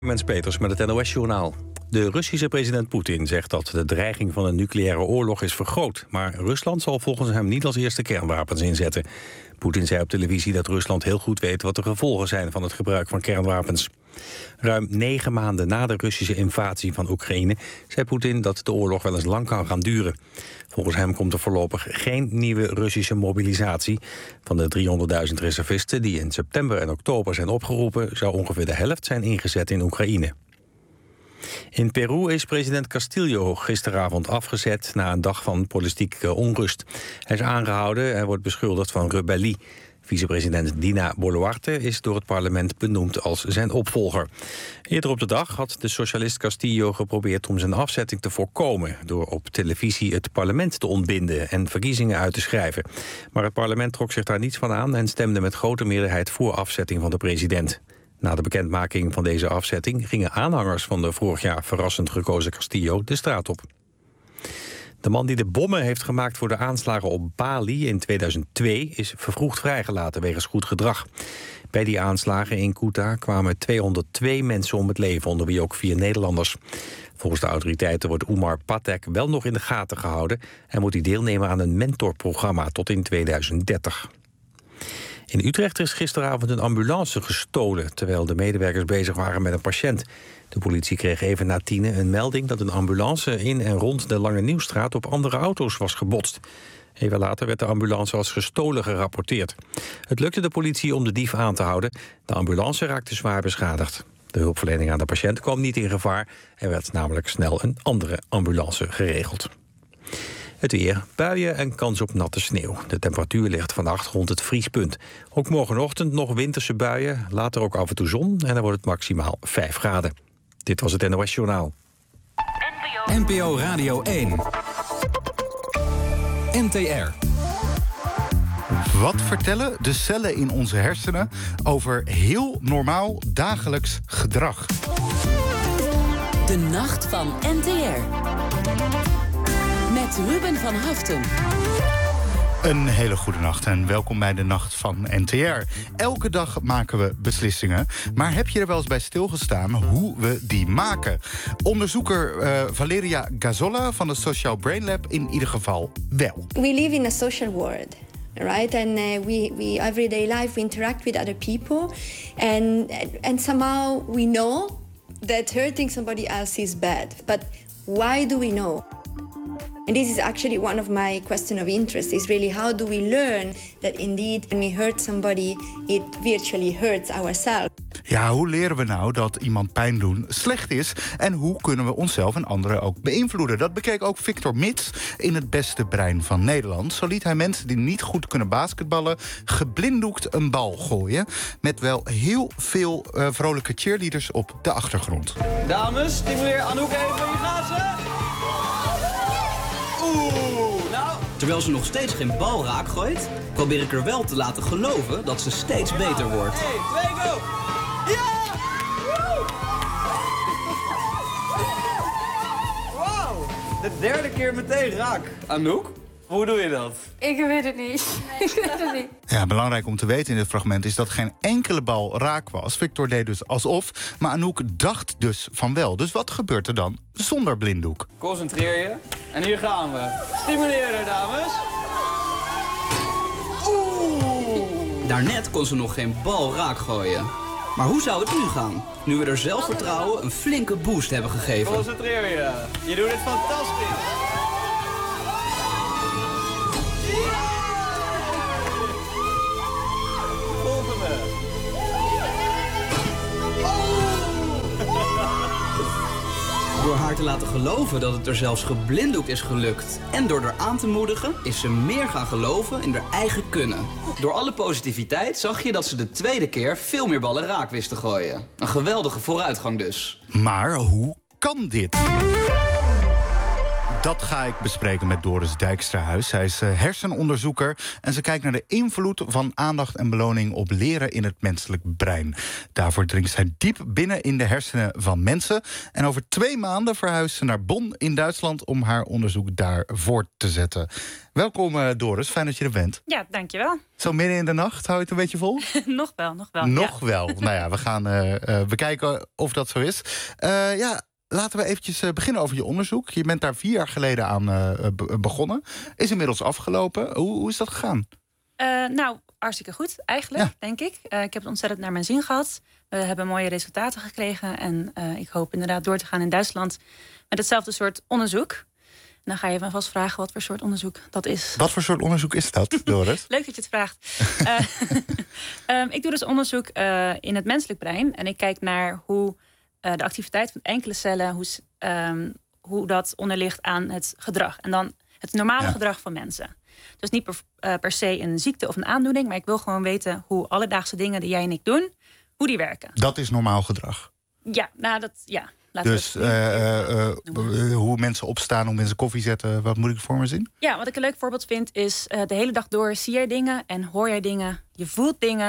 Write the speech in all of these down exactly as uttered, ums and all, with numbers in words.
Mens Peters met het N O S-journaal. De Russische president Poetin zegt dat de dreiging van een nucleaire oorlog is vergroot. Maar Rusland zal volgens hem niet als eerste kernwapens inzetten. Poetin zei op televisie dat Rusland heel goed weet wat de gevolgen zijn van het gebruik van kernwapens. Ruim negen maanden na de Russische invasie van Oekraïne zei Poetin dat de oorlog wel eens lang kan gaan duren. Volgens hem komt er voorlopig geen nieuwe Russische mobilisatie. Van de driehonderdduizend reservisten die in september en oktober zijn opgeroepen, zou ongeveer de helft zijn ingezet in Oekraïne. In Peru is president Castillo gisteravond afgezet na een dag van politieke onrust. Hij is aangehouden en wordt beschuldigd van rebellie. Vicepresident Dina Boluarte is door het parlement benoemd als zijn opvolger. Eerder op de dag had de socialist Castillo geprobeerd om zijn afzetting te voorkomen door op televisie het parlement te ontbinden en verkiezingen uit te schrijven. Maar het parlement trok zich daar niets van aan en stemde met grote meerderheid voor afzetting van de president. Na de bekendmaking van deze afzetting gingen aanhangers van de vorig jaar verrassend gekozen Castillo de straat op. De man die de bommen heeft gemaakt voor de aanslagen op Bali in tweeduizend twee... is vervroegd vrijgelaten wegens goed gedrag. Bij die aanslagen in Kuta kwamen tweehonderdtwee mensen om het leven, onder wie ook vier Nederlanders. Volgens de autoriteiten wordt Umar Patek wel nog in de gaten gehouden en moet hij deelnemen aan een mentorprogramma tot in tweeduizend dertig. In Utrecht is gisteravond een ambulance gestolen terwijl de medewerkers bezig waren met een patiënt. De politie kreeg even na tienen een melding dat een ambulance in en rond de Lange Nieuwstraat op andere auto's was gebotst. Even later werd de ambulance als gestolen gerapporteerd. Het lukte de politie om de dief aan te houden. De ambulance raakte zwaar beschadigd. De hulpverlening aan de patiënt kwam niet in gevaar. Er werd namelijk snel een andere ambulance geregeld. Het weer, buien en kans op natte sneeuw. De temperatuur ligt vannacht rond het vriespunt. Ook morgenochtend nog winterse buien, later ook af en toe zon en dan wordt het maximaal vijf graden. Dit was het N O S-journaal. N P O Radio één. N T R. Wat vertellen de cellen in onze hersenen over heel normaal dagelijks gedrag? De nacht van N T R. Met Ruben van Haften. Een hele goede nacht en welkom bij de Nacht van N T R. Elke dag maken we beslissingen, maar heb je er wel eens bij stilgestaan hoe we die maken? Onderzoeker uh, Valeria Gazzola van het Social Brain Lab in ieder geval wel. We live in a social world. Right, and uh, we, we everyday life we interact with other people, and and somehow we know that hurting somebody else is bad. But why do we know? And this is actually one of my question of interest, is really how do we learn that indeed when we hurt somebody, it virtually hurts ourselves. Ja, hoe leren we nou dat iemand pijn doen slecht is? En hoe kunnen we onszelf en anderen ook beïnvloeden? Dat bekeek ook Victor Mits in Het Beste Brein van Nederland. Zo liet hij mensen die niet goed kunnen basketballen geblinddoekt een bal gooien. Met wel heel veel uh, vrolijke cheerleaders op de achtergrond. Dames, stimuleer Anouk even. Hier gaat ze. Oeh, nou. Terwijl ze nog steeds geen bal raak gooit, probeer ik er wel te laten geloven dat ze steeds beter wordt. één, twee, go! Ja! Wauw! De derde keer meteen raak. Anouk, hoe doe je dat? Ik weet het niet. Ik weet het niet. Ja, belangrijk om te weten in dit fragment is dat geen enkele bal raak was. Victor deed dus alsof, maar Anouk dacht dus van wel. Dus wat gebeurt er dan zonder blinddoek? Concentreer je. En hier gaan we. Stimuleren, dames. Oeh! Daarnet kon ze nog geen bal raak gooien. Maar hoe zou het nu gaan? Nu we er zelfvertrouwen een flinke boost hebben gegeven. Concentreer je. Je doet het fantastisch. Volgende. Door haar te laten geloven dat het er zelfs geblinddoekt is gelukt en door haar aan te moedigen, is ze meer gaan geloven in haar eigen kunnen. Door alle positiviteit zag je dat ze de tweede keer veel meer ballen raak wist te gooien. Een geweldige vooruitgang dus. Maar hoe kan dit? Dat ga ik bespreken met Doris Dijksterhuis. Zij is uh, hersenonderzoeker en ze kijkt naar de invloed van aandacht en beloning op leren in het menselijk brein. Daarvoor dringt zij diep binnen in de hersenen van mensen. En over twee maanden verhuist ze naar Bonn in Duitsland om haar onderzoek daar voort te zetten. Welkom uh, Doris, fijn dat je er bent. Ja, dankjewel. Zo midden in de nacht, hou je het een beetje vol? nog wel, nog wel. Nog ja. wel. Nou ja, we gaan uh, uh, bekijken of dat zo is. Uh, ja, laten we eventjes uh, beginnen over je onderzoek. Je bent daar vier jaar geleden aan uh, be- begonnen. Is inmiddels afgelopen. Hoe, hoe is dat gegaan? Uh, nou, hartstikke goed eigenlijk, Ja. denk ik. Uh, ik heb het ontzettend naar mijn zin gehad. We hebben mooie resultaten gekregen. En uh, ik hoop inderdaad door te gaan in Duitsland met hetzelfde soort onderzoek. En dan ga je me vast vragen wat voor soort onderzoek dat is. Wat voor soort onderzoek is dat, Doris? Leuk dat je het vraagt. uh, um, ik doe dus onderzoek uh, in het menselijk brein. En ik kijk naar hoe uh, de activiteit van enkele cellen, hoe, um, hoe dat onderligt aan het gedrag. En dan het normale Ja. gedrag van mensen. Dus niet per, uh, per se een ziekte of een aandoening, maar ik wil gewoon weten hoe alledaagse dingen die jij en ik doen, hoe die werken. Dat is normaal gedrag. Ja, nou dat, ja. Laten Dus we het uh, uh, uh, hoe mensen opstaan, hoe mensen koffie zetten, wat moet ik voor me zien? Ja, wat ik een leuk voorbeeld vind is uh, de hele dag door zie jij dingen en hoor jij dingen, je voelt dingen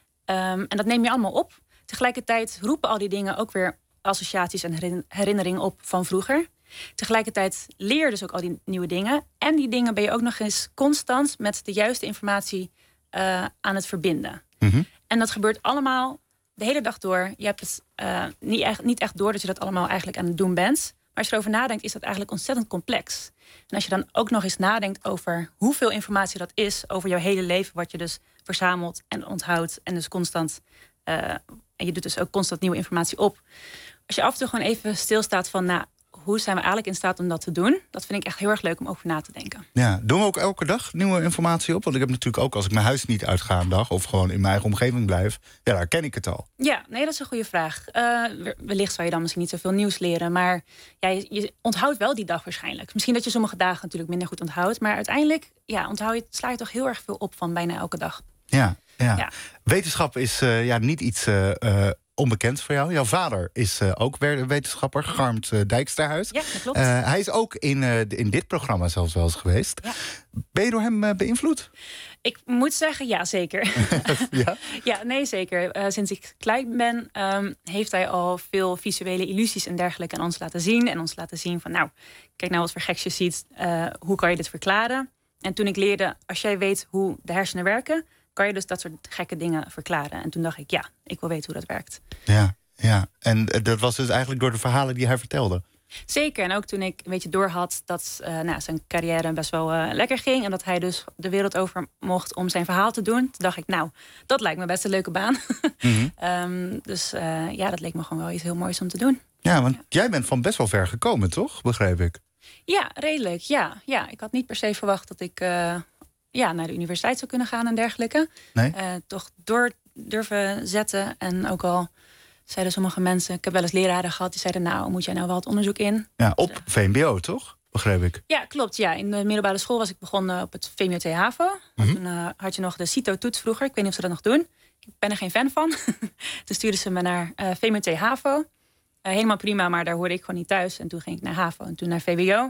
um, en dat neem je allemaal op. Tegelijkertijd roepen al die dingen ook weer associaties en herin- herinneringen op van vroeger. Tegelijkertijd leer je dus ook al die nieuwe dingen en die dingen ben je ook nog eens constant met de juiste informatie uh, aan het verbinden. Mm-hmm. En dat gebeurt allemaal de hele dag door. Je hebt het uh, niet, echt, niet echt door dat je dat allemaal eigenlijk aan het doen bent. Maar als je erover nadenkt, is dat eigenlijk ontzettend complex. En als je dan ook nog eens nadenkt over hoeveel informatie dat is over jouw hele leven, wat je dus verzamelt en onthoudt. En dus constant. Uh, en je doet dus ook constant nieuwe informatie op. Als je af en toe gewoon even stilstaat van, nou, hoe zijn we eigenlijk in staat om dat te doen? Dat vind ik echt heel erg leuk om over na te denken. Ja, doen we ook elke dag nieuwe informatie op? Want ik heb natuurlijk ook, als ik mijn huis niet uitga een dag, of gewoon in mijn eigen omgeving blijf, ja, daar ken ik het al. Ja, nee, dat is een goede vraag. Uh, wellicht zou je dan misschien niet zoveel nieuws leren, maar ja, je, je onthoudt wel die dag waarschijnlijk. Misschien dat je sommige dagen natuurlijk minder goed onthoudt, maar uiteindelijk ja, onthoud je, sla je toch heel erg veel op van bijna elke dag. Ja, ja. Ja. Wetenschap is uh, ja, niet iets uh, uh, onbekends voor jou. Jouw vader is uh, ook wetenschapper, Garmt uh, Dijksterhuis. Ja, dat klopt. Uh, hij is ook in, uh, in dit programma zelfs wel eens geweest. Ja. Ben je door hem uh, beïnvloed? Ik moet zeggen, ja, zeker. Ja? Ja, nee, zeker. Uh, sinds ik klein ben, um, heeft hij al veel visuele illusies en dergelijke aan ons laten zien. En ons laten zien van, nou, kijk nou wat voor geks je ziet. Uh, hoe kan je dit verklaren? En toen ik leerde, als jij weet hoe de hersenen werken, kan je dus dat soort gekke dingen verklaren. En toen dacht ik, ja, ik wil weten hoe dat werkt. Ja, ja. En uh, dat was dus eigenlijk door de verhalen die hij vertelde? Zeker. En ook toen ik een beetje doorhad dat uh, nou, zijn carrière best wel uh, lekker ging. En dat hij dus de wereld over mocht om zijn verhaal te doen. Toen dacht ik, nou, dat lijkt me best een leuke baan. Mm-hmm. um, dus uh, ja, dat leek me gewoon wel iets heel moois om te doen. Ja, want ja. jij bent van best wel ver gekomen, toch? Begreep ik. Ja, redelijk. Ja, ja. Ik had niet per se verwacht dat ik uh, ja, naar de universiteit zou kunnen gaan en dergelijke. Nee? Uh, toch door durven zetten. En ook al zeiden sommige mensen, ik heb wel eens leraren gehad die zeiden, nou, moet jij nou wel het onderzoek in? Ja, op V M B O, toch? Begreep ik. Ja, klopt. Ja. In de middelbare school was ik begonnen op het V M O T HAVO. Mm-hmm. Toen uh, had je nog de CITO-toets vroeger. Ik weet niet of ze dat nog doen. Ik ben er geen fan van. Toen stuurden ze me naar uh, V M O T HAVO. Uh, helemaal prima, maar daar hoorde ik gewoon niet thuis. En toen ging ik naar HAVO en toen naar V W O. Um,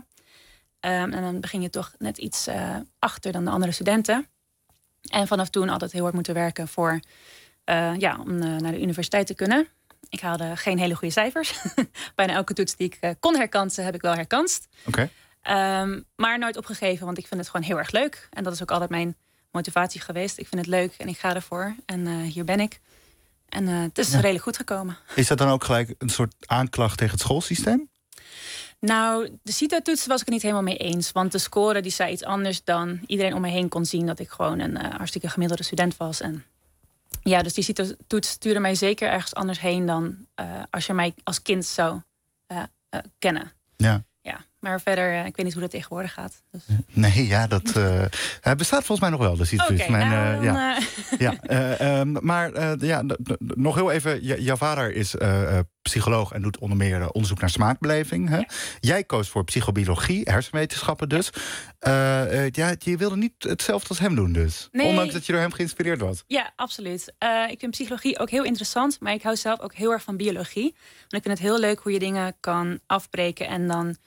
en dan begin je toch net iets uh, achter dan de andere studenten. En vanaf toen altijd heel hard moeten werken voor, uh, ja, om uh, naar de universiteit te kunnen. Ik haalde geen hele goede cijfers. Bijna elke toets die ik uh, kon herkansen, heb ik wel herkanst. Oké. Okay. Um, maar nooit opgegeven, want ik vind het gewoon heel erg leuk. En dat is ook altijd mijn motivatie geweest. Ik vind het leuk en ik ga ervoor. En uh, hier ben ik. En uh, het is ja. redelijk goed gekomen. Is dat dan ook gelijk een soort aanklacht tegen het schoolsysteem? Nou, de CITO-toets was ik het niet helemaal mee eens. Want de score die zei iets anders dan iedereen om me heen kon zien. Dat ik gewoon een uh, hartstikke gemiddelde student was. En ja, dus die CITO-toets stuurde mij zeker ergens anders heen dan uh, als je mij als kind zou uh, uh, kennen. Ja. Ja, maar verder, uh, ik weet niet hoe dat tegenwoordig gaat. Dus. Nee, ja, dat uh, bestaat volgens mij nog wel, de CITO-toets. Oké, okay, nou, uh, ja. Uh... ja, uh, um, maar uh, ja, d- d- nog heel even, j- jouw vader is uh, uh, psycholoog en doet onder meer uh, onderzoek naar smaakbeleving. Hè? Ja. Jij koos voor psychobiologie, hersenwetenschappen dus. Uh, uh, ja, je wilde niet hetzelfde als hem doen dus. Nee. Ondanks dat je door hem geïnspireerd was. Ja, absoluut. Uh, ik vind psychologie ook heel interessant, maar ik hou zelf ook heel erg van biologie. Want ik vind het heel leuk hoe je dingen kan afbreken en dan,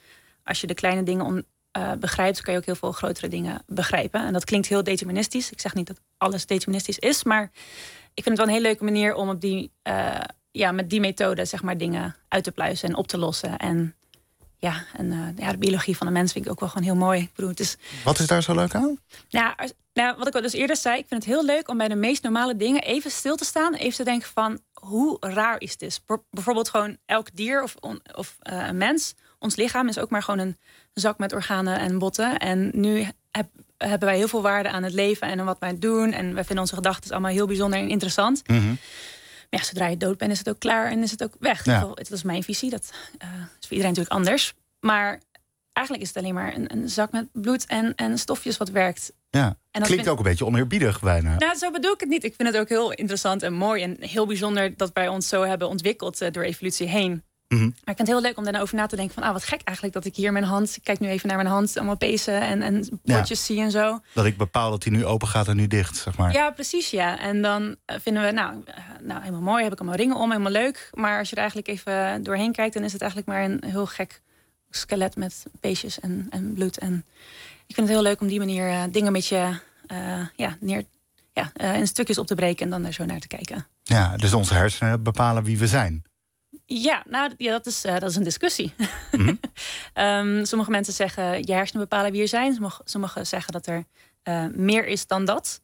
als je de kleine dingen on, uh, begrijpt, kan je ook heel veel grotere dingen begrijpen. En dat klinkt heel deterministisch. Ik zeg niet dat alles deterministisch is, maar ik vind het wel een hele leuke manier om op die, uh, ja, met die methode zeg maar dingen uit te pluizen en op te lossen. En ja, en uh, ja, de biologie van de mens vind ik ook wel gewoon heel mooi. Ik bedoel, het is... Wat is daar zo leuk aan? Nou, als, nou, wat ik al dus eerder zei, ik vind het heel leuk om bij de meest normale dingen even stil te staan. Even te denken van, hoe raar is dit? Bijvoorbeeld gewoon elk dier of, on, of uh, een mens. Ons lichaam is ook maar gewoon een zak met organen en botten. En nu heb, hebben wij heel veel waarde aan het leven en aan wat wij doen. En wij vinden onze gedachten allemaal heel bijzonder en interessant. Mm-hmm. Maar ja, zodra je dood bent, is het ook klaar en is het ook weg. Ja. Dat is mijn visie. Dat uh, is voor iedereen natuurlijk anders. Maar eigenlijk is het alleen maar een, een zak met bloed en, en stofjes wat werkt. Ja, en dat klinkt vind... ook een beetje oneerbiedig bijna. Nou, zo bedoel ik het niet. Ik vind het ook heel interessant en mooi en heel bijzonder dat wij ons zo hebben ontwikkeld uh, door evolutie heen. Mm-hmm. Maar ik vind het heel leuk om daarover na te denken van, ah, wat gek eigenlijk dat ik hier mijn hand, ik kijk nu even naar mijn hand, allemaal pezen en, en bordjes ja. zie en zo. Dat ik bepaal dat hij nu open gaat en nu dicht, zeg maar. Ja, precies, ja. En dan uh, vinden we, nou, uh, nou, helemaal mooi, heb ik allemaal ringen om, helemaal leuk. Maar als je er eigenlijk even doorheen kijkt, dan is het eigenlijk maar een heel gek skelet met peesjes en, en bloed. En ik vind het heel leuk om die manier uh, dingen een beetje uh, ja, neer, ja, uh, in stukjes op te breken en dan daar zo naar te kijken. Ja, dus onze hersenen bepalen wie we zijn. Ja, nou, ja, dat, is, uh, dat is een discussie. Mm-hmm. um, sommige mensen zeggen, je hersenen bepalen wie je zijn. Sommigen sommige zeggen dat er uh, meer is dan dat.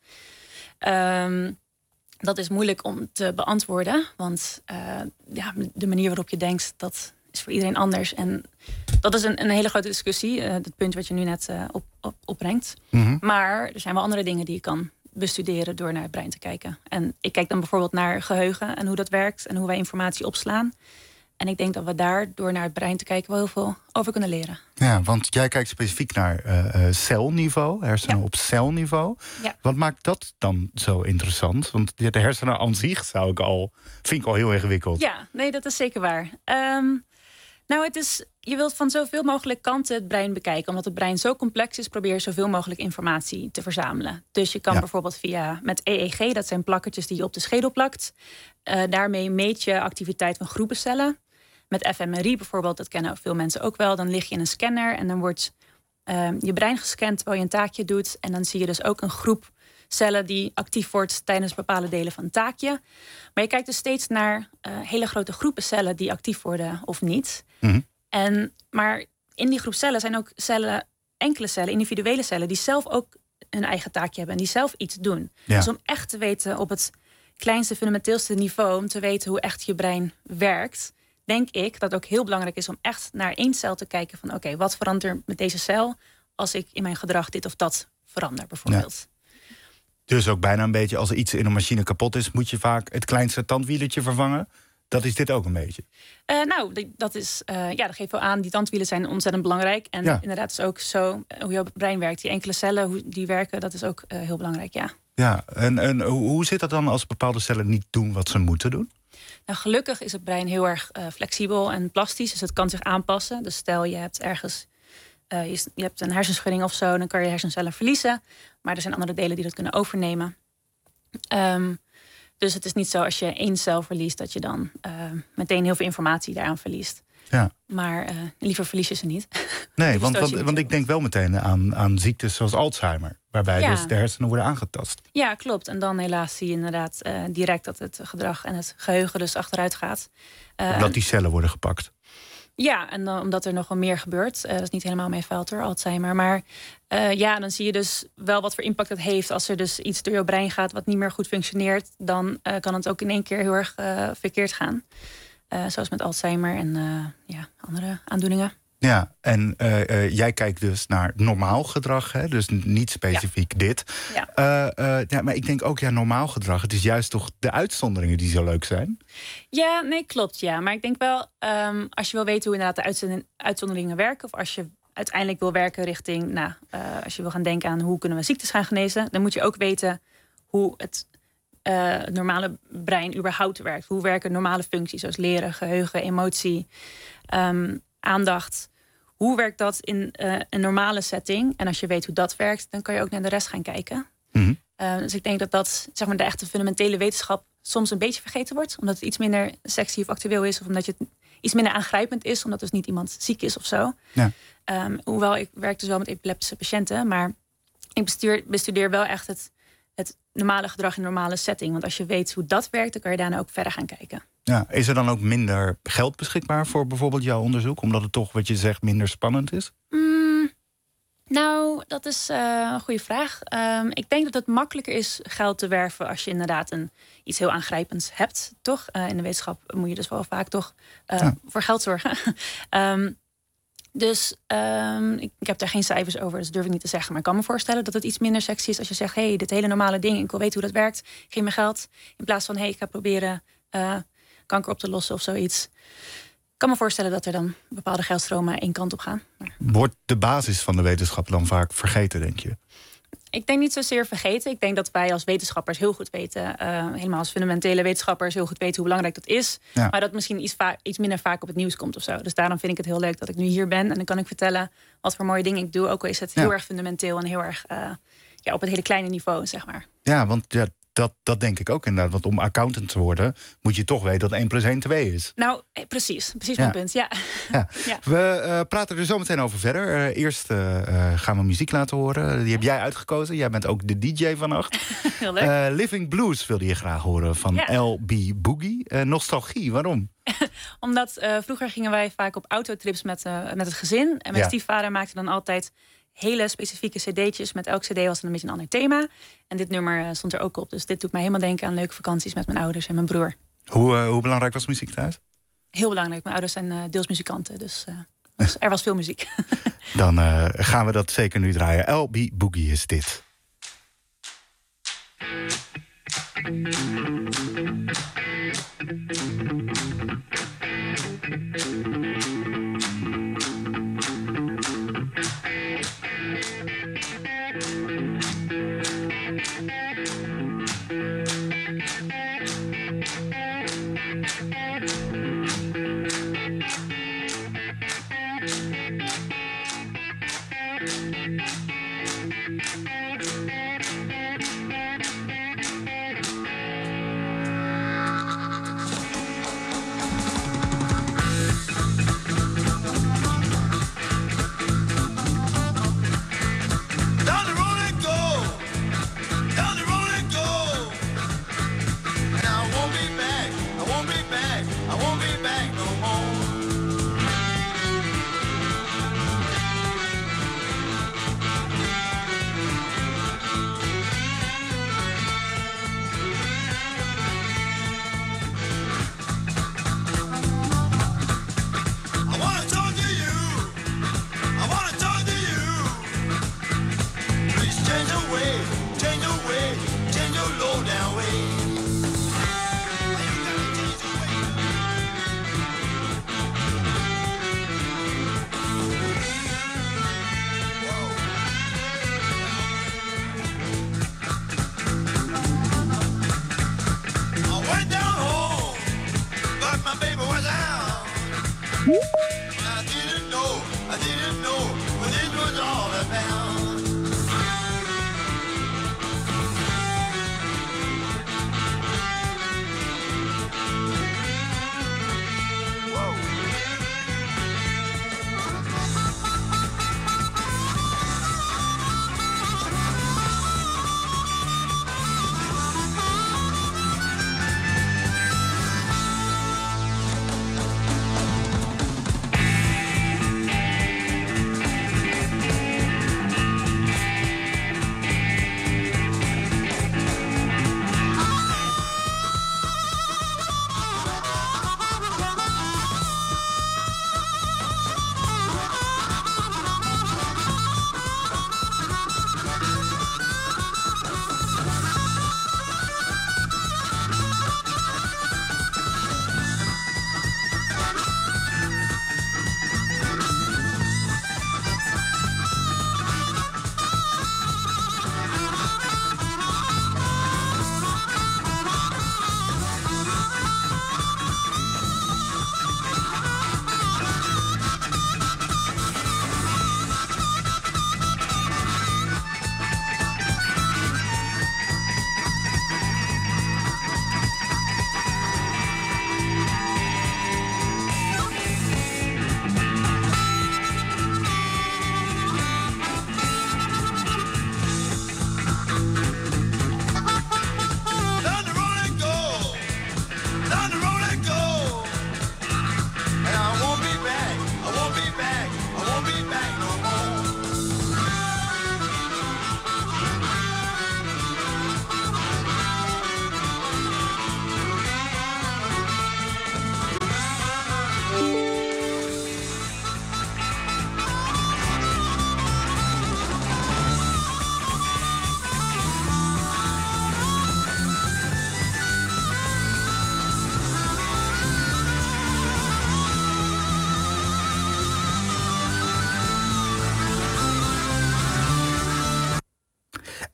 Um, dat is moeilijk om te beantwoorden. Want uh, ja, de manier waarop je denkt, dat is voor iedereen anders. En dat is een, een hele grote discussie. Uh, het punt wat je nu net uh, op, op, opbrengt. Mm-hmm. Maar er zijn wel andere dingen die je kan bestuderen door naar het brein te kijken. En ik kijk dan bijvoorbeeld naar geheugen en hoe dat werkt en hoe wij informatie opslaan. En ik denk dat we daar door naar het brein te kijken wel heel veel over kunnen leren. Ja, want jij kijkt specifiek naar uh, celniveau, hersenen ja. op celniveau. Ja. Wat maakt dat dan zo interessant? Want de hersenen aan zich zou ik al, vind ik al heel ingewikkeld. Ja, nee, dat is zeker waar. Um, nou, het is, je wilt van zoveel mogelijk kanten het brein bekijken. Omdat het brein zo complex is, probeer je zoveel mogelijk informatie te verzamelen. Dus je kan ja. bijvoorbeeld via met E E G, dat zijn plakkertjes die je op de schedel plakt. Uh, daarmee meet je activiteit van groepen cellen. Met F M R I bijvoorbeeld, dat kennen veel mensen ook wel. Dan lig je in een scanner en dan wordt uh, je brein gescand terwijl je een taakje doet. En dan zie je dus ook een groep cellen die actief wordt tijdens bepaalde delen van een taakje. Maar je kijkt dus steeds naar uh, hele grote groepen cellen die actief worden of niet. Mm-hmm. En, maar in die groep cellen zijn ook cellen, enkele cellen, individuele cellen, die zelf ook hun eigen taakje hebben en die zelf iets doen. Ja. Dus om echt te weten op het kleinste, fundamenteelste niveau, om te weten hoe echt je brein werkt, denk ik dat het ook heel belangrijk is om echt naar één cel te kijken van oké, okay, wat verandert er met deze cel als ik in mijn gedrag dit of dat verander bijvoorbeeld. Ja. Dus ook bijna een beetje als iets in een machine kapot is, moet je vaak het kleinste tandwielertje vervangen. Dat is dit ook een beetje. Uh, nou, dat is, uh, ja, dat geeft wel aan. Die tandwielen zijn ontzettend belangrijk. En ja. inderdaad is ook zo uh, hoe jouw brein werkt. Die enkele cellen, hoe die werken, dat is ook uh, heel belangrijk, ja. Ja, en, en hoe zit dat dan als bepaalde cellen niet doen wat ze moeten doen? Nou, gelukkig is het brein heel erg uh, flexibel en plastisch. Dus het kan zich aanpassen. Dus stel je hebt ergens uh, je, je hebt een hersenschudding of zo, dan kan je hersencellen verliezen. Maar er zijn andere delen die dat kunnen overnemen. Um, dus het is niet zo als je één cel verliest, dat je dan uh, meteen heel veel informatie daaraan verliest. Ja. Maar uh, liever verlies je ze niet. Nee, want, want, want ik denk wel meteen aan, aan ziektes zoals Alzheimer, waarbij ja. dus de hersenen worden aangetast. Ja, klopt. En dan helaas zie je inderdaad uh, direct dat het gedrag en het geheugen dus achteruit gaat. Uh, Omdat die cellen worden gepakt. Ja, en dan, omdat er nog wel meer gebeurt. Uh, dat is niet helemaal mijn fout hoor, Alzheimer. Maar uh, ja, dan zie je dus wel wat voor impact het heeft. Als er dus iets door je brein gaat wat niet meer goed functioneert, dan uh, kan het ook in één keer heel erg uh, verkeerd gaan. Uh, zoals met Alzheimer en uh, ja, andere aandoeningen. Ja, en uh, uh, jij kijkt dus naar normaal gedrag, hè? Dus niet specifiek ja. dit. Ja. Uh, uh, ja, maar ik denk ook, ja, normaal gedrag, het is juist toch de uitzonderingen die zo leuk zijn? Ja, nee, klopt, ja. Maar ik denk wel, um, als je wil weten hoe inderdaad de uitzonderingen werken, of als je uiteindelijk wil werken richting, nou, uh, als je wil gaan denken aan hoe kunnen we ziektes gaan genezen, dan moet je ook weten hoe het uh, normale brein überhaupt werkt. Hoe werken normale functies, zoals leren, geheugen, emotie, um, aandacht. Hoe werkt dat in uh, een normale setting? En als je weet hoe dat werkt, dan kan je ook naar de rest gaan kijken. Mm-hmm. Uh, dus ik denk dat dat, zeg maar, de echte fundamentele wetenschap soms een beetje vergeten wordt. Omdat het iets minder sexy of actueel is. Of omdat je het iets minder aangrijpend is, omdat dus niet iemand ziek is of zo. Ja. Um, hoewel ik werk dus wel met epileptische patiënten, maar ik bestuur, bestudeer wel echt het, het normale gedrag in een normale setting. Want als je weet hoe dat werkt, dan kan je daarna ook verder gaan kijken. Ja, is er dan ook minder geld beschikbaar voor bijvoorbeeld jouw onderzoek? Omdat het toch, wat je zegt, minder spannend is? Mm, nou, dat is uh, een goede vraag. Um, ik denk dat het makkelijker is geld te werven als je inderdaad een, iets heel aangrijpends hebt, toch? Uh, in de wetenschap moet je dus wel vaak toch uh, ja. voor geld zorgen. um, dus um, ik, ik heb daar geen cijfers over, dus durf ik niet te zeggen. Maar ik kan me voorstellen dat het iets minder sexy is als je zegt, hey, dit hele normale ding, ik wil weten hoe dat werkt, geef me geld. In plaats van, hey, ik ga proberen uh, kanker op te lossen of zoiets. Ik kan me voorstellen dat er dan bepaalde geldstromen één kant op gaan. Maar wordt de basis van de wetenschap dan vaak vergeten, denk je? Ik denk niet zozeer vergeten. Ik denk dat wij als wetenschappers heel goed weten, uh, helemaal als fundamentele wetenschappers, heel goed weten hoe belangrijk dat is. Ja. Maar dat misschien iets, va- iets minder vaak op het nieuws komt of zo. Dus daarom vind ik het heel leuk dat ik nu hier ben. En dan kan ik vertellen wat voor mooie dingen ik doe. Ook al is het heel ja. erg fundamenteel en heel erg uh, ja, op het hele kleine niveau, zeg maar. Ja, want ja, dat, dat denk ik ook inderdaad. Want om accountant te worden, moet je toch weten dat één plus één twee is. Nou, precies. Precies ja. mijn punt, ja. ja. ja. We uh, praten er zo meteen over verder. Uh, eerst uh, uh, gaan we muziek laten horen. Die heb jij uitgekozen. Jij bent ook de D J vannacht. Heel leuk. Uh, Living Blues wilde je graag horen van ja. L B Boogie. Uh, nostalgie, waarom? Omdat uh, vroeger gingen wij vaak op autotrips met, uh, met het gezin. En mijn ja. stiefvader maakte dan altijd hele specifieke cd'tjes. Met elk cd was dan een beetje een ander thema. En dit nummer stond er ook op. Dus dit doet mij helemaal denken aan leuke vakanties met mijn ouders en mijn broer. Hoe, uh, hoe belangrijk was muziek thuis? Heel belangrijk. Mijn ouders zijn uh, deels muzikanten. Dus uh, was, er was veel muziek. Dan uh, gaan we dat zeker nu draaien. L B Boogie is dit.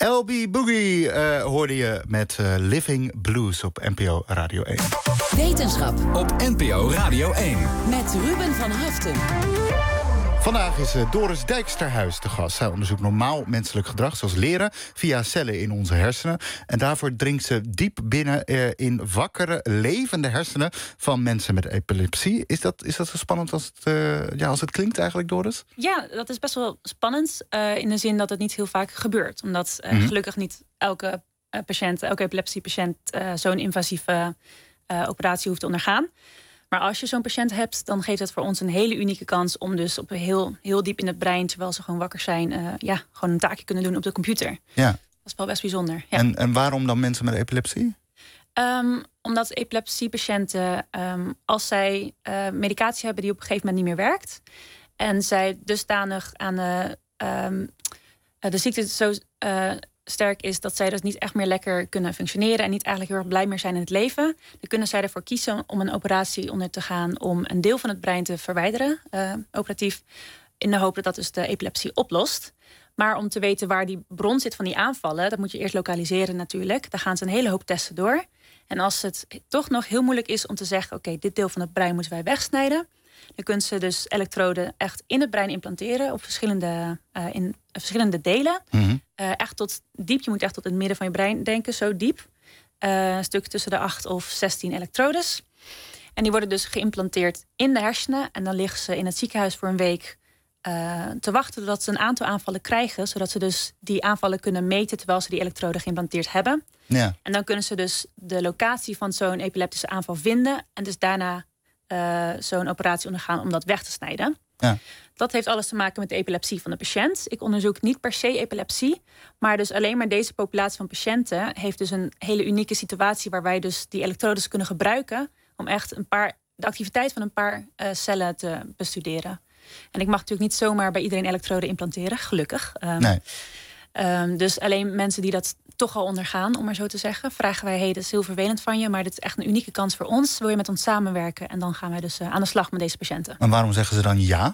L B Boogie uh, hoorde je met uh, Living Blues op N P O Radio één. Wetenschap op N P O Radio één. Met Ruben van Haften. Vandaag is Doris Dijksterhuis te gast. Zij onderzoekt normaal menselijk gedrag, zoals leren, via cellen in onze hersenen. En daarvoor dringt ze diep binnen eh, in wakkere, levende hersenen van mensen met epilepsie. Is dat, is dat zo spannend als het, uh, ja, als het klinkt eigenlijk, Doris? Ja, dat is best wel spannend. Uh, in de zin dat het niet heel vaak gebeurt. Omdat uh, Mm-hmm. gelukkig niet elke uh, patiënt, elke epilepsiepatiënt uh, zo'n invasieve uh, operatie hoeft te ondergaan. Maar als je zo'n patiënt hebt, dan geeft het voor ons een hele unieke kans om dus op heel, heel diep in het brein, terwijl ze gewoon wakker zijn, uh, ja, gewoon een taakje kunnen doen op de computer. Ja. Dat is wel best bijzonder. Ja. En, en waarom dan mensen met epilepsie? Um, omdat epilepsiepatiënten, um, als zij uh, medicatie hebben die op een gegeven moment niet meer werkt, en zij dusdanig aan de, um, de ziekte zo uh, sterk is dat zij dus niet echt meer lekker kunnen functioneren en niet eigenlijk heel erg blij meer zijn in het leven, dan kunnen zij ervoor kiezen om een operatie onder te gaan om een deel van het brein te verwijderen, uh, operatief, in de hoop dat dat dus de epilepsie oplost. Maar om te weten waar die bron zit van die aanvallen, dat moet je eerst lokaliseren natuurlijk. Daar gaan ze een hele hoop testen door. En als het toch nog heel moeilijk is om te zeggen, oké, okay, dit deel van het brein moeten wij wegsnijden, dan kunnen ze dus elektroden echt in het brein implanteren op verschillende, uh, in verschillende delen. Mm-hmm. Uh, echt tot diep, je moet echt tot het midden van je brein denken, zo diep. Uh, een stuk tussen de acht of zestien elektrodes. En die worden dus geïmplanteerd in de hersenen. En dan liggen ze in het ziekenhuis voor een week uh, te wachten totdat ze een aantal aanvallen krijgen, zodat ze dus die aanvallen kunnen meten terwijl ze die elektroden geïmplanteerd hebben. Ja. En dan kunnen ze dus de locatie van zo'n epileptische aanval vinden en dus daarna Uh, zo'n operatie ondergaan om dat weg te snijden. Ja. Dat heeft alles te maken met de epilepsie van de patiënt. Ik onderzoek niet per se epilepsie, maar dus alleen maar deze populatie van patiënten heeft dus een hele unieke situatie waar wij dus die elektrodes kunnen gebruiken om echt een paar, de activiteit van een paar uh, cellen te bestuderen. En ik mag natuurlijk niet zomaar bij iedereen elektroden implanteren, gelukkig. Um, Nee. Um, dus alleen mensen die dat toch al ondergaan, om maar zo te zeggen, vragen wij, hey, dat is heel vervelend van je, maar dit is echt een unieke kans voor ons. Wil je met ons samenwerken? En dan gaan wij dus uh, aan de slag met deze patiënten. En waarom zeggen ze dan ja?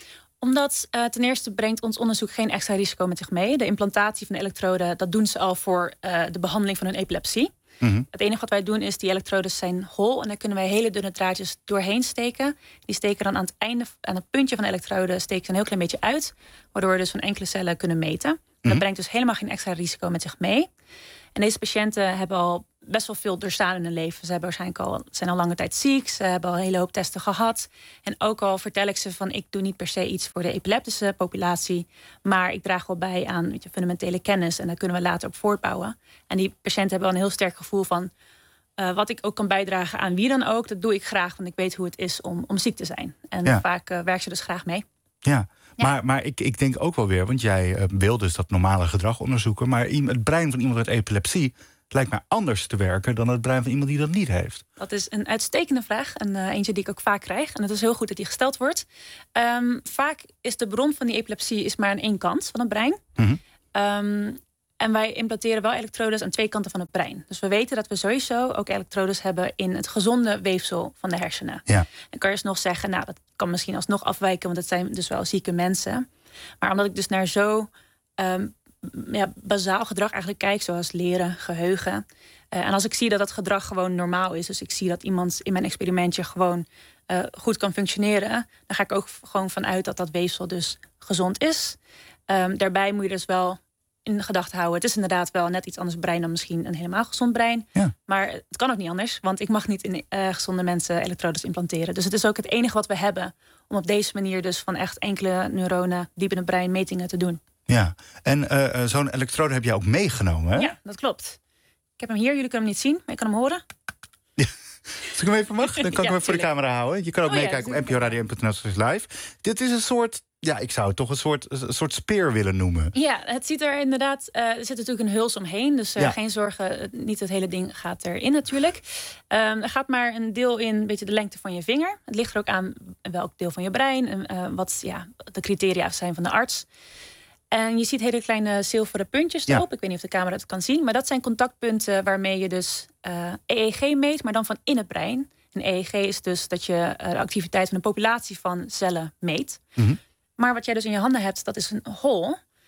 Omdat uh, ten eerste brengt ons onderzoek geen extra risico met zich mee. De implantatie van de elektroden, dat doen ze al voor uh, de behandeling van hun epilepsie. Mm-hmm. Het enige wat wij doen is, die elektrodes zijn hol en daar kunnen wij hele dunne draadjes doorheen steken. Die steken dan aan het einde, aan het puntje van de elektrode, steken ze een heel klein beetje uit, waardoor we dus van enkele cellen kunnen meten. Mm-hmm. Dat brengt dus helemaal geen extra risico met zich mee. En deze patiënten hebben al best wel veel doorstaan in hun leven. Ze hebben waarschijnlijk al, zijn al lange tijd ziek. Ze hebben al een hele hoop testen gehad. En ook al vertel ik ze van, ik doe niet per se iets voor de epileptische populatie, maar ik draag wel bij aan weet je, fundamentele kennis. En daar kunnen we later op voortbouwen. En die patiënten hebben wel een heel sterk gevoel van, uh, wat ik ook kan bijdragen aan wie dan ook, dat doe ik graag, want ik weet hoe het is om, om ziek te zijn. En ja. vaak uh, werken ze dus graag mee. Ja. Ja. Maar, maar ik, ik denk ook wel weer, want jij uh, wil dus dat normale gedrag onderzoeken, maar het brein van iemand met epilepsie lijkt mij anders te werken dan het brein van iemand die dat niet heeft. Dat is een uitstekende vraag. En uh, eentje die ik ook vaak krijg. En het is heel goed dat die gesteld wordt. Um, vaak is de bron van die epilepsie is maar aan één kant van het brein. Mm-hmm. Um, en wij implanteren wel elektrodes aan twee kanten van het brein. Dus we weten dat we sowieso ook elektrodes hebben in het gezonde weefsel van de hersenen. Ja. Dan kan je dus nog zeggen, nou, dat kan misschien alsnog afwijken, want het zijn dus wel zieke mensen. Maar omdat ik dus naar zo um, ja, bazaal gedrag eigenlijk kijk, zoals leren, geheugen. Uh, en als ik zie dat dat gedrag gewoon normaal is, dus ik zie dat iemand in mijn experimentje gewoon uh, goed kan functioneren, dan ga ik ook gewoon vanuit dat dat weefsel dus gezond is. Um, daarbij moet je dus wel in gedachten houden, het is inderdaad wel net iets anders brein dan misschien een helemaal gezond brein. Ja. Maar het kan ook niet anders, want ik mag niet in uh, gezonde mensen elektrodes implanteren. Dus het is ook het enige wat we hebben om op deze manier dus van echt enkele neuronen diep in het brein metingen te doen. Ja, en uh, zo'n elektrode heb jij ook meegenomen, hè? Ja, dat klopt. Ik heb hem hier, jullie kunnen hem niet zien, maar je kan hem horen. Ja. Als ik hem even mag, dan kan ik Ja, hem even voor de tuurlijk. camera houden. Je kan ook Oh ja, meekijken dat op n p o radio punt n l slash live. Dit is een soort, ja, ik zou het toch een soort, een soort speer willen noemen. Ja, het ziet er inderdaad, uh, er zit natuurlijk een huls omheen. Dus uh, Ja. geen zorgen, niet het hele ding gaat erin natuurlijk. Um, er gaat maar een deel in, een beetje de lengte van je vinger. Het ligt er ook aan welk deel van je brein en uh, wat ja, de criteria zijn van de arts. En je ziet hele kleine zilveren puntjes Ja. erop. Ik weet niet of de camera het kan zien. Maar dat zijn contactpunten waarmee je dus uh, E E G meet, maar dan van in het brein. En E E G is dus dat je uh, de activiteit van een populatie van cellen meet. Mm-hmm. Maar wat jij dus in je handen hebt, dat is een hol.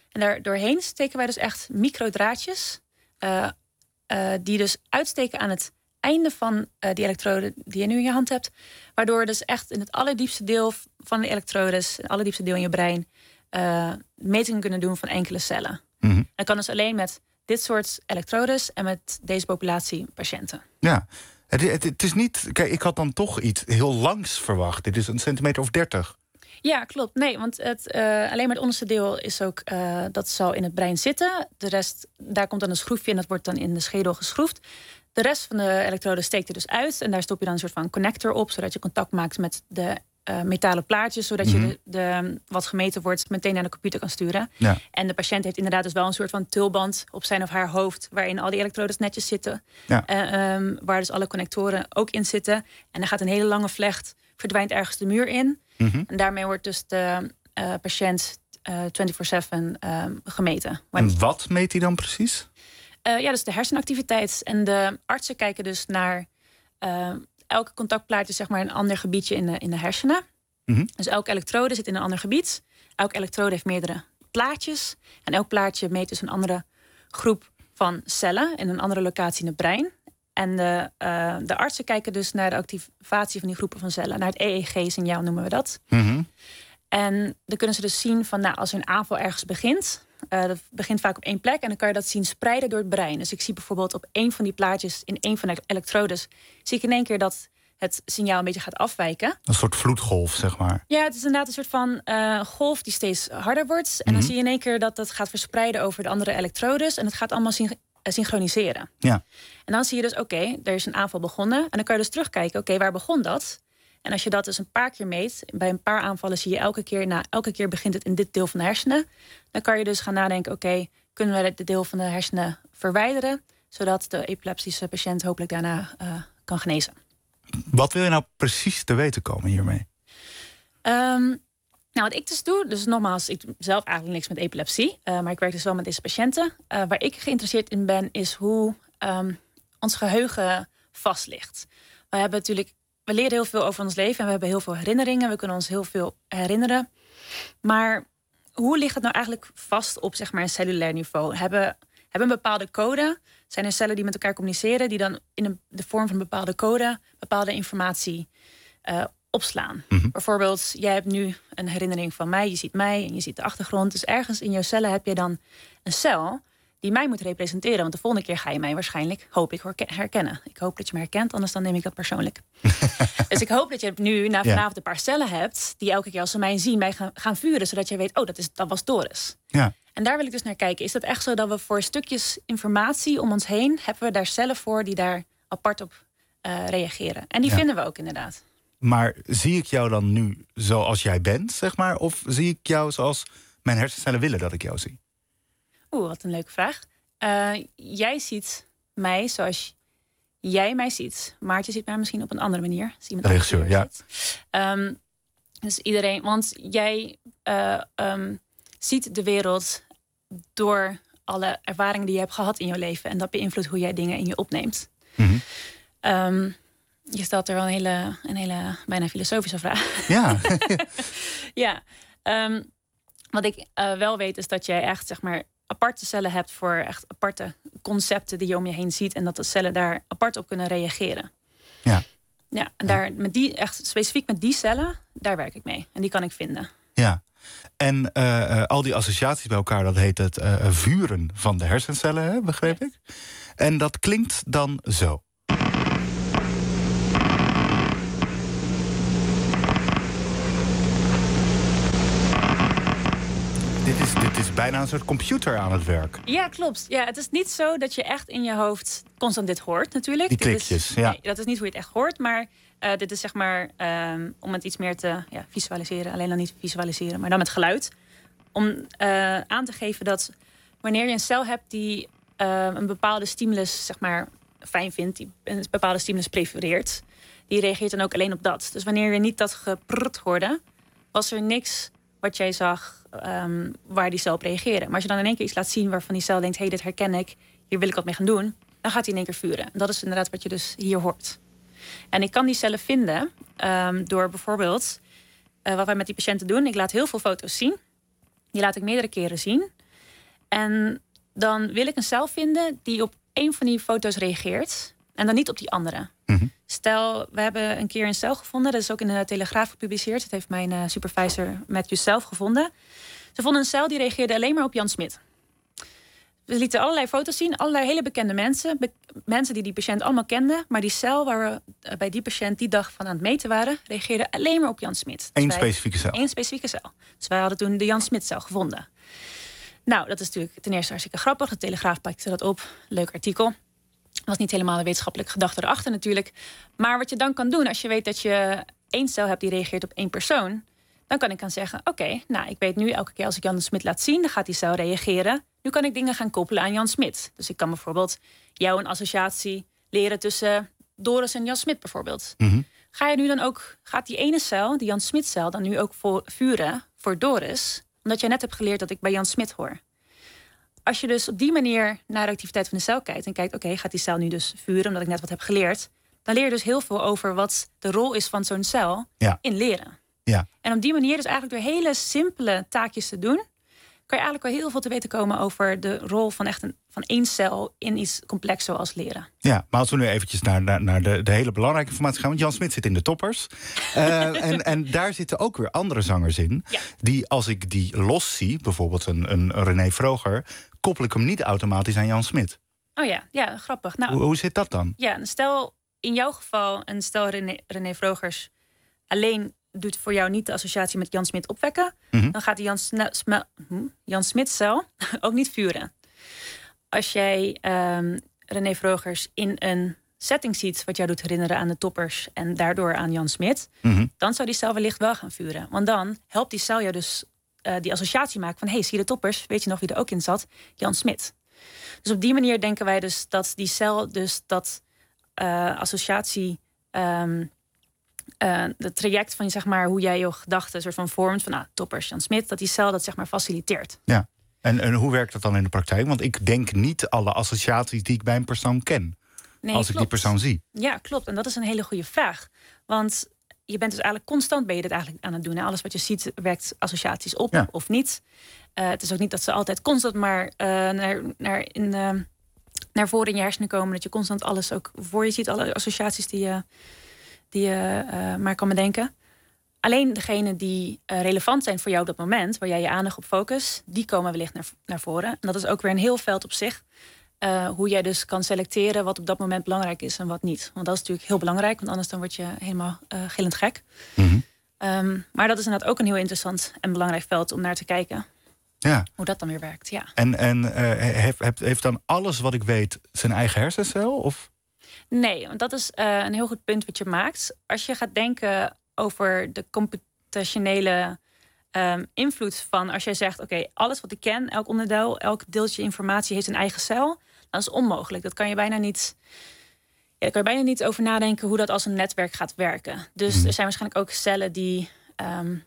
En daar doorheen steken wij dus echt microdraadjes... Uh, uh, die dus uitsteken aan het einde van uh, die elektrode die je nu in je hand hebt. Waardoor dus echt in het allerdiepste deel van de elektrodes... het allerdiepste deel in je brein... Uh, metingen kunnen doen van enkele cellen. Mm-hmm. En dat kan dus alleen met dit soort elektrodes... en met deze populatie patiënten. Ja, het, het, het is niet... Kijk, ik had dan toch iets heel langs verwacht. Dit is een centimeter of dertig. Ja, klopt. Nee, want het, uh, alleen maar het onderste deel is ook... Uh, dat zal in het brein zitten. De rest, daar komt dan een schroefje en dat wordt dan in de schedel geschroefd. De rest van de elektroden steekt er dus uit. En daar stop je dan een soort van connector op... zodat je contact maakt met de uh, metalen plaatjes... zodat mm-hmm. je de, de, wat gemeten wordt meteen naar de computer kan sturen. Ja. En de patiënt heeft inderdaad dus wel een soort van tulband... op zijn of haar hoofd, waarin al die elektrodes netjes zitten. Ja. Uh, um, waar dus alle connectoren ook in zitten. En er gaat een hele lange vlecht, verdwijnt ergens de muur in... Mm-hmm. En daarmee wordt dus de uh, patiënt uh, vierentwintig zeven uh, gemeten. En wat meet hij dan precies? Uh, ja, dus de hersenactiviteit. En de artsen kijken dus naar uh, elke contactplaatje, zeg maar, een ander gebiedje in de, in de hersenen. Mm-hmm. Dus elke elektrode zit in een ander gebied. Elke elektrode heeft meerdere plaatjes. En elk plaatje meet dus een andere groep van cellen in een andere locatie in het brein. En de, uh, de artsen kijken dus naar de activatie van die groepen van cellen. Naar het E E G-signaal noemen we dat. Mm-hmm. En dan kunnen ze dus zien van, nou, als er een aanval ergens begint... Uh, dat begint vaak op één plek en dan kan je dat zien spreiden door het brein. Dus ik zie bijvoorbeeld op één van die plaatjes... in één van de elektrodes... zie ik in één keer dat het signaal een beetje gaat afwijken. Een soort vloedgolf, zeg maar. Ja, het is inderdaad een soort van uh, golf die steeds harder wordt. En mm-hmm. dan zie je in één keer dat dat gaat verspreiden over de andere elektrodes. En het gaat allemaal syn- synchroniseren. Ja. En dan zie je dus, oké, okay, er is een aanval begonnen. En dan kan je dus terugkijken, oké, okay, waar begon dat? En als je dat dus een paar keer meet, bij een paar aanvallen zie je elke keer... nou, elke keer begint het in dit deel van de hersenen. Dan kan je dus gaan nadenken, oké, okay, kunnen we dit deel van de hersenen verwijderen... zodat de epileptische patiënt hopelijk daarna uh, kan genezen. Wat wil je nou precies te weten komen hiermee? Um, nou, wat ik dus doe, dus nogmaals, ik doe zelf eigenlijk niks met epilepsie... Uh, maar ik werk dus wel met deze patiënten. Uh, waar ik geïnteresseerd in ben, is hoe um, ons geheugen vast ligt. We hebben natuurlijk... We leren heel veel over ons leven en we hebben heel veel herinneringen. We kunnen ons heel veel herinneren. Maar hoe ligt het nou eigenlijk vast op, zeg maar, een cellulair niveau? Hebben, hebben een bepaalde code? Zijn er cellen die met elkaar communiceren... die dan in een, de vorm van een bepaalde code... bepaalde informatie uh, opslaan? Mm-hmm. Bijvoorbeeld, jij hebt nu een herinnering van mij. Je ziet mij en je ziet de achtergrond. Dus ergens in jouw cellen heb je dan een cel... die mij moet representeren. Want de volgende keer ga je mij waarschijnlijk, hoop ik, herkennen. Ik hoop dat je me herkent, anders dan neem ik dat persoonlijk. Dus ik hoop dat je nu na vanavond ja. een paar cellen hebt... die elke keer als ze mij zien, mij gaan, gaan vuren... zodat je weet, oh, dat, is, dat was Doris. Ja. En daar wil ik dus naar kijken. Is dat echt zo dat we voor stukjes informatie om ons heen... hebben we daar cellen voor die daar apart op uh, reageren? En die ja. vinden we ook inderdaad. Maar zie ik jou dan nu zoals jij bent, zeg maar? Of zie ik jou zoals mijn hersencellen willen dat ik jou zie? Oeh, wat een leuke vraag. Uh, jij ziet mij zoals jij mij ziet. Maartje ziet mij misschien op een andere manier. Regisseur, ja. Um, dus iedereen, want jij uh, um, ziet de wereld door alle ervaringen die je hebt gehad in je leven. En dat beïnvloedt hoe jij dingen in je opneemt. Mm-hmm. Um, je stelt er wel een hele, een hele bijna filosofische vraag. Ja. ja. Um, wat ik uh, wel weet is dat jij echt, zeg maar, aparte cellen hebt voor echt aparte concepten die je om je heen ziet. En dat de cellen daar apart op kunnen reageren. Ja. Ja, en daar met die, echt specifiek met die cellen, daar werk ik mee. En die kan ik vinden. Ja. En uh, uh, al die associaties bij elkaar, dat heet het uh, vuren van de hersencellen, hè, begreep ik? En dat klinkt dan zo. Dit is, dit is bijna een soort computer aan het werk. Ja, klopt. Ja, het is niet zo dat je echt in je hoofd constant dit hoort, natuurlijk. Die klikjes, dit is, ja. Nee, dat is niet hoe je het echt hoort, maar uh, dit is zeg maar um, om het iets meer te ja, visualiseren. Alleen dan niet visualiseren, maar dan met geluid. Om uh, aan te geven dat wanneer je een cel hebt die uh, een bepaalde stimulus, zeg maar, fijn vindt, die een bepaalde stimulus prefereert, die reageert dan ook alleen op dat. Dus wanneer je niet dat geprrrt hoorde, was er niks wat jij zag um, waar die cel op reageerde. Maar als je dan in één keer iets laat zien waarvan die cel denkt, hé, hey, dit herken ik, hier wil ik wat mee gaan doen, dan gaat hij in één keer vuren. En dat is inderdaad wat je dus hier hoort. En ik kan die cellen vinden um, door bijvoorbeeld, uh, wat wij met die patiënten doen, ik laat heel veel foto's zien. Die laat ik meerdere keren zien. En dan wil ik een cel vinden die op één van die foto's reageert. En dan niet op die andere. Mm-hmm. Stel, we hebben een keer een cel gevonden. Dat is ook in de Telegraaf gepubliceerd. Dat heeft mijn uh, supervisor Matthew zelf gevonden. Ze vonden een cel die reageerde alleen maar op Jan Smit. We lieten allerlei foto's zien. Allerlei hele bekende mensen. Be- mensen die die patiënt allemaal kenden. Maar die cel waar we uh, bij die patiënt die dag van aan het meten waren... reageerde alleen maar op Jan Smit. Eén dus specifieke cel? Eén specifieke cel. Dus wij hadden toen de Jan Smit-cel gevonden. Nou, dat is natuurlijk ten eerste hartstikke grappig. De Telegraaf pakte dat op. Leuk artikel. Was niet helemaal een wetenschappelijke gedachte erachter natuurlijk. Maar wat je dan kan doen als je weet dat je één cel hebt die reageert op één persoon... dan kan ik gaan zeggen, oké, okay, nou, ik weet nu elke keer als ik Jan Smit laat zien... dan gaat die cel reageren. Nu kan ik dingen gaan koppelen aan Jan Smit. Dus ik kan bijvoorbeeld jou een associatie leren tussen Doris en Jan Smit bijvoorbeeld. Mm-hmm. Ga je nu dan ook, gaat die ene cel, die Jan Smit-cel... dan nu ook voor, vuren voor Doris... omdat je net hebt geleerd dat ik bij Jan Smit hoor. Als je dus op die manier naar de activiteit van de cel kijkt... en kijkt, oké, okay, gaat die cel nu dus vuren... omdat ik net wat heb geleerd... dan leer je dus heel veel over wat de rol is van zo'n cel ja. in leren. Ja. En op die manier, dus eigenlijk door hele simpele taakjes te doen... kan je eigenlijk wel heel veel te weten komen... over de rol van echt een, van één cel in iets complex zoals leren. Ja, maar als we nu eventjes naar, naar, naar de, de hele belangrijke informatie gaan... want Jan Smit zit in de toppers. uh, en, en daar zitten ook weer andere zangers in... Ja. die, als ik die los zie, bijvoorbeeld een, een René Vroger... koppel ik hem niet automatisch aan Jan Smit. Oh ja, ja, grappig. Nou, hoe, hoe zit dat dan? Ja, stel in jouw geval... en stel René, René Vrogers alleen... doet voor jou niet de associatie met Jan Smit opwekken... Mm-hmm. dan gaat die Jan, Sne- Sme- hm? Jan Smit-cel ook niet vuren. Als jij um, René Vrogers in een setting ziet... wat jou doet herinneren aan de toppers... en daardoor aan Jan Smit... Mm-hmm. dan zou die cel wellicht wel gaan vuren. Want dan helpt die cel jou dus uh, die associatie maken... van, hé, hey, zie je de toppers? Weet je nog wie er ook in zat? Jan Smit. Dus op die manier denken wij dus dat die cel... dus dat uh, associatie... Um, Uh, het traject van zeg maar, hoe jij je gedachten soort van vormt... van nou, toppers, Jan Smit, dat die cel dat zeg maar faciliteert. Ja, en, en hoe werkt dat dan in de praktijk? Want ik denk niet alle associaties die ik bij een persoon ken... Nee, als ik klopt. die persoon zie. Ja, klopt. En dat is een hele goede vraag. Want je bent dus eigenlijk constant ben je dit eigenlijk aan het doen. En alles wat je ziet werkt associaties op ja. of niet. Uh, het is ook niet dat ze altijd constant maar uh, naar, naar, in, uh, naar voren in je hersenen komen... dat je constant alles ook voor je ziet, alle associaties die je... die je uh, maar kan bedenken. Alleen degene die uh, relevant zijn voor jou op dat moment... waar jij je aandacht op focust, die komen wellicht naar, naar voren. En dat is ook weer een heel veld op zich. Uh, hoe jij dus kan selecteren wat op dat moment belangrijk is en wat niet. Want dat is natuurlijk heel belangrijk, want anders dan word je helemaal uh, gillend gek. Mm-hmm. Um, maar dat is inderdaad ook een heel interessant en belangrijk veld om naar te kijken. Ja. Hoe dat dan weer werkt, ja. En, en uh, heeft, heeft, heeft dan alles wat ik weet zijn eigen hersencel? Of... Nee, want dat is uh, een heel goed punt wat je maakt. Als je gaat denken over de computationele um, invloed van... als jij zegt, oké, okay, alles wat ik ken, elk onderdeel... elk deeltje informatie heeft een eigen cel... dan is het onmogelijk. Dat kan je bijna niet... Ja, daar kan je bijna niet over nadenken hoe dat als een netwerk gaat werken. Dus er zijn waarschijnlijk ook cellen die... Um,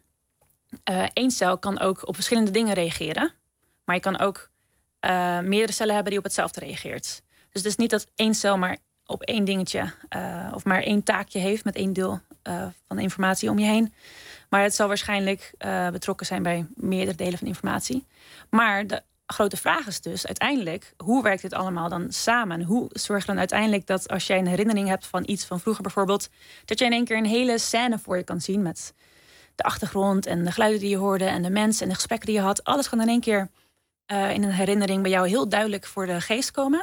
uh, één cel kan ook op verschillende dingen reageren. Maar je kan ook uh, meerdere cellen hebben die op hetzelfde reageert. Dus het is niet dat één cel maar... op één dingetje uh, of maar één taakje heeft... met één deel uh, van de informatie om je heen. Maar het zal waarschijnlijk uh, betrokken zijn... bij meerdere delen van de informatie. Maar de grote vraag is dus uiteindelijk... hoe werkt dit allemaal dan samen? Hoe zorg je dan uiteindelijk dat als jij een herinnering hebt... van iets van vroeger bijvoorbeeld... dat je in één keer een hele scène voor je kan zien... met de achtergrond en de geluiden die je hoorde... en de mensen en de gesprekken die je had. Alles kan in één keer uh, in een herinnering bij jou... heel duidelijk voor de geest komen...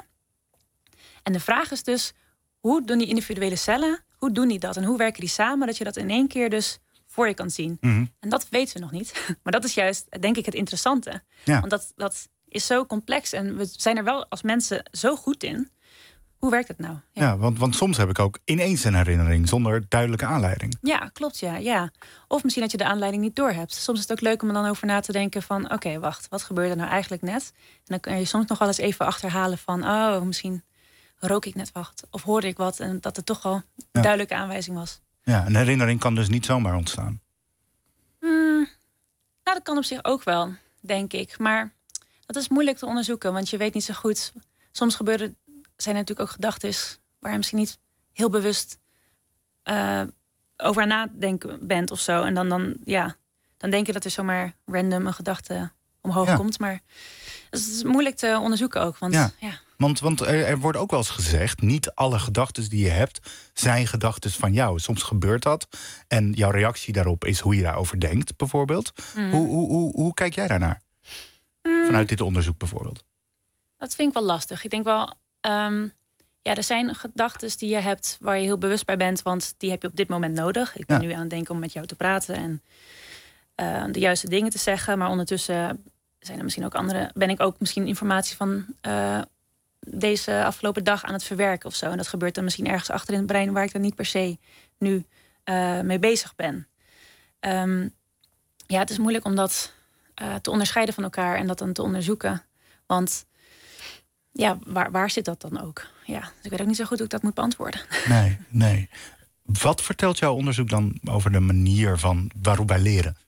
En de vraag is dus, hoe doen die individuele cellen, hoe doen die dat? En hoe werken die samen, dat je dat in één keer dus voor je kan zien? Mm-hmm. En dat weten we nog niet. Maar dat is juist, denk ik, het interessante. Ja. Want dat, dat is zo complex en we zijn er wel als mensen zo goed in. Hoe werkt het nou? Ja, ja want, want soms heb ik ook ineens een herinnering zonder duidelijke aanleiding. Ja, klopt, ja, ja. Of misschien dat je de aanleiding niet doorhebt. Soms is het ook leuk om er dan over na te denken van... oké, okay, wacht, wat gebeurde nou eigenlijk net? En dan kan je soms nog wel eens even achterhalen van... oh, misschien... rook ik net wat of hoorde ik wat... en dat het toch al een ja. duidelijke aanwijzing was. Ja, een herinnering kan dus niet zomaar ontstaan. Hmm, nou, dat kan op zich ook wel, denk ik. Maar dat is moeilijk te onderzoeken, want je weet niet zo goed... soms gebeuren, zijn er natuurlijk ook gedachten... waar je misschien niet heel bewust uh, over aan nadenken bent of zo. En dan, dan, ja, dan denk je dat er zomaar random een gedachte omhoog ja. komt. Maar het is moeilijk te onderzoeken ook. Want, Ja. ja. Want, want er, er wordt ook wel eens gezegd, niet alle gedachten die je hebt zijn gedachten van jou. Soms gebeurt dat en jouw reactie daarop is hoe je daarover denkt, bijvoorbeeld. Mm. Hoe, hoe, hoe, hoe kijk jij daarnaar? Mm. Vanuit dit onderzoek bijvoorbeeld. Dat vind ik wel lastig. Ik denk wel, um, ja, er zijn gedachten die je hebt waar je heel bewust bij bent, want die heb je op dit moment nodig. Ik ben Ja. nu aan het denken om met jou te praten en uh, de juiste dingen te zeggen, maar ondertussen zijn er misschien ook andere, ben ik ook misschien informatie van uh, deze afgelopen dag aan het verwerken of zo. En dat gebeurt dan misschien ergens achter in het brein waar ik dan niet per se nu uh, mee bezig ben. Um, ja, het is moeilijk om dat uh, te onderscheiden van elkaar en dat dan te onderzoeken. Want ja, waar, waar zit dat dan ook? Ja, dus ik weet ook niet zo goed hoe ik dat moet beantwoorden. Nee, nee. Wat vertelt jouw onderzoek dan over de manier van waarop wij leren?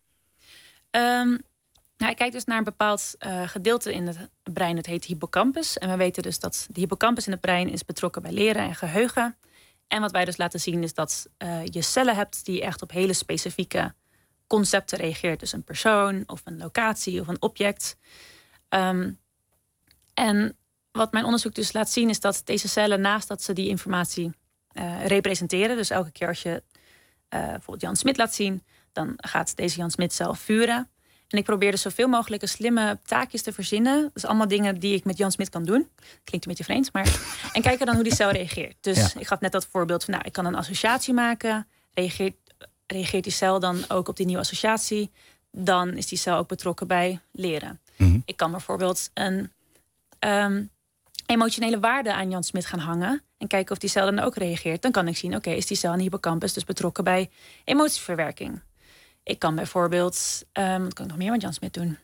Um, nou, ik kijk dus naar een bepaald uh, gedeelte in het brein. Dat heet hippocampus. En we weten dus dat de hippocampus in het brein is betrokken bij leren en geheugen. En wat wij dus laten zien is dat uh, je cellen hebt die echt op hele specifieke concepten reageert. Dus een persoon of een locatie of een object. Um, en wat mijn onderzoek dus laat zien is dat deze cellen, naast dat ze die informatie uh, representeren, dus elke keer als je uh, bijvoorbeeld Jan Smit laat zien, dan gaat deze Jan Smit cel vuren. En ik probeer dus zoveel mogelijk slimme taakjes te verzinnen. Dus allemaal dingen die ik met Jan Smit kan doen. Klinkt een beetje vreemd, maar en kijken dan hoe die cel reageert. Dus ja. ik gaf net dat voorbeeld van, nou, ik kan een associatie maken. Reageert, reageert die cel dan ook op die nieuwe associatie? Dan is die cel ook betrokken bij leren. Mm-hmm. Ik kan bijvoorbeeld een um, emotionele waarde aan Jan Smit gaan hangen en kijken of die cel dan ook reageert. Dan kan ik zien, oké, okay, is die cel in de hippocampus dus betrokken bij emotieverwerking? Ik kan bijvoorbeeld, um, wat kan ik nog meer met Jan Smit doen?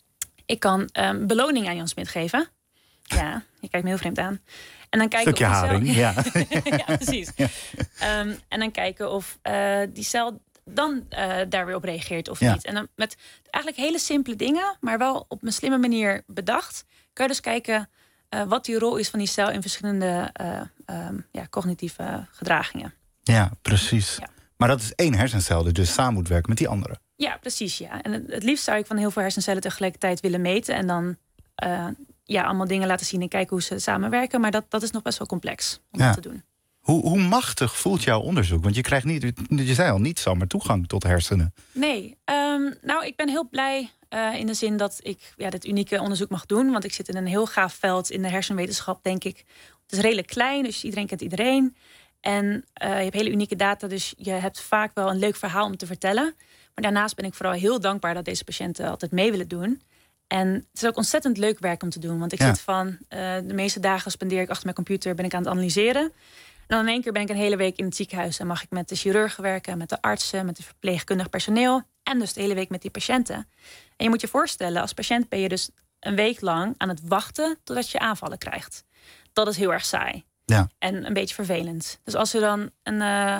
Ik kan um, beloning aan Jan Smit geven. Ja, je kijkt me heel vreemd aan. En dan kijken Stukje of die haring, cel... ja. ja, precies. Ja. Um, en dan kijken of uh, die cel dan uh, daar weer op reageert of ja. niet. En dan met eigenlijk hele simpele dingen, maar wel op een slimme manier bedacht, kan je dus kijken uh, wat die rol is van die cel in verschillende uh, um, ja, cognitieve gedragingen. Ja, precies. Ja. Maar dat is één hersencel die dus samen moet werken met die andere. Ja, precies. Ja. En het, het liefst zou ik van heel veel hersencellen tegelijkertijd willen meten en dan uh, ja, allemaal dingen laten zien en kijken hoe ze samenwerken. Maar dat, dat is nog best wel complex om ja. dat te doen. Hoe, hoe machtig voelt jouw onderzoek? Want je krijgt niet, je zei al, niet zomaar toegang tot hersenen. Nee, um, nou, ik ben heel blij uh, in de zin dat ik ja, dit unieke onderzoek mag doen. Want ik zit in een heel gaaf veld in de hersenwetenschap, denk ik. Het is redelijk klein, dus iedereen kent iedereen. En uh, je hebt hele unieke data, dus je hebt vaak wel een leuk verhaal om te vertellen. Maar daarnaast ben ik vooral heel dankbaar dat deze patiënten altijd mee willen doen. En het is ook ontzettend leuk werk om te doen. Want ik ja. zit van, uh, de meeste dagen spendeer ik achter mijn computer, ben ik aan het analyseren. En dan in één keer ben ik een hele week in het ziekenhuis en mag ik met de chirurgen werken, met de artsen, met het verpleegkundig personeel. En dus de hele week met die patiënten. En je moet je voorstellen, als patiënt ben je dus een week lang aan het wachten totdat je aanvallen krijgt. Dat is heel erg saai. Ja. En een beetje vervelend. Dus als er dan een, uh,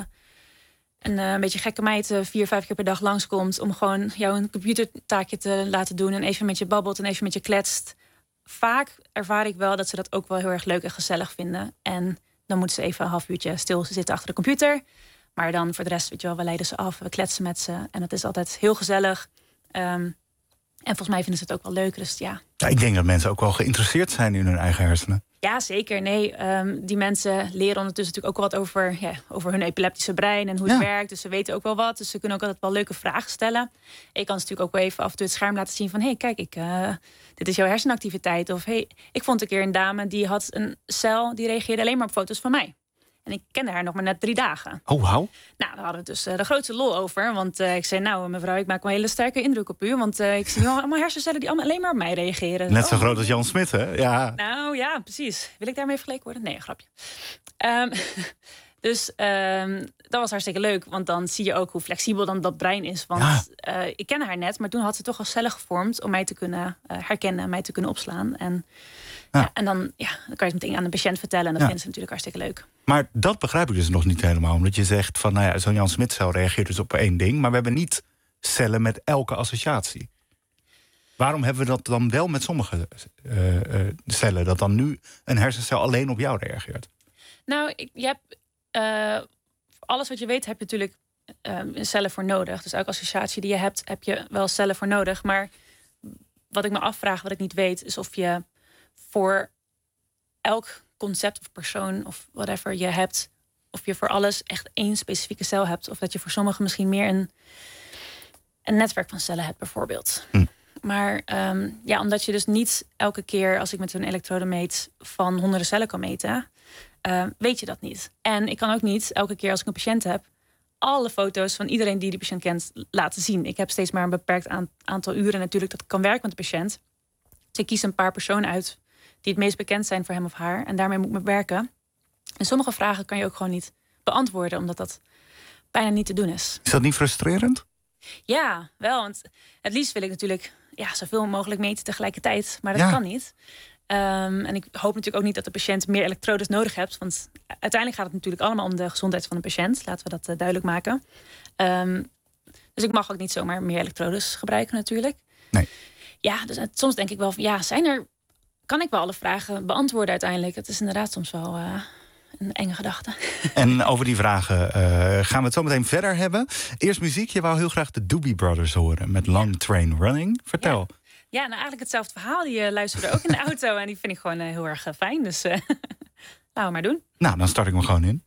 een, uh, een beetje gekke meid uh, vier, vijf keer per dag langskomt om gewoon jou een computertaakje te laten doen en even met je babbelt en even met je kletst. Vaak ervaar ik wel dat ze dat ook wel heel erg leuk en gezellig vinden. En dan moeten ze even een half uurtje stil zitten achter de computer. Maar dan voor de rest, weet je wel, we leiden ze af, we kletsen met ze. En dat is altijd heel gezellig. Um, en volgens mij vinden ze het ook wel leuk. Dus ja. Ja, ik denk dat mensen ook wel geïnteresseerd zijn in hun eigen hersenen. Ja, zeker. Nee, um, die mensen leren ondertussen natuurlijk ook wel wat over, ja, over hun epileptische brein en hoe het ja. werkt. Dus ze weten ook wel wat. Dus ze kunnen ook altijd wel leuke vragen stellen. Ik kan ze natuurlijk ook wel even af en toe het scherm laten zien van, hé, hey, kijk, ik, uh, dit is jouw hersenactiviteit. Of hey, ik vond een keer een dame die had een cel die reageerde alleen maar op foto's van mij. En ik kende haar nog maar net drie dagen. Oh, wauw. Nou, daar hadden we dus uh, de grootste lol over. Want uh, ik zei, nou mevrouw, ik maak wel een hele sterke indruk op u. Want uh, ik zie allemaal hersencellen die allemaal alleen maar op mij reageren. Net zo oh. groot als Jan Smit, hè? Ja. Nou ja, precies. Wil ik daarmee vergeleken worden? Nee, grapje. Um, dus um, dat was hartstikke leuk. Want dan zie je ook hoe flexibel dan dat brein is. Want ja. uh, ik ken haar net, maar toen had ze toch al cellen gevormd om mij te kunnen uh, herkennen, mij te kunnen opslaan. En, ja. Ja, en dan, ja, dan kan je het meteen aan de patiënt vertellen. En dat ja. vinden ze natuurlijk hartstikke leuk. Maar dat begrijp ik dus nog niet helemaal. Omdat je zegt van, nou ja, zo'n Jan Smit-cel reageert dus op één ding. Maar we hebben niet cellen met elke associatie. Waarom hebben we dat dan wel met sommige uh, uh, cellen? Dat dan nu een hersencel alleen op jou reageert? Nou, ik, je hebt, uh, alles wat je weet heb je natuurlijk uh, cellen voor nodig. Dus elke associatie die je hebt, heb je wel cellen voor nodig. Maar wat ik me afvraag, wat ik niet weet, is of je voor elk concept of persoon of whatever je hebt, of je voor alles echt één specifieke cel hebt, of dat je voor sommigen misschien meer een, een netwerk van cellen hebt, bijvoorbeeld. Hm. Maar um, ja, omdat je dus niet elke keer als ik met een elektrode meet van honderden cellen kan meten, uh, weet je dat niet. En ik kan ook niet elke keer als ik een patiënt heb alle foto's van iedereen die die patiënt kent laten zien. Ik heb steeds maar een beperkt aantal uren natuurlijk dat ik kan werken met de patiënt. Dus ik kies een paar personen uit die het meest bekend zijn voor hem of haar. En daarmee moet ik werken. En sommige vragen kan je ook gewoon niet beantwoorden, omdat dat bijna niet te doen is. Is dat niet frustrerend? Ja, wel. Want het liefst wil ik natuurlijk ja, zoveel mogelijk meten tegelijkertijd. Maar dat ja. kan niet. Um, en ik hoop natuurlijk ook niet dat de patiënt meer elektrodes nodig hebt. Want uiteindelijk gaat het natuurlijk allemaal om de gezondheid van de patiënt. Laten we dat uh, duidelijk maken. Um, dus ik mag ook niet zomaar meer elektrodes gebruiken natuurlijk. Nee. Ja, dus uh, soms denk ik wel van ja, zijn er, kan ik wel alle vragen beantwoorden uiteindelijk? Het is inderdaad soms wel uh, een enge gedachte. En over die vragen uh, gaan we het zo meteen verder hebben. Eerst muziek. Je wou heel graag de Doobie Brothers horen met Long Train Running. Vertel. Ja. Ja, nou eigenlijk hetzelfde verhaal. Die uh, luisterde ook in de auto. En die vind ik gewoon uh, heel erg uh, fijn. Dus uh, laten we maar doen. Nou, dan start ik me gewoon in.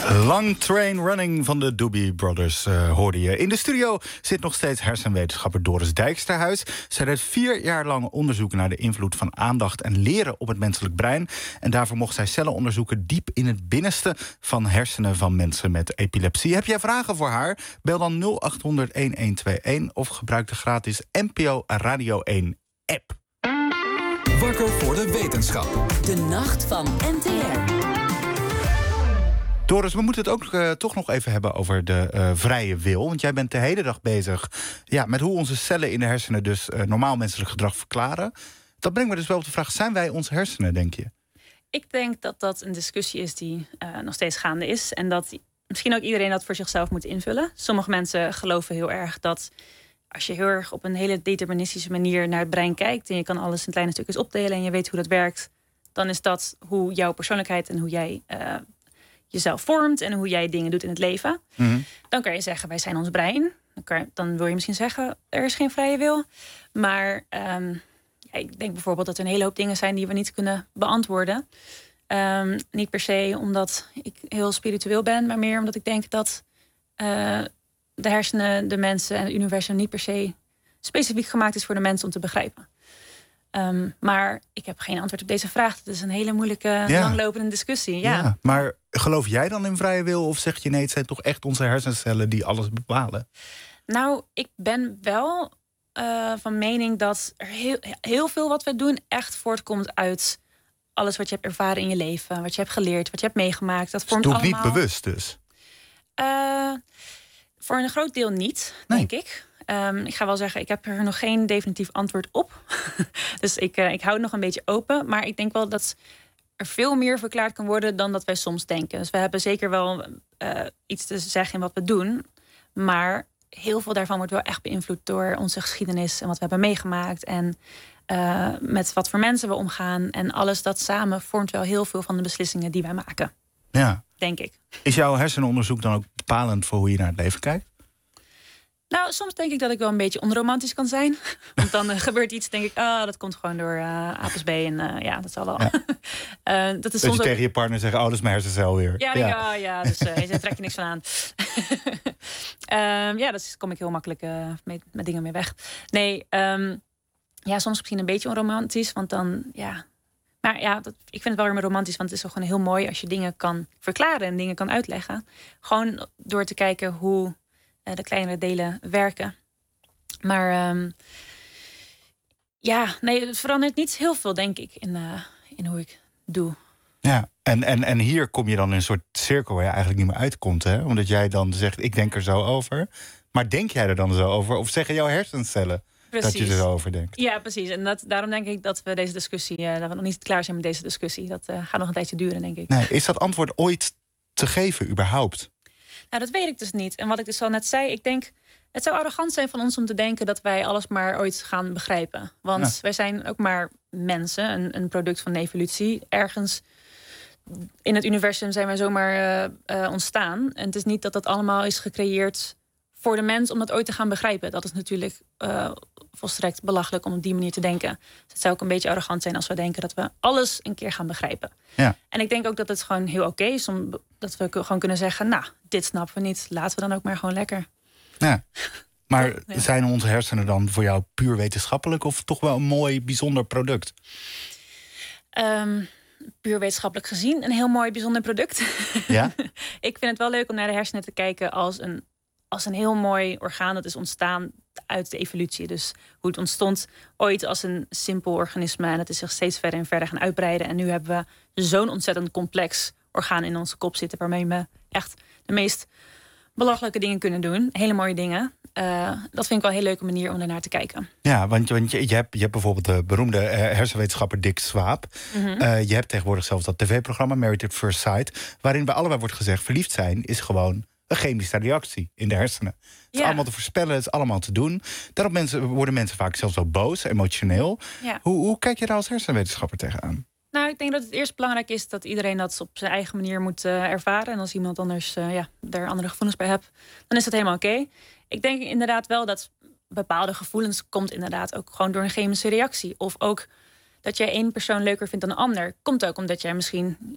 Long Train Running van de Doobie Brothers uh, hoorde je. In de studio zit nog steeds hersenwetenschapper Doris Dijksterhuis. Zij deed vier jaar lang onderzoek naar de invloed van aandacht en leren op het menselijk brein. En daarvoor mocht zij cellen onderzoeken diep in het binnenste van hersenen van mensen met epilepsie. Heb jij vragen voor haar? Bel dan nul acht honderd een een twee een of gebruik de gratis N P O Radio één app. Wakker voor de wetenschap. De nacht van N T R. Doris, we moeten het ook uh, toch nog even hebben over de uh, vrije wil. Want jij bent de hele dag bezig ja, met hoe onze cellen in de hersenen dus uh, normaal menselijk gedrag verklaren. Dat brengt me dus wel op de vraag, zijn wij onze hersenen, denk je? Ik denk dat dat een discussie is die uh, nog steeds gaande is. En dat misschien ook iedereen dat voor zichzelf moet invullen. Sommige mensen geloven heel erg dat als je heel erg op een hele deterministische manier naar het brein kijkt en je kan alles in kleine stukjes opdelen en je weet hoe dat werkt, dan is dat hoe jouw persoonlijkheid en hoe jij uh, jezelf vormt en hoe jij dingen doet in het leven. Mm-hmm. Dan kan je zeggen, wij zijn ons brein. Dan, kan je, dan wil je misschien zeggen, er is geen vrije wil. Maar um, ja, ik denk bijvoorbeeld dat er een hele hoop dingen zijn die we niet kunnen beantwoorden. Um, niet per se omdat ik heel spiritueel ben, maar meer omdat ik denk dat uh, de hersenen, de mensen en het universum niet per se specifiek gemaakt is voor de mensen om te begrijpen. Um, maar ik heb geen antwoord op deze vraag. Het is een hele moeilijke, ja. langlopende discussie. Ja. Ja, maar geloof jij dan in vrije wil of zeg je nee, het zijn toch echt onze hersencellen die alles bepalen? Nou, ik ben wel uh, van mening dat er heel, heel veel wat we doen echt voortkomt uit alles wat je hebt ervaren in je leven, wat je hebt geleerd, wat je hebt meegemaakt. Dat vormt dus allemaal niet bewust dus? Uh, voor een groot deel niet, nee. denk ik. Um, ik ga wel zeggen, ik heb er nog geen definitief antwoord op. Dus ik, uh, ik hou het nog een beetje open. Maar ik denk wel dat er veel meer verklaard kan worden dan dat wij soms denken. Dus we hebben zeker wel uh, iets te zeggen in wat we doen. Maar heel veel daarvan wordt wel echt beïnvloed door onze geschiedenis en wat we hebben meegemaakt. En uh, met wat voor mensen we omgaan. En alles dat samen vormt wel heel veel van de beslissingen die wij maken. Ja. Denk ik. Is jouw hersenonderzoek dan ook bepalend voor hoe je naar het leven kijkt? Nou, soms denk ik dat ik wel een beetje onromantisch kan zijn. Want dan uh, gebeurt iets, denk ik, ah, oh, dat komt gewoon door uh, A plus B. En uh, ja, dat zal wel. Ja. uh, dat is dus soms je ook tegen je partner zegt, oh, dat is mijn hersencel weer. Ja, ja. ja, ja dus uh, je trekt je niks van aan. um, ja, daar kom ik heel makkelijk uh, mee, met dingen mee weg. Nee, um, ja, soms misschien een beetje onromantisch. Want dan, ja... Maar ja, dat, ik vind het wel weer meer romantisch, want het is ook gewoon heel mooi als je dingen kan verklaren en dingen kan uitleggen. Gewoon door te kijken hoe uh, de kleinere delen werken. Maar um, ja, nee, het verandert niet heel veel, denk ik, in, uh, in hoe ik doe. Ja, en, en, en hier kom je dan in een soort cirkel waar je eigenlijk niet meer uitkomt, hè? Omdat jij dan zegt, ik denk er zo over. Maar denk jij er dan zo over? Of zeggen jouw hersencellen Precies. dat je er zo over denkt? Ja, precies. En dat, daarom denk ik dat we deze discussie, uh, dat we nog niet klaar zijn met deze discussie. Dat uh, gaat nog een tijdje duren, denk ik. Nee, is dat antwoord ooit te geven, überhaupt? Nou, dat weet ik dus niet. En wat ik dus al net zei, ik denk, het zou arrogant zijn van ons om te denken dat wij alles maar ooit gaan begrijpen. Want ja. wij zijn ook maar mensen, een, een product van de evolutie. Ergens in het universum zijn wij zomaar uh, uh, ontstaan. En het is niet dat dat allemaal is gecreëerd voor de mens om dat ooit te gaan begrijpen. Dat is natuurlijk uh, volstrekt belachelijk om op die manier te denken. Dus het zou ook een beetje arrogant zijn als we denken dat we alles een keer gaan begrijpen. Ja. En ik denk ook dat het gewoon heel oké is om dat we gewoon kunnen zeggen, nou, dit snappen we niet. Laten we dan ook maar gewoon lekker. Ja. Maar ja. zijn onze hersenen dan voor jou puur wetenschappelijk of toch wel een mooi, bijzonder product? Um, puur wetenschappelijk gezien een heel mooi, bijzonder product. Ja? Ik vind het wel leuk om naar de hersenen te kijken als een, als een heel mooi orgaan dat is ontstaan uit de evolutie. Dus hoe het ontstond ooit als een simpel organisme en het is zich steeds verder en verder gaan uitbreiden. En nu hebben we zo'n ontzettend complex orgaan in onze kop zitten waarmee we echt de meest belachelijke dingen kunnen doen. Hele mooie dingen. Uh, dat vind ik wel een hele leuke manier om daarnaar te kijken. Ja, want, want je, je, hebt, je hebt bijvoorbeeld de beroemde hersenwetenschapper Dick Swaap. Mm-hmm. Uh, je hebt tegenwoordig zelfs dat tv-programma Married at First Sight, waarin bij allebei wordt gezegd, verliefd zijn is gewoon een chemische reactie in de hersenen. Het is ja. allemaal te voorspellen, het is allemaal te doen. Daarop mensen, worden mensen vaak zelfs wel boos, emotioneel. Ja. Hoe, hoe kijk je daar als hersenwetenschapper tegenaan? Nou, ik denk dat het eerst belangrijk is dat iedereen dat op zijn eigen manier moet uh, ervaren. En als iemand anders uh, ja, daar andere gevoelens bij hebt, dan is dat helemaal oké. Okay. Ik denk inderdaad wel dat bepaalde gevoelens komt inderdaad ook gewoon door een chemische reactie. Of ook dat jij één persoon leuker vindt dan een ander. Komt ook omdat jij misschien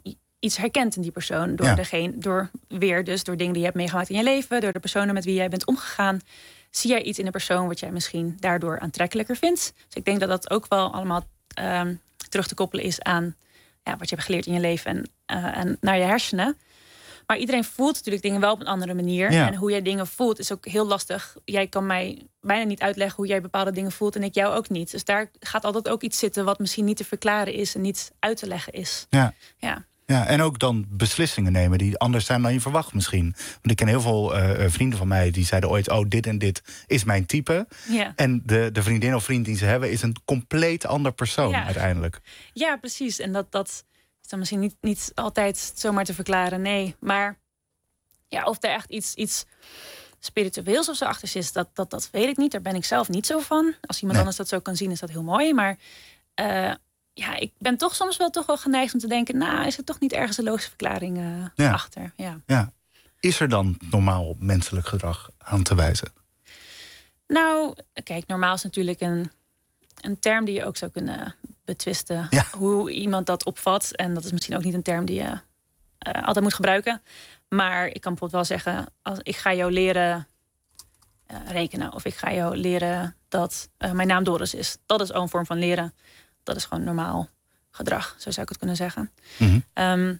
iets herkent in die persoon. Door, Ja. degene, door weer dus door dingen die je hebt meegemaakt in je leven. Door de personen met wie jij bent omgegaan. Zie jij iets in een persoon wat jij misschien daardoor aantrekkelijker vindt. Dus ik denk dat dat ook wel allemaal um, terug te koppelen is aan ja, wat je hebt geleerd in je leven en, uh, en naar je hersenen. Maar iedereen voelt natuurlijk dingen wel op een andere manier. Ja. En hoe jij dingen voelt is ook heel lastig. Jij kan mij bijna niet uitleggen hoe jij bepaalde dingen voelt en ik jou ook niet. Dus daar gaat altijd ook iets zitten wat misschien niet te verklaren is en niet uit te leggen is. Ja. Ja. Ja, en ook dan beslissingen nemen die anders zijn dan je verwacht misschien. Want ik ken heel veel uh, vrienden van mij die zeiden ooit... oh, dit en dit is mijn type. Ja. En de, de vriendin of vriend die ze hebben... is een compleet ander persoon Ja. uiteindelijk. Ja, precies. En dat, dat is dan misschien niet, niet altijd zomaar te verklaren, nee. Maar ja, of er echt iets, iets spiritueels of zo achter zit, dat, dat, dat weet ik niet. Daar ben ik zelf niet zo van. Als iemand Nee. anders dat zo kan zien, is dat heel mooi. Maar uh, ja, ik ben toch soms wel toch wel geneigd om te denken... nou, is er toch niet ergens een logische verklaring uh, Ja. achter? Ja. Ja. Is er dan normaal menselijk gedrag aan te wijzen? Nou, kijk, normaal is natuurlijk een, een term die je ook zou kunnen betwisten. Ja. Hoe iemand dat opvat. En dat is misschien ook niet een term die je uh, altijd moet gebruiken. Maar ik kan bijvoorbeeld wel zeggen... als ik ga jou leren uh, rekenen. Of ik ga jou leren dat uh, mijn naam Doris is. Dat is ook een vorm van leren. Dat is gewoon normaal gedrag, zo zou ik het kunnen zeggen. Mm-hmm. Um,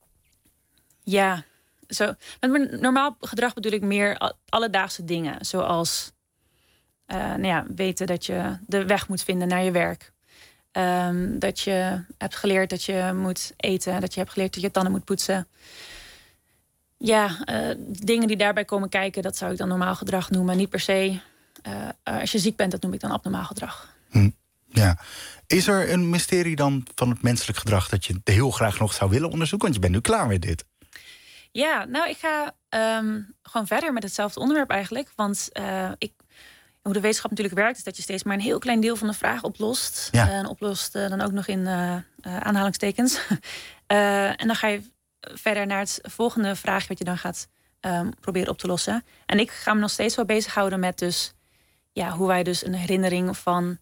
ja, zo, met normaal gedrag bedoel ik meer alledaagse dingen. Zoals uh, nou ja, weten dat je de weg moet vinden naar je werk. Um, dat je hebt geleerd dat je moet eten. Dat je hebt geleerd dat je tanden moet poetsen. Ja, uh, dingen die daarbij komen kijken, dat zou ik dan normaal gedrag noemen. Niet per se. Uh, als je ziek bent, dat noem ik dan abnormaal gedrag. Hm. Ja. Is er een mysterie dan van het menselijk gedrag dat je heel graag nog zou willen onderzoeken? Want je bent nu klaar met dit. Ja, nou, ik ga um, gewoon verder met hetzelfde onderwerp eigenlijk. Want uh, ik, hoe de wetenschap natuurlijk werkt, is dat je steeds maar een heel klein deel van de vraag oplost. Ja. Uh, en oplost uh, dan ook nog in uh, uh, aanhalingstekens. uh, en dan ga je verder naar het volgende vraagje wat je dan gaat um, proberen op te lossen. En ik ga me nog steeds wel bezighouden met dus ja, hoe wij dus een herinnering van,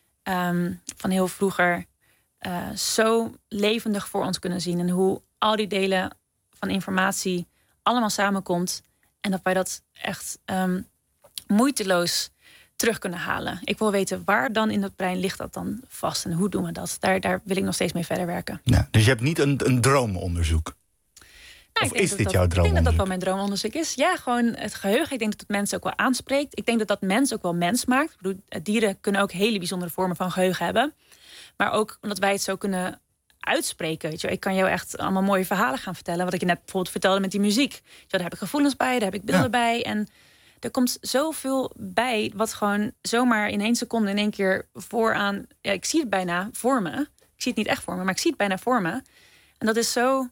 um, van heel vroeger uh, zo levendig voor ons kunnen zien. En hoe al die delen van informatie allemaal samenkomt. En dat wij dat echt um, moeiteloos terug kunnen halen. Ik wil weten waar dan in het brein ligt dat dan vast. En hoe doen we dat? Daar, daar wil ik nog steeds mee verder werken. Ja, dus je hebt niet een, een droomonderzoek? Nou, of ik denk is dat dit dat, jouw Ik denk dat dat droomonderzoek? wel mijn droomonderzoek is. Ja, gewoon het geheugen. Ik denk dat het mensen ook wel aanspreekt. Ik denk dat dat mens ook wel mens maakt. Ik bedoel, dieren kunnen ook hele bijzondere vormen van geheugen hebben. Maar ook omdat wij het zo kunnen uitspreken. Weet je. Ik kan jou echt allemaal mooie verhalen gaan vertellen. Wat ik je net bijvoorbeeld vertelde met die muziek. Weet je, daar heb ik gevoelens bij, daar heb ik beelden Ja. bij. En er komt zoveel bij wat gewoon zomaar in één seconde in één keer vooraan... Ja, ik zie het bijna voor me. Ik zie het niet echt voor me, maar ik zie het bijna voor me. En dat is zo...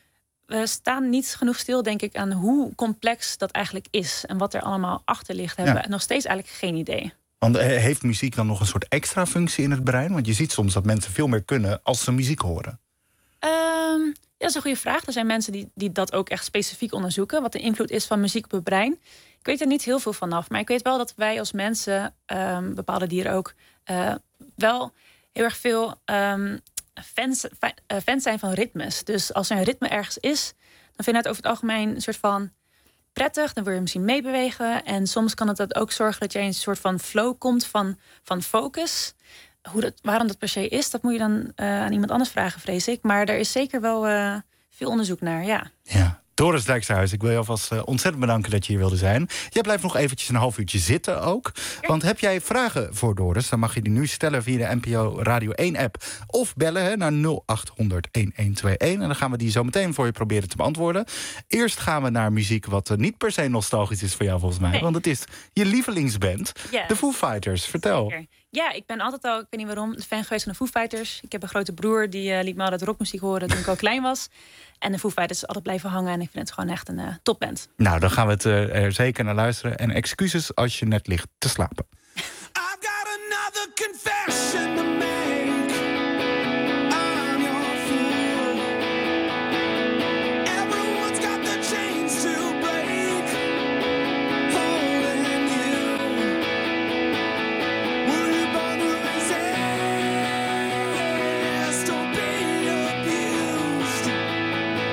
We staan niet genoeg stil, denk ik, aan hoe complex dat eigenlijk is. En wat er allemaal achter ligt, hebben Ja. we nog steeds eigenlijk geen idee. Want eh, heeft muziek dan nog een soort extra functie in het brein? Want je ziet soms dat mensen veel meer kunnen als ze muziek horen. Um, ja, dat is een goede vraag. Er zijn mensen die, die dat ook echt specifiek onderzoeken. Wat de invloed is van muziek op het brein. Ik weet er niet heel veel vanaf. Maar ik weet wel dat wij als mensen, um, bepaalde dieren ook... Uh, wel heel erg veel um, fans, uh, fans zijn van ritmes. Dus als er een ritme ergens is, dan vind je het over het algemeen een soort van prettig. Dan wil je misschien meebewegen. En soms kan het dat ook zorgen dat je in een soort van flow komt van, van focus. Hoe dat, waarom dat per se is, dat moet je dan uh, aan iemand anders vragen, vrees ik. Maar er is zeker wel uh, veel onderzoek naar, ja. Ja. Doris Dijksterhuis, ik wil je alvast uh, ontzettend bedanken dat je hier wilde zijn. Jij blijft nog eventjes een half uurtje zitten ook. Want heb jij vragen voor Doris, dan mag je die nu stellen via de N P O Radio één app. Of bellen hè, naar nul acht honderd elf tweeënentwintig. En dan gaan we die zo meteen voor je proberen te beantwoorden. Eerst gaan we naar muziek wat uh, niet per se nostalgisch is voor jou volgens mij. Nee. Want het is je lievelingsband, yeah. de Foo Fighters. Vertel. Zeker. Ja, ik ben altijd al, ik weet niet waarom, fan geweest van de Foo Fighters. Ik heb een grote broer, die uh, liet me altijd rockmuziek horen toen ik al klein was. En de Foo Fighters is altijd blijven hangen. En ik vind het gewoon echt een uh, topband. Nou, dan gaan we het uh, er zeker naar luisteren. En excuses als je net ligt te slapen. I've got another confession to make. I'm your fool. Everyone's got the chains to break. Holding you. Were you born to resist or be abused?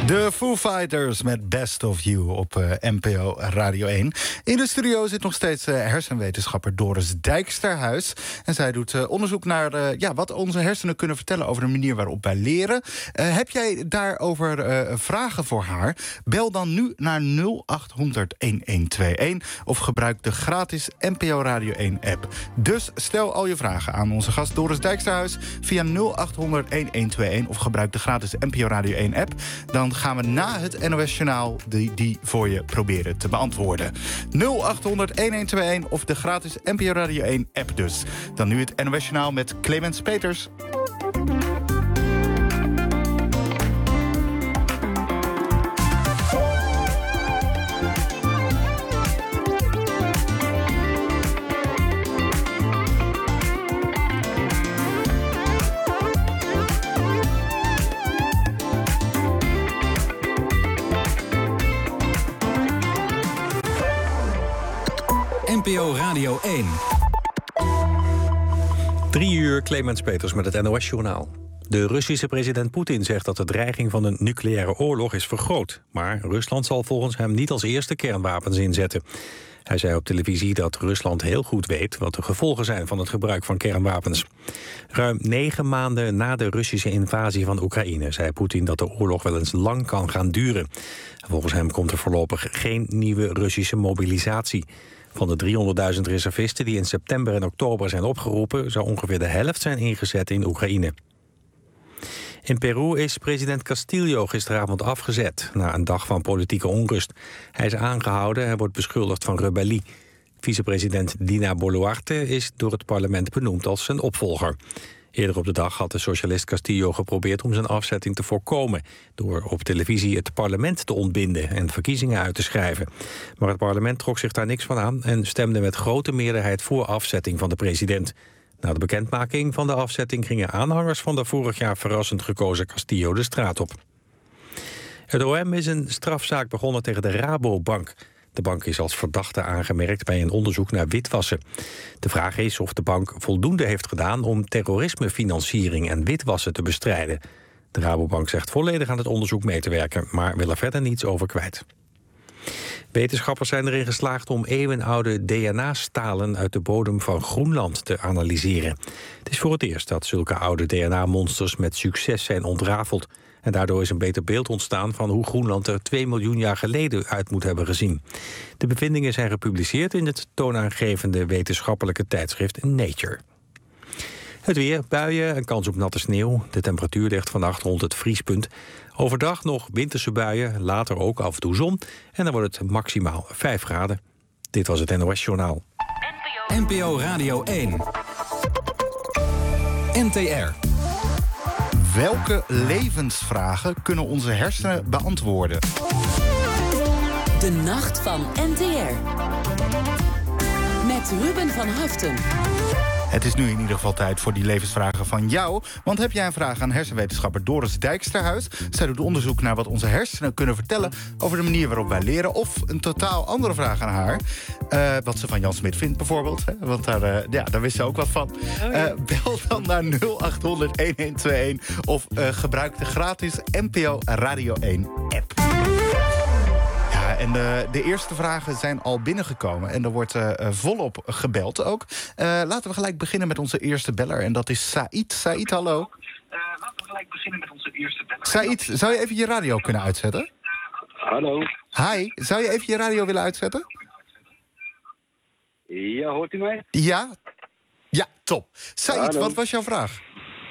De Foo Fighters met Best of You op uh, N P O Radio één. In de studio zit nog steeds uh, hersenwetenschapper Doris Dijksterhuis. En zij doet uh, onderzoek naar uh, ja, wat onze hersenen kunnen vertellen over de manier waarop wij leren. Uh, heb jij daarover uh, vragen voor haar? Bel dan nu naar nul acht honderd elf tweeënentwintig of gebruik de gratis N P O Radio één app. Dus stel al je vragen aan onze gast Doris Dijksterhuis via nul acht honderd elf tweeënentwintig of gebruik de gratis N P O Radio één app. Dan gaan we na het N O S-journaal die, die voor je proberen te beantwoorden. nul acht honderd elf tweeënentwintig of de gratis N P O Radio één app dus. Dan nu het N O S-journaal met Clemens Peters. N P O Radio één. Drie uur, Clemens Peters met het N O S-journaal. De Russische president Poetin zegt dat de dreiging van een nucleaire oorlog is vergroot. Maar Rusland zal volgens hem niet als eerste kernwapens inzetten. Hij zei op televisie dat Rusland heel goed weet wat de gevolgen zijn van het gebruik van kernwapens. Ruim negen maanden na de Russische invasie van Oekraïne zei Poetin dat de oorlog wel eens lang kan gaan duren. Volgens hem komt er voorlopig geen nieuwe Russische mobilisatie. Van de driehonderdduizend reservisten die in september en oktober zijn opgeroepen, zou ongeveer de helft zijn ingezet in Oekraïne. In Peru is president Castillo gisteravond afgezet na een dag van politieke onrust. Hij is aangehouden en wordt beschuldigd van rebellie. Vicepresident Dina Boluarte is door het parlement benoemd als zijn opvolger. Eerder op de dag had de socialist Castillo geprobeerd om zijn afzetting te voorkomen, door op televisie het parlement te ontbinden en verkiezingen uit te schrijven. Maar het parlement trok zich daar niks van aan en stemde met grote meerderheid voor afzetting van de president. Na de bekendmaking van de afzetting gingen aanhangers van de vorig jaar verrassend gekozen Castillo de straat op. Het O M is een strafzaak begonnen tegen de Rabobank. De bank is als verdachte aangemerkt bij een onderzoek naar witwassen. De vraag is of de bank voldoende heeft gedaan om terrorismefinanciering en witwassen te bestrijden. De Rabobank zegt volledig aan het onderzoek mee te werken, maar wil er verder niets over kwijt. Wetenschappers zijn erin geslaagd om eeuwenoude D N A-stalen uit de bodem van Groenland te analyseren. Het is voor het eerst dat zulke oude D N A-monsters met succes zijn ontrafeld. En daardoor is een beter beeld ontstaan van hoe Groenland er twee miljoen jaar geleden uit moet hebben gezien. De bevindingen zijn gepubliceerd in het toonaangevende wetenschappelijke tijdschrift Nature. Het weer, buien en kans op natte sneeuw. De temperatuur ligt vannacht rond het vriespunt. Overdag nog winterse buien, later ook af en toe zon. En dan wordt het maximaal vijf graden. Dit was het N O S-journaal. N P O Radio één. N T R. Welke levensvragen kunnen onze hersenen beantwoorden? De Nacht van N T R. Met Ruben van Haften. Het is nu in ieder geval tijd voor die levensvragen van jou. Want heb jij een vraag aan hersenwetenschapper Doris Dijksterhuis? Zij doet onderzoek naar wat onze hersenen kunnen vertellen over de manier waarop wij leren. Of een totaal andere vraag aan haar. Uh, wat ze van Jan Smit vindt bijvoorbeeld. Hè? Want daar, uh, ja, daar wist ze ook wat van. Uh, bel dan naar nul acht honderd elf tweeënentwintig of uh, gebruik de gratis N P O Radio één app. Ja, en de, de eerste vragen zijn al binnengekomen. En er wordt uh, volop gebeld ook. Uh, laten we gelijk beginnen met onze eerste beller. En dat is Saïd. Saïd, hallo. Uh, laten we gelijk beginnen met onze eerste beller. Saïd, zou je even je radio kunnen uitzetten? Hallo. Hi, zou je even je radio willen uitzetten? Ja, hoort u mij? Ja? Ja, top. Saïd, wat was jouw vraag?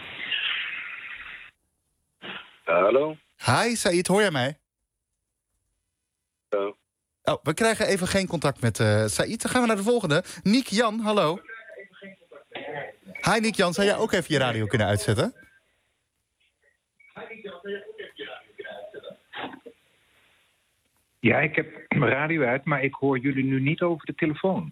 Hallo. Hi, Saïd, hoor jij mij? Hallo. Oh, we krijgen even geen contact met uh, Saïd. Dan gaan we naar de volgende. Niek Jan, hallo. Hi Niek Jan, zou jij ook even je radio kunnen uitzetten? Ja, ik heb mijn radio uit, maar ik hoor jullie nu niet over de telefoon.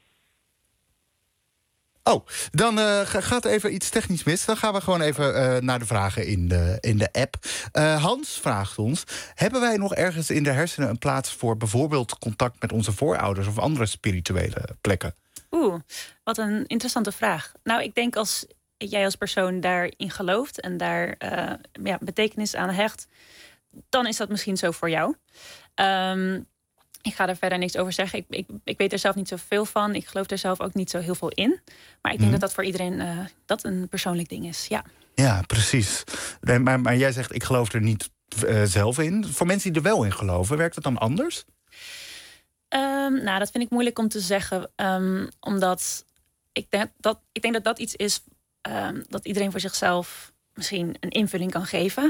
Oh, dan uh, gaat even iets technisch mis. Dan gaan we gewoon even uh, naar de vragen in de, in de app. Uh, Hans vraagt ons, hebben wij nog ergens in de hersenen een plaats voor bijvoorbeeld contact met onze voorouders of andere spirituele plekken? Oeh, wat een interessante vraag. Nou, ik denk als jij als persoon daarin gelooft en daar uh, ja, betekenis aan hecht, dan is dat misschien zo voor jou. Um, ik ga er verder niks over zeggen. Ik, ik, ik weet er zelf niet zoveel van. Ik geloof er zelf ook niet zo heel veel in. Maar ik denk mm. dat dat voor iedereen uh, dat een persoonlijk ding is. Ja, ja precies. Nee, maar, maar jij zegt, ik geloof er niet uh, zelf in. Voor mensen die er wel in geloven, werkt het dan anders? Um, nou, dat vind ik moeilijk om te zeggen. Um, omdat ik denk dat, ik denk dat dat iets is um, dat iedereen voor zichzelf misschien een invulling kan geven.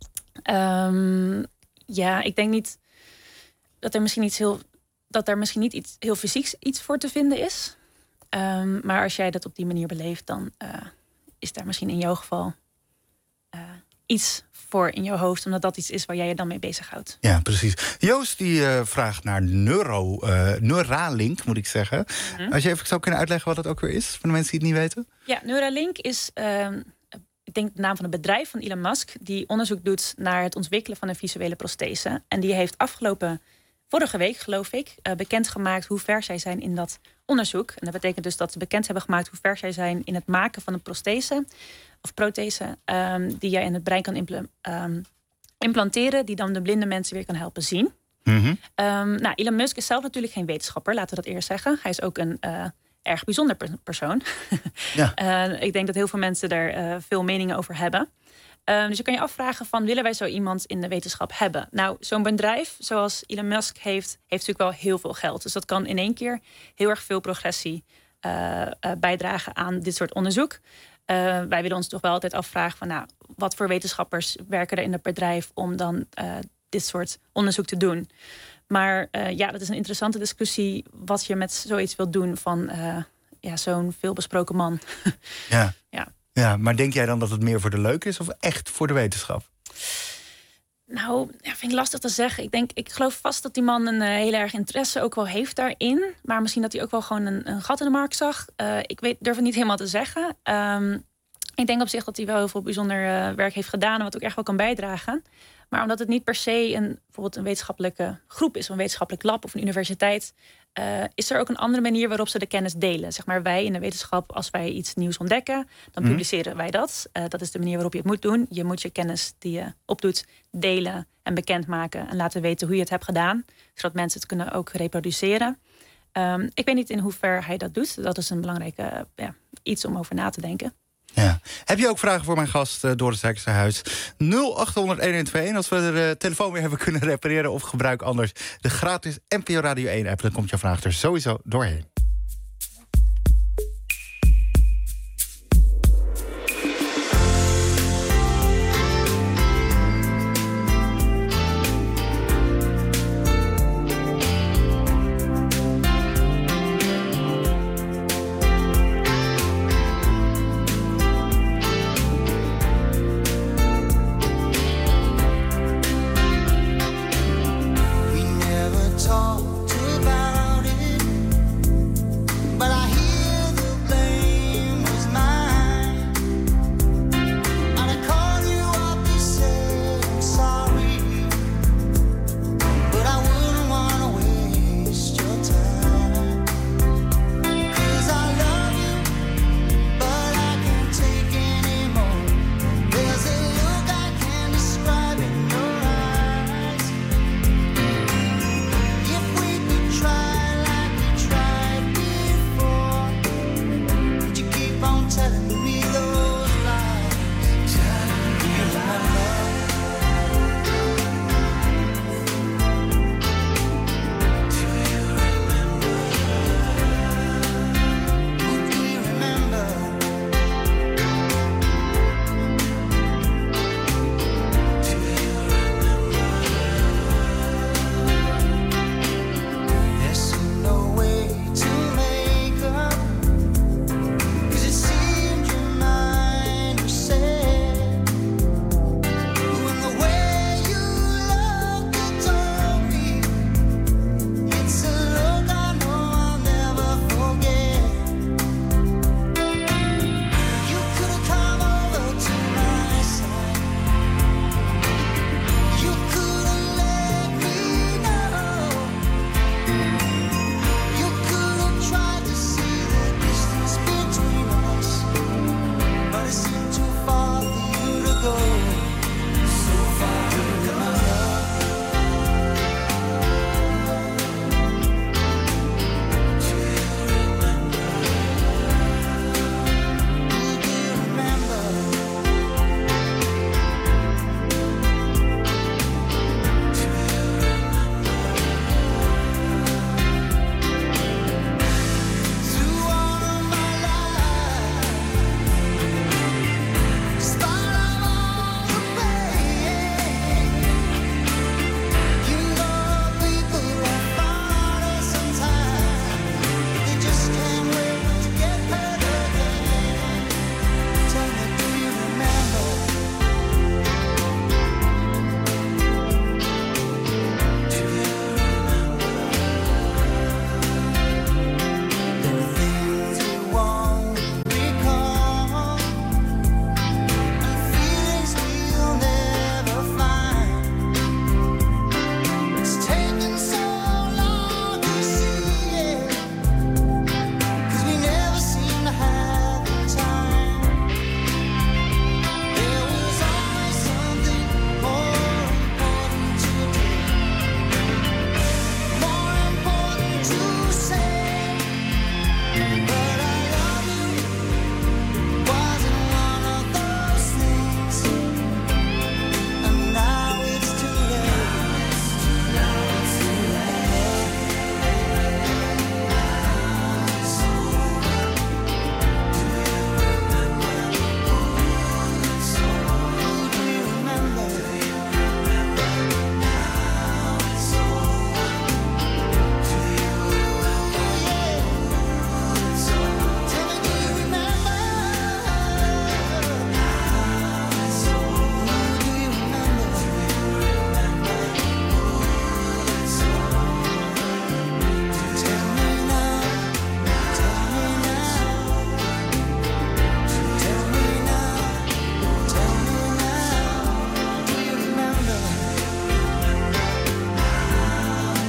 Um, ja, ik denk niet dat er misschien iets heel, dat er misschien niet iets heel fysieks iets voor te vinden is. Um, maar als jij dat op die manier beleeft, dan uh, is daar misschien in jouw geval uh, iets voor in jouw hoofd, omdat dat iets is waar jij je dan mee bezighoudt. Ja, precies. Joost die uh, vraagt naar neuro, uh, Neuralink, moet ik zeggen. Mm-hmm. Als je even zou kunnen uitleggen wat dat ook weer is, voor de mensen die het niet weten. Ja, Neuralink is, uh, ik denk de naam van het bedrijf van Elon Musk, die onderzoek doet naar het ontwikkelen van een visuele prothese. En die heeft afgelopen, vorige week geloof ik, uh, bekendgemaakt hoe ver zij zijn in dat onderzoek. En dat betekent dus dat ze bekend hebben gemaakt hoe ver zij zijn in het maken van een prothese of prothese um, die jij in het brein kan impl- um, implanteren, die dan de blinde mensen weer kan helpen zien. Mm-hmm. Um, nou, Elon Musk is zelf natuurlijk geen wetenschapper, laten we dat eerst zeggen. Hij is ook een uh, erg bijzonder per- persoon. Ja. uh, ik denk dat heel veel mensen daar uh, veel meningen over hebben. Um, dus je kan je afvragen van, willen wij zo iemand in de wetenschap hebben? Nou, zo'n bedrijf zoals Elon Musk heeft, heeft natuurlijk wel heel veel geld. Dus dat kan in één keer heel erg veel progressie uh, uh, bijdragen aan dit soort onderzoek. Uh, wij willen ons toch wel altijd afvragen van, nou, wat voor wetenschappers werken er in het bedrijf om dan uh, dit soort onderzoek te doen. Maar uh, ja, dat is een interessante discussie wat je met zoiets wilt doen van uh, ja, zo'n veelbesproken man. Ja. ja. Ja, maar denk jij dan dat het meer voor de leuk is of echt voor de wetenschap? Nou, ja, vind ik lastig te zeggen. Ik denk, ik geloof vast dat die man een uh, heel erg interesse ook wel heeft daarin. Maar misschien dat hij ook wel gewoon een, een gat in de markt zag. Uh, ik weet, durf het niet helemaal te zeggen. Um, ik denk op zich dat hij wel heel veel bijzonder uh, werk heeft gedaan en wat ook echt wel kan bijdragen. Maar omdat het niet per se een, bijvoorbeeld een wetenschappelijke groep is, of een wetenschappelijk lab of een universiteit, uh, is er ook een andere manier waarop ze de kennis delen. Zeg maar, wij in de wetenschap, als wij iets nieuws ontdekken, dan mm. publiceren wij dat. Uh, dat is de manier waarop je het moet doen. Je moet je kennis die je opdoet delen en bekendmaken en laten weten hoe je het hebt gedaan, zodat mensen het kunnen ook reproduceren. Um, ik weet niet in hoever hij dat doet. Dat is een belangrijke uh, ja, iets om over na te denken. Ja. Heb je ook vragen voor mijn gast uh, Doris Dijksterhuis? nul acht honderd een een twee één als we de uh, telefoon weer hebben kunnen repareren, of gebruik anders de gratis N P O Radio één app. Dan komt jouw vraag er sowieso doorheen. Talked about it.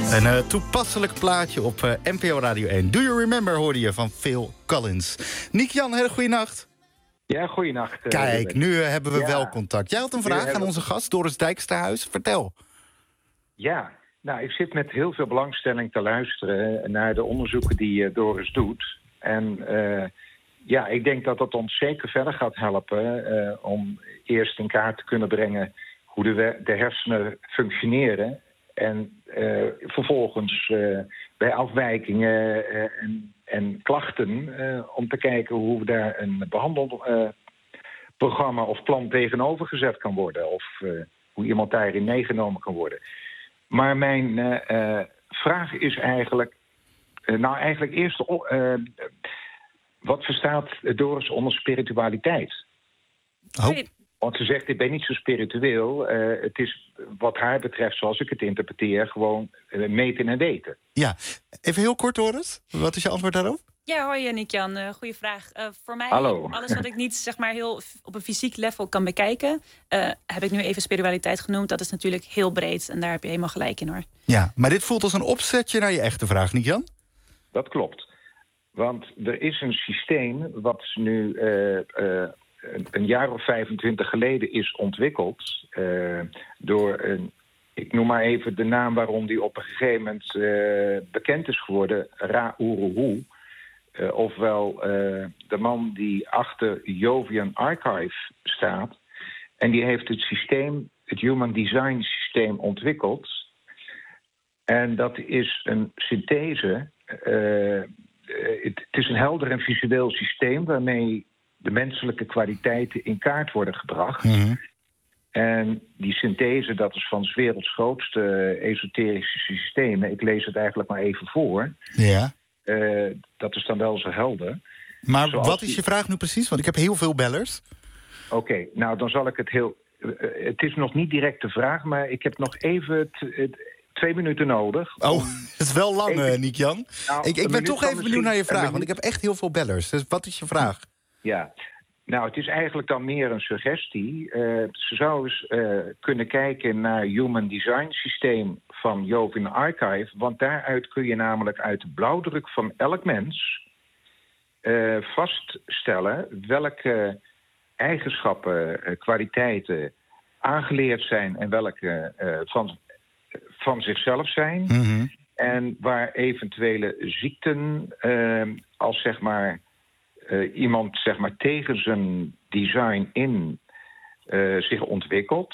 Een uh, toepasselijk plaatje op uh, N P O Radio één. Do You Remember hoorde je van Phil Collins. Niek-Jan, hele goede nacht. Ja, goeienacht. Uh, Kijk, nu uh, hebben we ja. wel contact. Jij had een vraag aan onze gast, Doris Dijksterhuis. Vertel. Ja, nou, ik zit met heel veel belangstelling te luisteren naar de onderzoeken die uh, Doris doet. En uh, ja, ik denk dat dat ons zeker verder gaat helpen uh, om eerst in kaart te kunnen brengen hoe de, de hersenen functioneren. En uh, vervolgens uh, bij afwijkingen uh, en, en klachten uh, om te kijken hoe daar een behandelprogramma uh, of plan tegenover gezet kan worden. Of uh, hoe iemand daarin meegenomen kan worden. Maar mijn uh, uh, vraag is eigenlijk... Uh, nou, eigenlijk eerst... Uh, wat verstaat Doris onder spiritualiteit? Oh. Want ze zegt, ik ben niet zo spiritueel. Uh, het is wat haar betreft, zoals ik het interpreteer... gewoon uh, meten en weten. Ja, even heel kort, Doris. Wat is je antwoord daarop? Ja, hoi Niek-Jan. Uh, goeie vraag. Uh, voor mij, Hallo. Alles wat ik niet zeg maar heel op een fysiek level kan bekijken... Uh, heb ik nu even spiritualiteit genoemd. Dat is natuurlijk heel breed en daar heb je helemaal gelijk in, hoor. Ja, maar dit voelt als een opzetje naar je echte vraag, Niek-Jan? Dat klopt. Want er is een systeem wat nu... Uh, uh, een jaar of vijfentwintig geleden is ontwikkeld uh, door een, ik noem maar even de naam waarom die op een gegeven moment uh, bekend is geworden, Ra-Uru-Hu. Uh, ofwel uh, de man die achter Jovian Archive staat. En die heeft het systeem, het Human Design systeem ontwikkeld. En dat is een synthese. Uh, het, het is een helder en visueel systeem waarmee de menselijke kwaliteiten in kaart worden gebracht. Mm-hmm. En die synthese, dat is van 's werelds grootste esoterische systemen. Ik lees het eigenlijk maar even voor. Ja. Uh, dat is dan wel zo helder. Maar Zoals wat is die... je vraag nu precies? Want ik heb heel veel bellers. Oké, okay, nou dan zal ik het heel... Uh, het is nog niet direct de vraag, maar ik heb nog even... T- t- twee minuten nodig. Oh, het is wel lang, even... uh, Niek-Jan. Nou, ik ik ben toch even benieuwd naar je vraag, want ik heb echt heel veel bellers. Dus wat is je vraag? Ja, nou, het is eigenlijk dan meer een suggestie. Uh, ze zou eens uh, kunnen kijken naar het Human Design systeem van Jovian Archive. Want daaruit kun je namelijk uit de blauwdruk van elk mens uh, vaststellen welke eigenschappen, uh, kwaliteiten aangeleerd zijn en welke uh, van, van zichzelf zijn. Mm-hmm. En waar eventuele ziekten uh, als zeg maar... Uh, iemand zeg maar, tegen zijn design in uh, zich ontwikkelt...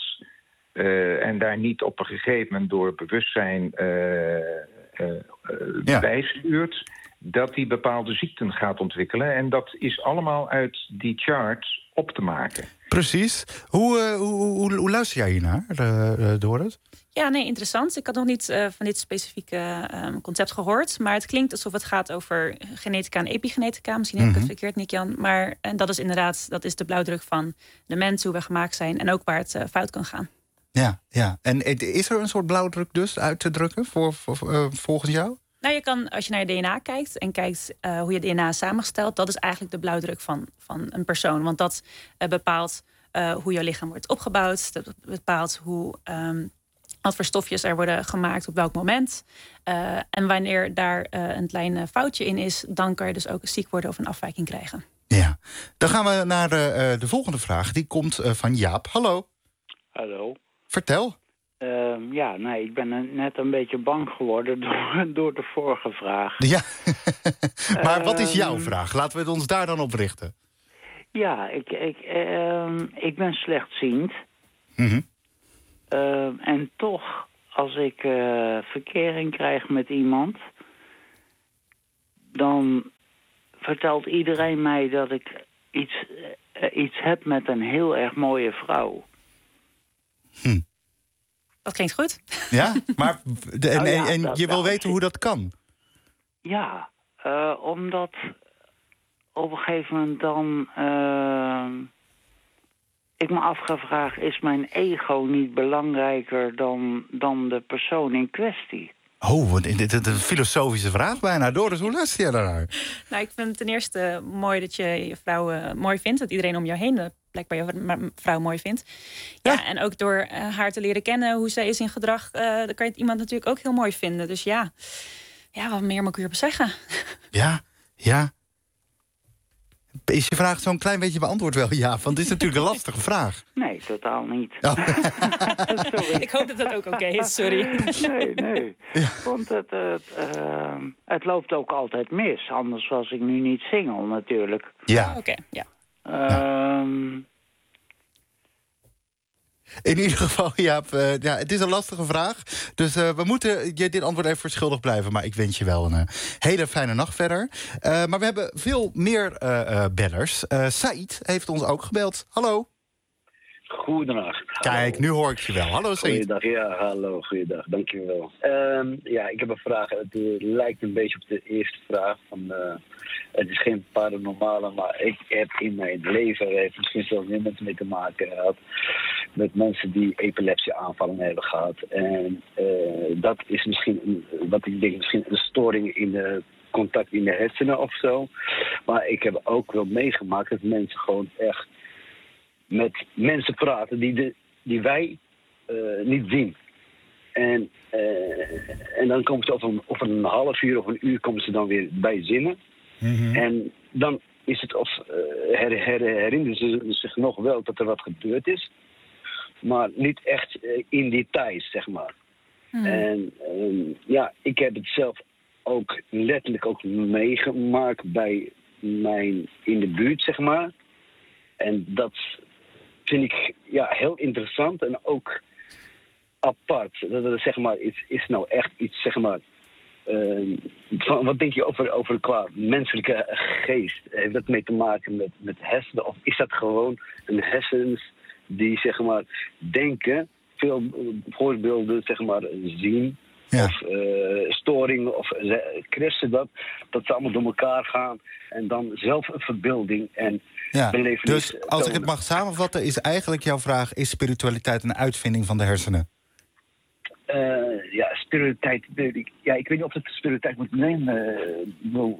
Uh, en daar niet op een gegeven moment door bewustzijn uh, uh, uh, ja. bijstuurt... dat hij bepaalde ziekten gaat ontwikkelen. En dat is allemaal uit die chart op te maken. Precies. Hoe, uh, hoe, hoe, hoe luister jij hiernaar, uh, uh, Doris? Ja, nee, interessant. Ik had nog niet uh, van dit specifieke um, concept gehoord. Maar het klinkt alsof het gaat over genetica en epigenetica. Misschien heb ik mm-hmm. het verkeerd, Niek-Jan. Maar en dat is inderdaad, dat is de blauwdruk van de mens, hoe we gemaakt zijn... en ook waar het uh, fout kan gaan. Ja, ja. En is er een soort blauwdruk dus uit te drukken voor, voor, uh, volgens jou? Nou, je kan, als je naar je D N A kijkt en kijkt uh, hoe je D N A is samengesteld... dat is eigenlijk de blauwdruk van, van een persoon. Want dat uh, bepaalt uh, hoe jouw lichaam wordt opgebouwd. Dat bepaalt hoe, um, wat voor stofjes er worden gemaakt op welk moment. Uh, en wanneer daar uh, een klein foutje in is... dan kan je dus ook ziek worden of een afwijking krijgen. Ja, dan gaan we naar de, uh, de volgende vraag. Die komt uh, van Jaap. Hallo. Hallo. Vertel. Uh, ja, nee, ik ben net een beetje bang geworden door, door de vorige vraag. Ja, maar uh, wat is jouw vraag? Laten we het ons daar dan op richten. Ja, ik, ik, uh, ik ben slechtziend. Mm-hmm. Uh, en toch, als ik uh, verkering krijg met iemand... dan vertelt iedereen mij dat ik iets, uh, iets heb met een heel erg mooie vrouw. Hm. Dat klinkt goed. Ja, maar de, en, oh ja, en dat, je wil dat, weten hoe dat kan? Ja, uh, omdat op een gegeven moment dan... Uh, ik me afgevraagd, is mijn ego niet belangrijker dan, dan de persoon in kwestie? Oh, dit is een filosofische vraag bijna. Doris, hoe luister je daarnaar? Nou, ik vind het ten eerste mooi dat je je vrouw uh, mooi vindt. Dat iedereen om jou heen uh, plek waar je een vrouw mooi vindt. Ja, ja. En ook door uh, haar te leren kennen, hoe zij is in gedrag, uh, dan kan je iemand natuurlijk ook heel mooi vinden. Dus ja, ja, wat meer moet ik hierop zeggen? Ja, ja. Is je vraag zo'n klein beetje beantwoord wel, ja? Want dit is natuurlijk een lastige vraag. Nee, totaal niet. Oh. Sorry. Ik hoop dat dat ook oké okay is, sorry. Nee, nee. Ja. Want het, het, uh, het loopt ook altijd mis. Anders was ik nu niet single, natuurlijk. Ja. Oké, okay, ja. Um, In ieder geval, Jaap, uh, ja, het is een lastige vraag. Dus uh, we moeten je dit antwoord even verschuldigd blijven. Maar ik wens je wel een uh, hele fijne nacht verder. Uh, maar we hebben veel meer uh, uh, bellers. Uh, Said heeft ons ook gebeld. Hallo. Goedendag. Kijk, nu hoor ik je wel. Hallo, Said. Goeiedag, ja, hallo, goeiedag. Dankjewel. Um, ja, ik heb een vraag. Het uh, lijkt een beetje op de eerste vraag. Van, uh, het is geen paranormale, maar ik heb in mijn leven, heeft misschien zelfs meer met mee te maken gehad, met mensen die epilepsieaanvallen hebben gehad. En uh, dat is misschien, een, wat ik denk, misschien een storing in de contact in de hersenen of zo. Maar ik heb ook wel meegemaakt dat mensen gewoon echt met mensen praten die, de, die wij uh, niet zien. En, uh, en dan komen ze over een, over een half uur of een uur komen ze dan weer bij zinnen. Mm-hmm. En dan is het of uh, her, her, herinneren ze zich nog wel dat er wat gebeurd is. Maar niet echt uh, in details, zeg maar. Mm. En um, ja, ik heb het zelf ook letterlijk ook meegemaakt bij mijn in de buurt, zeg maar. En dat vind ik ja, heel interessant en ook apart. Dat het zeg maar is, is nou echt iets, zeg maar. Uh, van, wat denk je over, over qua menselijke geest? Heeft dat mee te maken met, met hersenen? Of is dat gewoon een hersens die zeg maar denken, veel voorbeelden zeg maar zien, ja. Of uh, storingen of uh, crashen dat, dat ze allemaal door elkaar gaan en dan zelf een verbeelding en ja. belevenis. Dus als tonen. Ik het mag samenvatten, is eigenlijk jouw vraag: is spiritualiteit een uitvinding van de hersenen? Uh, ja, spiritualiteit. Ja, ik weet niet of het spiritualiteit moet nemen. Uh, wil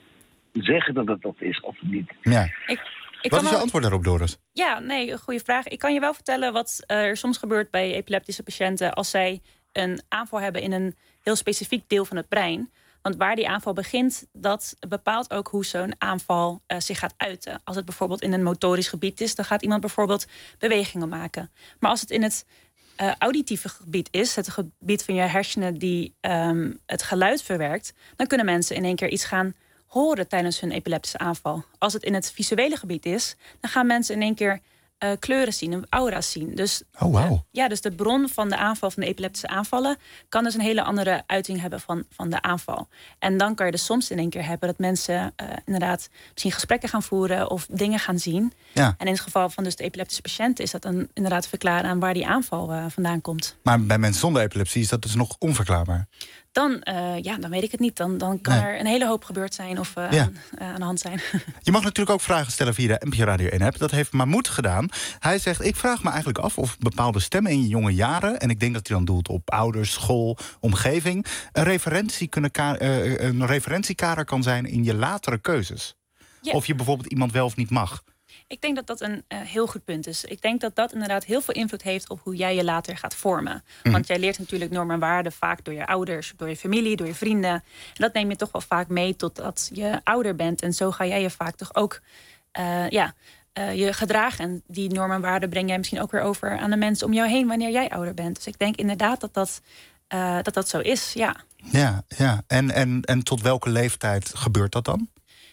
zeggen dat het dat is of niet. Ja. Ik, ik wat is je wel... antwoord daarop, Doris? Ja, nee, een goede vraag. Ik kan je wel vertellen wat er soms gebeurt bij epileptische patiënten als zij een aanval hebben in een heel specifiek deel van het brein. Want waar die aanval begint, dat bepaalt ook hoe zo'n aanval uh, zich gaat uiten. Als het bijvoorbeeld in een motorisch gebied is, dan gaat iemand bijvoorbeeld bewegingen maken. Maar als het in het uh, auditieve gebied is, het gebied van je hersenen die um, het geluid verwerkt, dan kunnen mensen in één keer iets gaan horen tijdens hun epileptische aanval. Als het in het visuele gebied is, dan gaan mensen in één keer Uh, kleuren zien, een aura's zien. Dus, oh, wow. uh, ja, dus de bron van de aanval van de epileptische aanvallen kan dus een hele andere uiting hebben van, van de aanval. En dan kan je dus soms in één keer hebben dat mensen uh, inderdaad misschien gesprekken gaan voeren of dingen gaan zien. Ja. En in het geval van dus de epileptische patiënten is dat dan inderdaad te verklaren aan waar die aanval uh, vandaan komt. Maar bij mensen zonder epilepsie is dat dus nog onverklaarbaar. Dan, uh, ja, dan weet ik het niet. Dan, dan kan nee. er een hele hoop gebeurd zijn of uh, ja. aan, uh, aan de hand zijn. Je mag natuurlijk ook vragen stellen via de N P O Radio één app. Dat heeft Mahmoud gedaan. Hij zegt, ik vraag me eigenlijk af of bepaalde stemmen in je jonge jaren, en ik denk dat hij dan doelt op ouders, school, omgeving, een, referentie kunnen ka- uh, een referentiekader kan zijn in je latere keuzes. Ja. Of je bijvoorbeeld iemand wel of niet mag. Ik denk dat dat een uh, heel goed punt is. Ik denk dat dat inderdaad heel veel invloed heeft op hoe jij je later gaat vormen. Mm. Want jij leert natuurlijk normen en waarden vaak door je ouders, door je familie, door je vrienden. En dat neem je toch wel vaak mee totdat je ouder bent. En zo ga jij je vaak toch ook uh, ja, uh, je gedragen. En die normen en waarden breng jij misschien ook weer over aan de mensen om jou heen wanneer jij ouder bent. Dus ik denk inderdaad dat dat, uh, dat, dat zo is, ja. Ja, ja. En, en, en tot welke leeftijd gebeurt dat dan?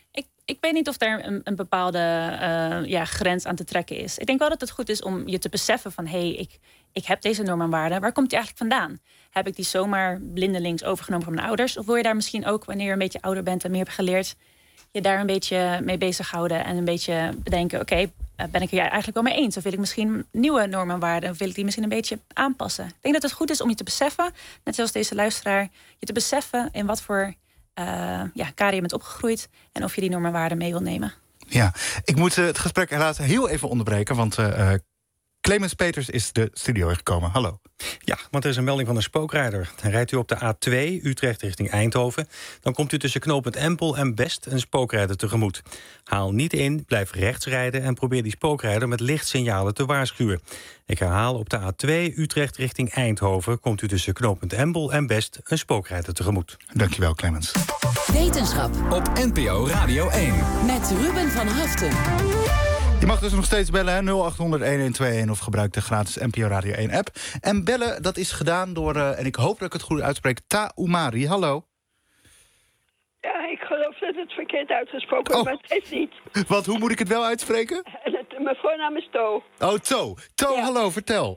Ik weet niet of daar een, een bepaalde uh, ja, grens aan te trekken is. Ik denk wel dat het goed is om je te beseffen van, hé, hey, ik, ik heb deze normen en waarden. Waar komt die eigenlijk vandaan? Heb ik die zomaar blindelings overgenomen van mijn ouders? Of wil je daar misschien ook, wanneer je een beetje ouder bent en meer hebt geleerd, je daar een beetje mee bezighouden en een beetje bedenken, oké, okay, ben ik er eigenlijk wel mee eens? Of wil ik misschien nieuwe normen en waarden? Of wil ik die misschien een beetje aanpassen? Ik denk dat het goed is om je te beseffen, net zoals deze luisteraar, je te beseffen in wat voor Uh, ja, kader je bent opgegroeid en of je die normen en waarden mee wil nemen. Ja, ik moet uh, het gesprek helaas heel even onderbreken, want uh, Clemens Peters is de studio ingekomen. Hallo. Ja, want er is een melding van een spookrijder. Rijdt u op de A twee, Utrecht richting Eindhoven... dan komt u tussen knooppunt Empel en Best een spookrijder tegemoet. Haal niet in, blijf rechts rijden... en probeer die spookrijder met lichtsignalen te waarschuwen. Ik herhaal, op de A twee, Utrecht richting Eindhoven... komt u tussen knooppunt Empel en Best een spookrijder tegemoet. Dankjewel, Clemens. Wetenschap Op N P O Radio één. met Ruben van Haften. Je mag dus nog steeds bellen, hè? nul acht honderd, een een twee een of gebruik de gratis N P O Radio één app. En bellen, dat is gedaan door, uh, en ik hoop dat ik het goed uitspreek, Taumari. Hallo. Ja, ik geloof dat het verkeerd uitgesproken wordt, Oh. maar het is niet. Wat, hoe moet ik het wel uitspreken? En het, mijn voornaam is To. Oh, To. To, Ja. hallo, vertel.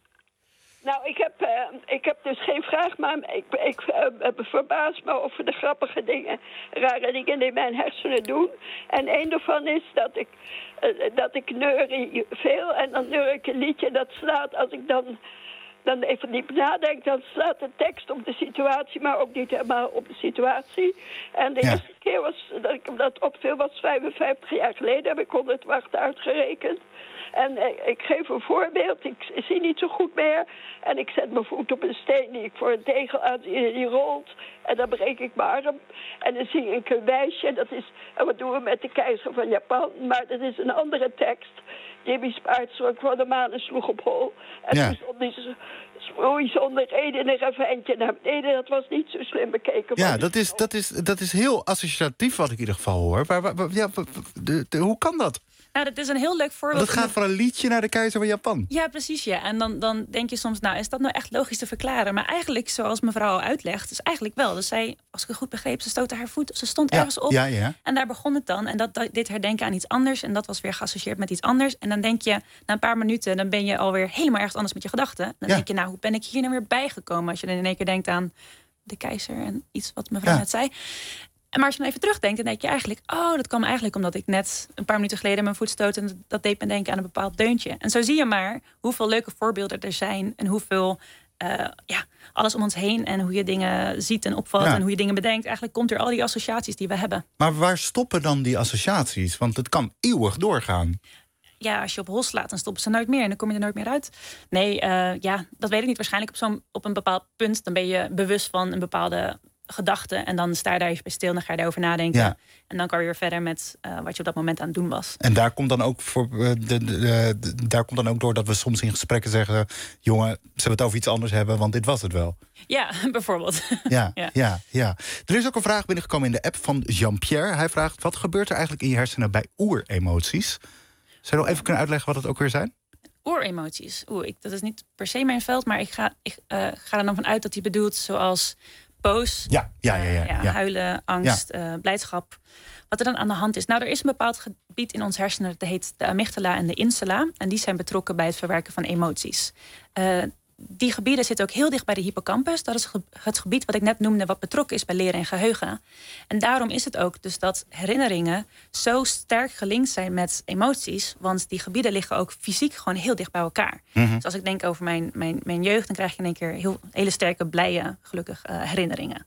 Nou, ik heb, eh, ik heb dus geen vraag, maar ik, ik uh, verbaas me over de grappige dingen, rare dingen die mijn hersenen doen. En een daarvan is dat ik, uh, dat ik neurie veel en dan neur ik een liedje dat slaat als ik dan... Dan even diep nadenk, dan slaat de tekst op de situatie, maar ook niet helemaal op de situatie. En de Ja. eerste keer was, dat ik dat opviel was vijfenvijftig jaar geleden, heb ik honderd wacht uitgerekend. En eh, ik geef een voorbeeld, ik zie niet zo goed meer. En ik zet mijn voet op een steen die ik voor een tegel aan zie en die rolt. En dan breek ik mijn arm. En dan zie ik een wijsje, dat is, en wat doen we met de keizer van Japan? Maar dat is een andere tekst. Jimmy Spaartslok van de manen sloeg op hol. En Ja. toen stond die sproei zonder reden in een ravijntje naar beneden. Dat was niet zo slim bekeken. Ja, van dat is, dat, is, dat is heel associatief wat ik in ieder geval hoor. Maar, maar- maar- ja, de, de, hoe kan dat? Nou, dat is een heel leuk voorbeeld. Dat gaat van een liedje naar de keizer van Japan. Ja, precies. Ja. En dan, dan denk je soms, nou, is dat nou echt logisch te verklaren? Maar eigenlijk, zoals mevrouw al uitlegt, is eigenlijk wel. Dus zij, als ik het goed begreep, ze stootte haar voet of ze stond Ja, ergens op. ja, ja. En daar begon het dan. En dat, dat dit herdenken aan iets anders. En dat was weer geassocieerd met iets anders. En dan denk je, na een paar minuten, dan ben je alweer helemaal ergens anders met je gedachten. Dan Ja. denk je, nou, hoe ben ik hier nou weer bijgekomen? Als je dan in één keer denkt aan de keizer en iets wat mevrouw Ja. net zei. En maar als je dan even terugdenkt, dan denk je eigenlijk... oh, dat kwam eigenlijk omdat ik net een paar minuten geleden mijn voet stoot... en dat deed me denken aan een bepaald deuntje. En zo zie je maar hoeveel leuke voorbeelden er zijn... en hoeveel, uh, ja, alles om ons heen... en hoe je dingen ziet en opvalt Ja. en hoe je dingen bedenkt. Eigenlijk komt er al die associaties die we hebben. Maar waar stoppen dan die associaties? Want het kan eeuwig doorgaan. Ja, als je op hol slaat, dan stoppen ze nooit meer... en dan kom je er nooit meer uit. Nee, uh, ja, dat weet ik niet. Waarschijnlijk op, zo'n, op een bepaald punt... dan ben je bewust van een bepaalde... gedachten. En dan sta je daar even bij stil en dan ga je daarover nadenken. Ja. En dan kan je weer verder met uh, wat je op dat moment aan het doen was. En daar komt dan ook voor uh, de, de, de, de- daar komt dan ook door dat we soms in gesprekken zeggen: jongen, zullen we het over iets anders hebben, want dit was het wel. Ja, bijvoorbeeld. Ja, Ja. ja. ja, Er is ook een vraag binnengekomen in de app van Jean-Pierre. Hij vraagt: wat gebeurt er eigenlijk in je hersenen bij oeremoties? Zou je nog even kunnen uitleggen wat het ook weer zijn? Oeremoties. Oeh, ik, dat is niet per se mijn veld, maar ik ga, ik, uh, ga er dan vanuit dat hij bedoelt zoals boos, Ja, ja, ja. ja, uh, ja, ja. huilen, angst, uh, blijdschap. Wat er dan aan de hand is. Nou, er is een bepaald gebied in ons hersenen, dat heet de amygdala en de insula. En die zijn betrokken bij het verwerken van emoties. Uh, die gebieden zitten ook heel dicht bij de hippocampus. Dat is ge- het gebied wat ik net noemde, wat betrokken is bij leren en geheugen. En daarom is het ook dus dat herinneringen zo sterk gelinkt zijn met emoties. Want die gebieden liggen ook fysiek gewoon heel dicht bij elkaar. Mhm. Dus als ik denk over mijn, mijn, mijn jeugd, dan krijg je in één keer heel, hele sterke, blije, gelukkig uh, herinneringen.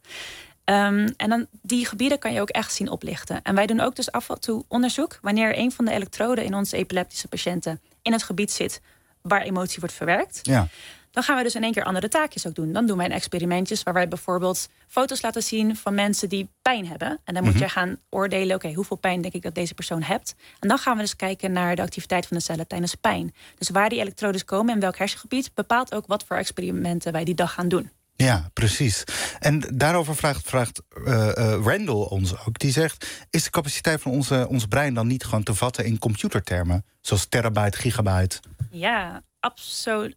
Um, en dan die gebieden kan je ook echt zien oplichten. En wij doen ook dus af en toe onderzoek wanneer een van de elektroden in onze epileptische patiënten in het gebied zit waar emotie wordt verwerkt. Ja. Dan gaan we dus in één keer andere taakjes ook doen. Dan doen wij experimentjes waar wij bijvoorbeeld foto's laten zien van mensen die pijn hebben. En dan moet Mhm. je gaan oordelen, oké, hoeveel pijn denk ik dat deze persoon hebt. En dan gaan we dus kijken naar de activiteit van de cellen tijdens pijn. Dus waar die elektrodes komen en welk hersengebied bepaalt ook wat voor experimenten wij die dag gaan doen. Ja, precies. En daarover vraagt, vraagt uh, uh, Randall ons ook. Die zegt: is de capaciteit van onze, ons brein dan niet gewoon te vatten in computertermen? Zoals terabyte, gigabyte. Ja, absoluut.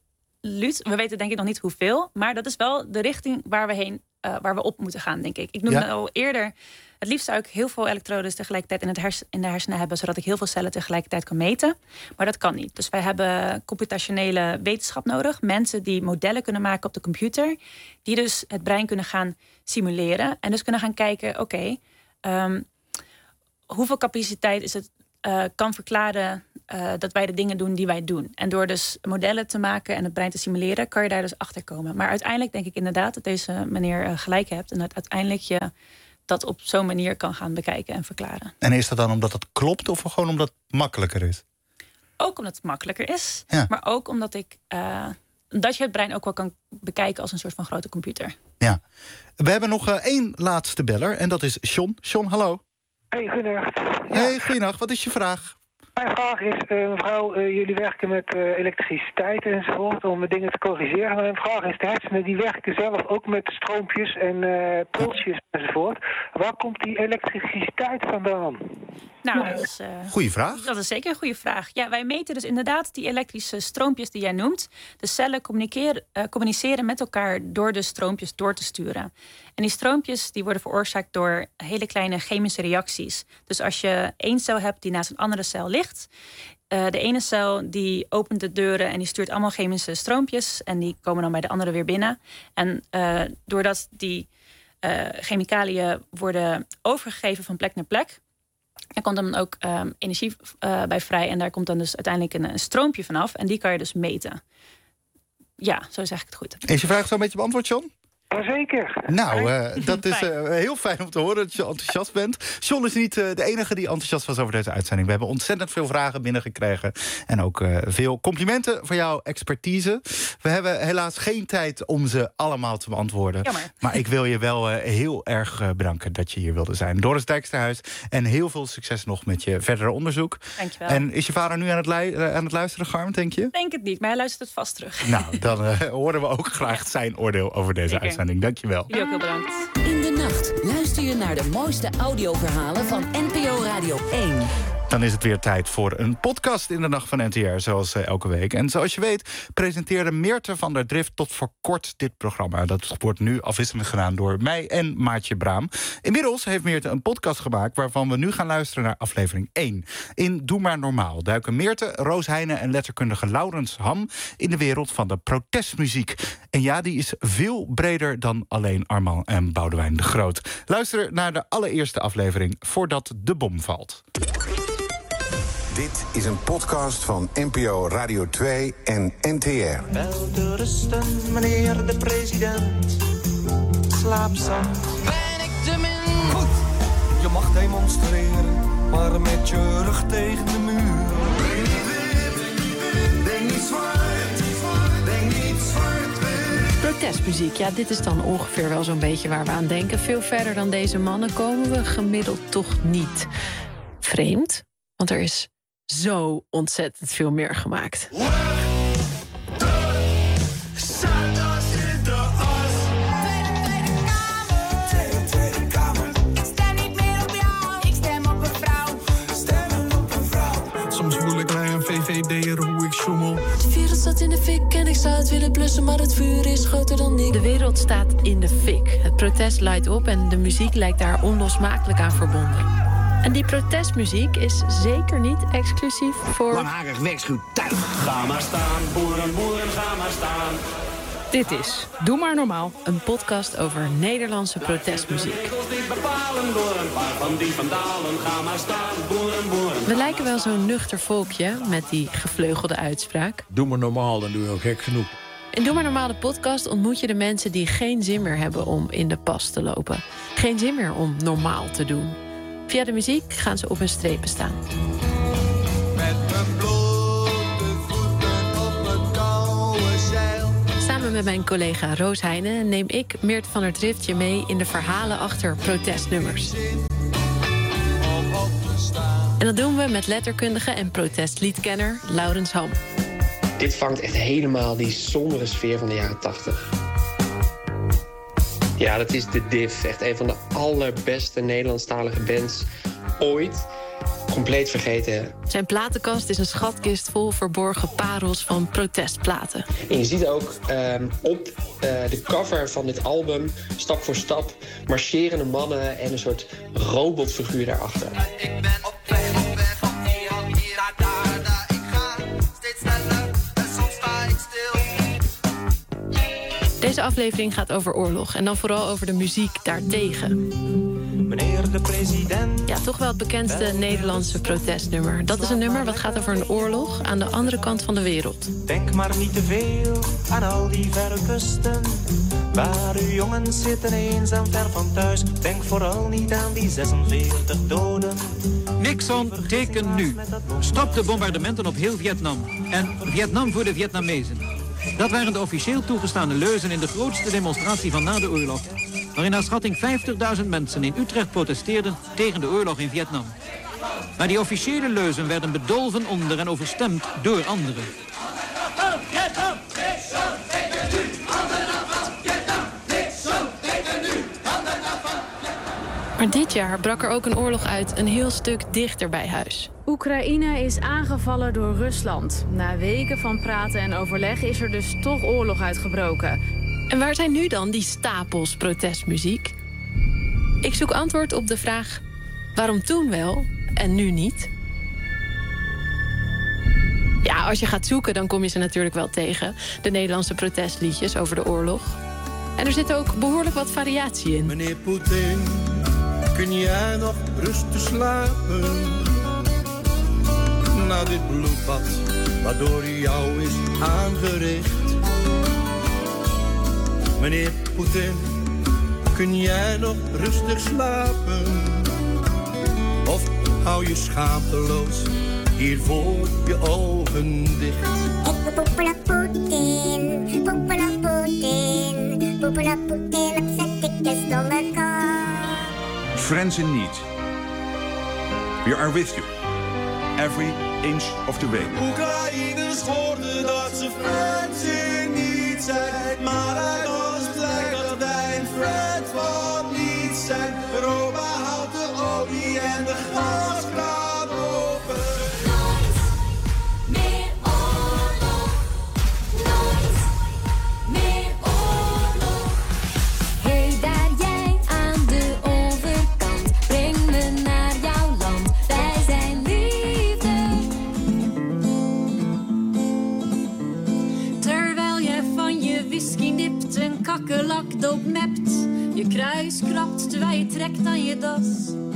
We weten denk ik nog niet hoeveel. Maar dat is wel de richting waar we heen, uh, waar we op moeten gaan, denk ik. Ik noemde Ja. al eerder, het liefst zou ik heel veel elektrodes tegelijkertijd in, het hers- in de hersenen hebben, zodat ik heel veel cellen tegelijkertijd kan meten. Maar dat kan niet. Dus wij hebben computationele wetenschap nodig. Mensen die modellen kunnen maken op de computer. Die dus het brein kunnen gaan simuleren. En dus kunnen gaan kijken, oké, okay, um, hoeveel capaciteit is het, uh, kan verklaren uh, dat wij de dingen doen die wij doen. En door dus modellen te maken en het brein te simuleren, kan je daar dus achter komen. Maar uiteindelijk denk ik inderdaad dat deze meneer uh, gelijk hebt. En dat uiteindelijk je dat op zo'n manier kan gaan bekijken en verklaren. En is dat dan omdat het klopt of gewoon omdat het makkelijker is? Ook omdat het makkelijker is. Ja. Maar ook omdat ik uh, dat je het brein ook wel kan bekijken als een soort van grote computer. Ja. We hebben nog uh, één laatste beller en dat is John. John, hallo. Hey, goedenacht. Hey, goedenacht. Wat is je vraag? Mijn vraag is, uh, mevrouw, uh, jullie werken met uh, elektriciteit enzovoort om dingen te corrigeren. Maar mijn vraag is, de hersenen die werken zelf ook met stroompjes en uh, pulsjes enzovoort. Waar komt die elektriciteit vandaan? Nou, dat is, uh, goeie vraag. Dat is zeker een goede vraag. Ja, wij meten dus inderdaad die elektrische stroompjes die jij noemt. De cellen communiceren, uh, communiceren met elkaar door de stroompjes door te sturen. En die stroompjes die worden veroorzaakt door hele kleine chemische reacties. Dus als je één cel hebt die naast een andere cel ligt, Uh, de ene cel die opent de deuren en die stuurt allemaal chemische stroompjes. En die komen dan bij de andere weer binnen. En uh, doordat die uh, chemicaliën worden overgegeven van plek naar plek, er komt dan ook um, energie uh, bij vrij. En daar komt dan dus uiteindelijk een, een stroompje vanaf. En die kan je dus meten. Ja, zo zeg ik het goed. Is je vraag zo een beetje beantwoord, John? Jazeker. Nou, uh, dat is uh, heel fijn om te horen dat je enthousiast bent. John is niet uh, de enige die enthousiast was over deze uitzending. We hebben ontzettend veel vragen binnengekregen. En ook uh, veel complimenten voor jouw expertise. We hebben helaas geen tijd om ze allemaal te beantwoorden. Jammer. Maar ik wil je wel uh, heel erg uh, bedanken dat je hier wilde zijn. Doris Dijksterhuis. En heel veel succes nog met je verdere onderzoek. Dankjewel. En is je vader nu aan het, lu- uh, aan het luisteren, Garm, denk je? Ik denk het niet, maar hij luistert het vast terug. Nou, dan uh, horen we ook graag zijn oordeel over deze Zeker. uitzending. Dankjewel. Jullie ook heel bedankt. In de nacht luister je naar de mooiste audioverhalen van N P O Radio één. Dan is het weer tijd voor een podcast in de Nacht van N T R, zoals uh, elke week. En zoals je weet presenteerde Meerte van der Drift tot voor kort dit programma. Dat wordt nu afwisselend gedaan door mij en Maartje Braam. Inmiddels heeft Meerte een podcast gemaakt waarvan we nu gaan luisteren naar aflevering één. In Doe maar normaal duiken Meerte, Roos Heijnen en letterkundige Laurens Ham in de wereld van de protestmuziek. En ja, die is veel breder dan alleen Armand en Boudewijn de Groot. Luister naar de allereerste aflevering voordat de bom valt. Dit is een podcast van N P O Radio twee en N T R. Wel te rusten, meneer de president. Slaap zacht. Ben ik te min? Goed, je mag demonstreren, maar met je rug tegen de muur. Denk niet wit, denk niet zwart, denk niet zwart-wit. Protestmuziek, ja, dit is dan ongeveer wel zo'n beetje waar we aan denken. Veel verder dan deze mannen komen we gemiddeld toch niet. Vreemd, want er is zo ontzettend veel meer gemaakt. Soms voel ik mij een V V D'er hoe ik schommel. De wereld staat in de fik en ik zou het willen blussen, maar het vuur is groter dan ik. De wereld staat in de fik. Het protest luidt op en de muziek lijkt daar onlosmakelijk aan verbonden. En die protestmuziek is zeker niet exclusief voor... Langharig werkschuwtuig. Ga maar staan, boeren, boeren, ga maar staan. Dit is Doe maar normaal, een podcast over Nederlandse protestmuziek. Bepalen door een paar van die vandalen. Ga maar staan, boeren, boeren. We lijken wel zo'n nuchter volkje met die gevleugelde uitspraak. Doe maar normaal, dan doe je ook gek genoeg. In Doe maar normaal de podcast ontmoet je de mensen die geen zin meer hebben om in de pas te lopen. Geen zin meer om normaal te doen. Via de muziek gaan ze op hun strepen staan. Met mijn blote voeten op mijn koude zeil. Samen met mijn collega Roos Heijnen neem ik, Meert van der Drift, je mee in de verhalen achter protestnummers. En dat doen we met letterkundige en protestliedkenner Laurens Ham. Dit vangt echt helemaal die sombere sfeer van de jaren tachtig. Ja, dat is de Div. Echt een van de allerbeste Nederlandstalige bands ooit. Compleet vergeten. Zijn platenkast is een schatkist vol verborgen parels van protestplaten. En je ziet ook um, op uh, de cover van dit album, stap voor stap, marcherende mannen en een soort robotfiguur daarachter. Ik ben op weg, op weg van hier, hier naar daar, daar. Ik ga steeds sneller en soms sta ik stil. Deze aflevering gaat over oorlog en dan vooral over de muziek daartegen. meneer de president. Ja, toch wel het bekendste Nederlandse protestnummer. Dat is een nummer wat gaat over een oorlog aan de andere kant van de wereld. Denk maar niet te veel aan al die verre kusten, waar uw jongens zitten eenzaam ver van thuis. Denk vooral niet aan die zesenveertig doden. Nixon, teken nu. Stop de bombardementen op heel Vietnam. En Vietnam voor de Vietnamezen. Dat waren de officieel toegestane leuzen in de grootste demonstratie van na de oorlog, waarin naar schatting vijftigduizend mensen in Utrecht protesteerden tegen de oorlog in Vietnam. Maar die officiële leuzen werden bedolven onder en overstemd door anderen. Maar dit jaar brak er ook een oorlog uit een heel stuk dichter bij huis. Oekraïne is aangevallen door Rusland. Na weken van praten en overleg is er dus toch oorlog uitgebroken. En waar zijn nu dan die stapels protestmuziek? Ik zoek antwoord op de vraag: waarom toen wel en nu niet? Ja, als je gaat zoeken, dan kom je ze natuurlijk wel tegen. De Nederlandse protestliedjes over de oorlog. En er zit ook behoorlijk wat variatie in. Meneer Poetin, kun jij nog rustig slapen? Na dit bloedbad, waardoor jou is aangericht. Meneer Poetin, kun jij nog rustig slapen? Of hou je schaamteloos hier voor je ogen dicht? Poepela Poetin, poepela Poetin, poepela Poetin, zet ik je stomme kop. Friends in need, we are with you, every inch of the way. Oekraïners hoorden dat ze friends in need zijn, maar uit ons blijkt dat wij een friend van niet zijn. Europa houdt de olie en de gaskraan open. Nooit meer oorlog, nooit meer oorlog. Hey daar jij aan de overkant, breng me naar jouw land, wij zijn liefde. Terwijl jij van je whisky nipt, een kakkelakdoop mept, je kruis krabt terwijl je trekt aan je das,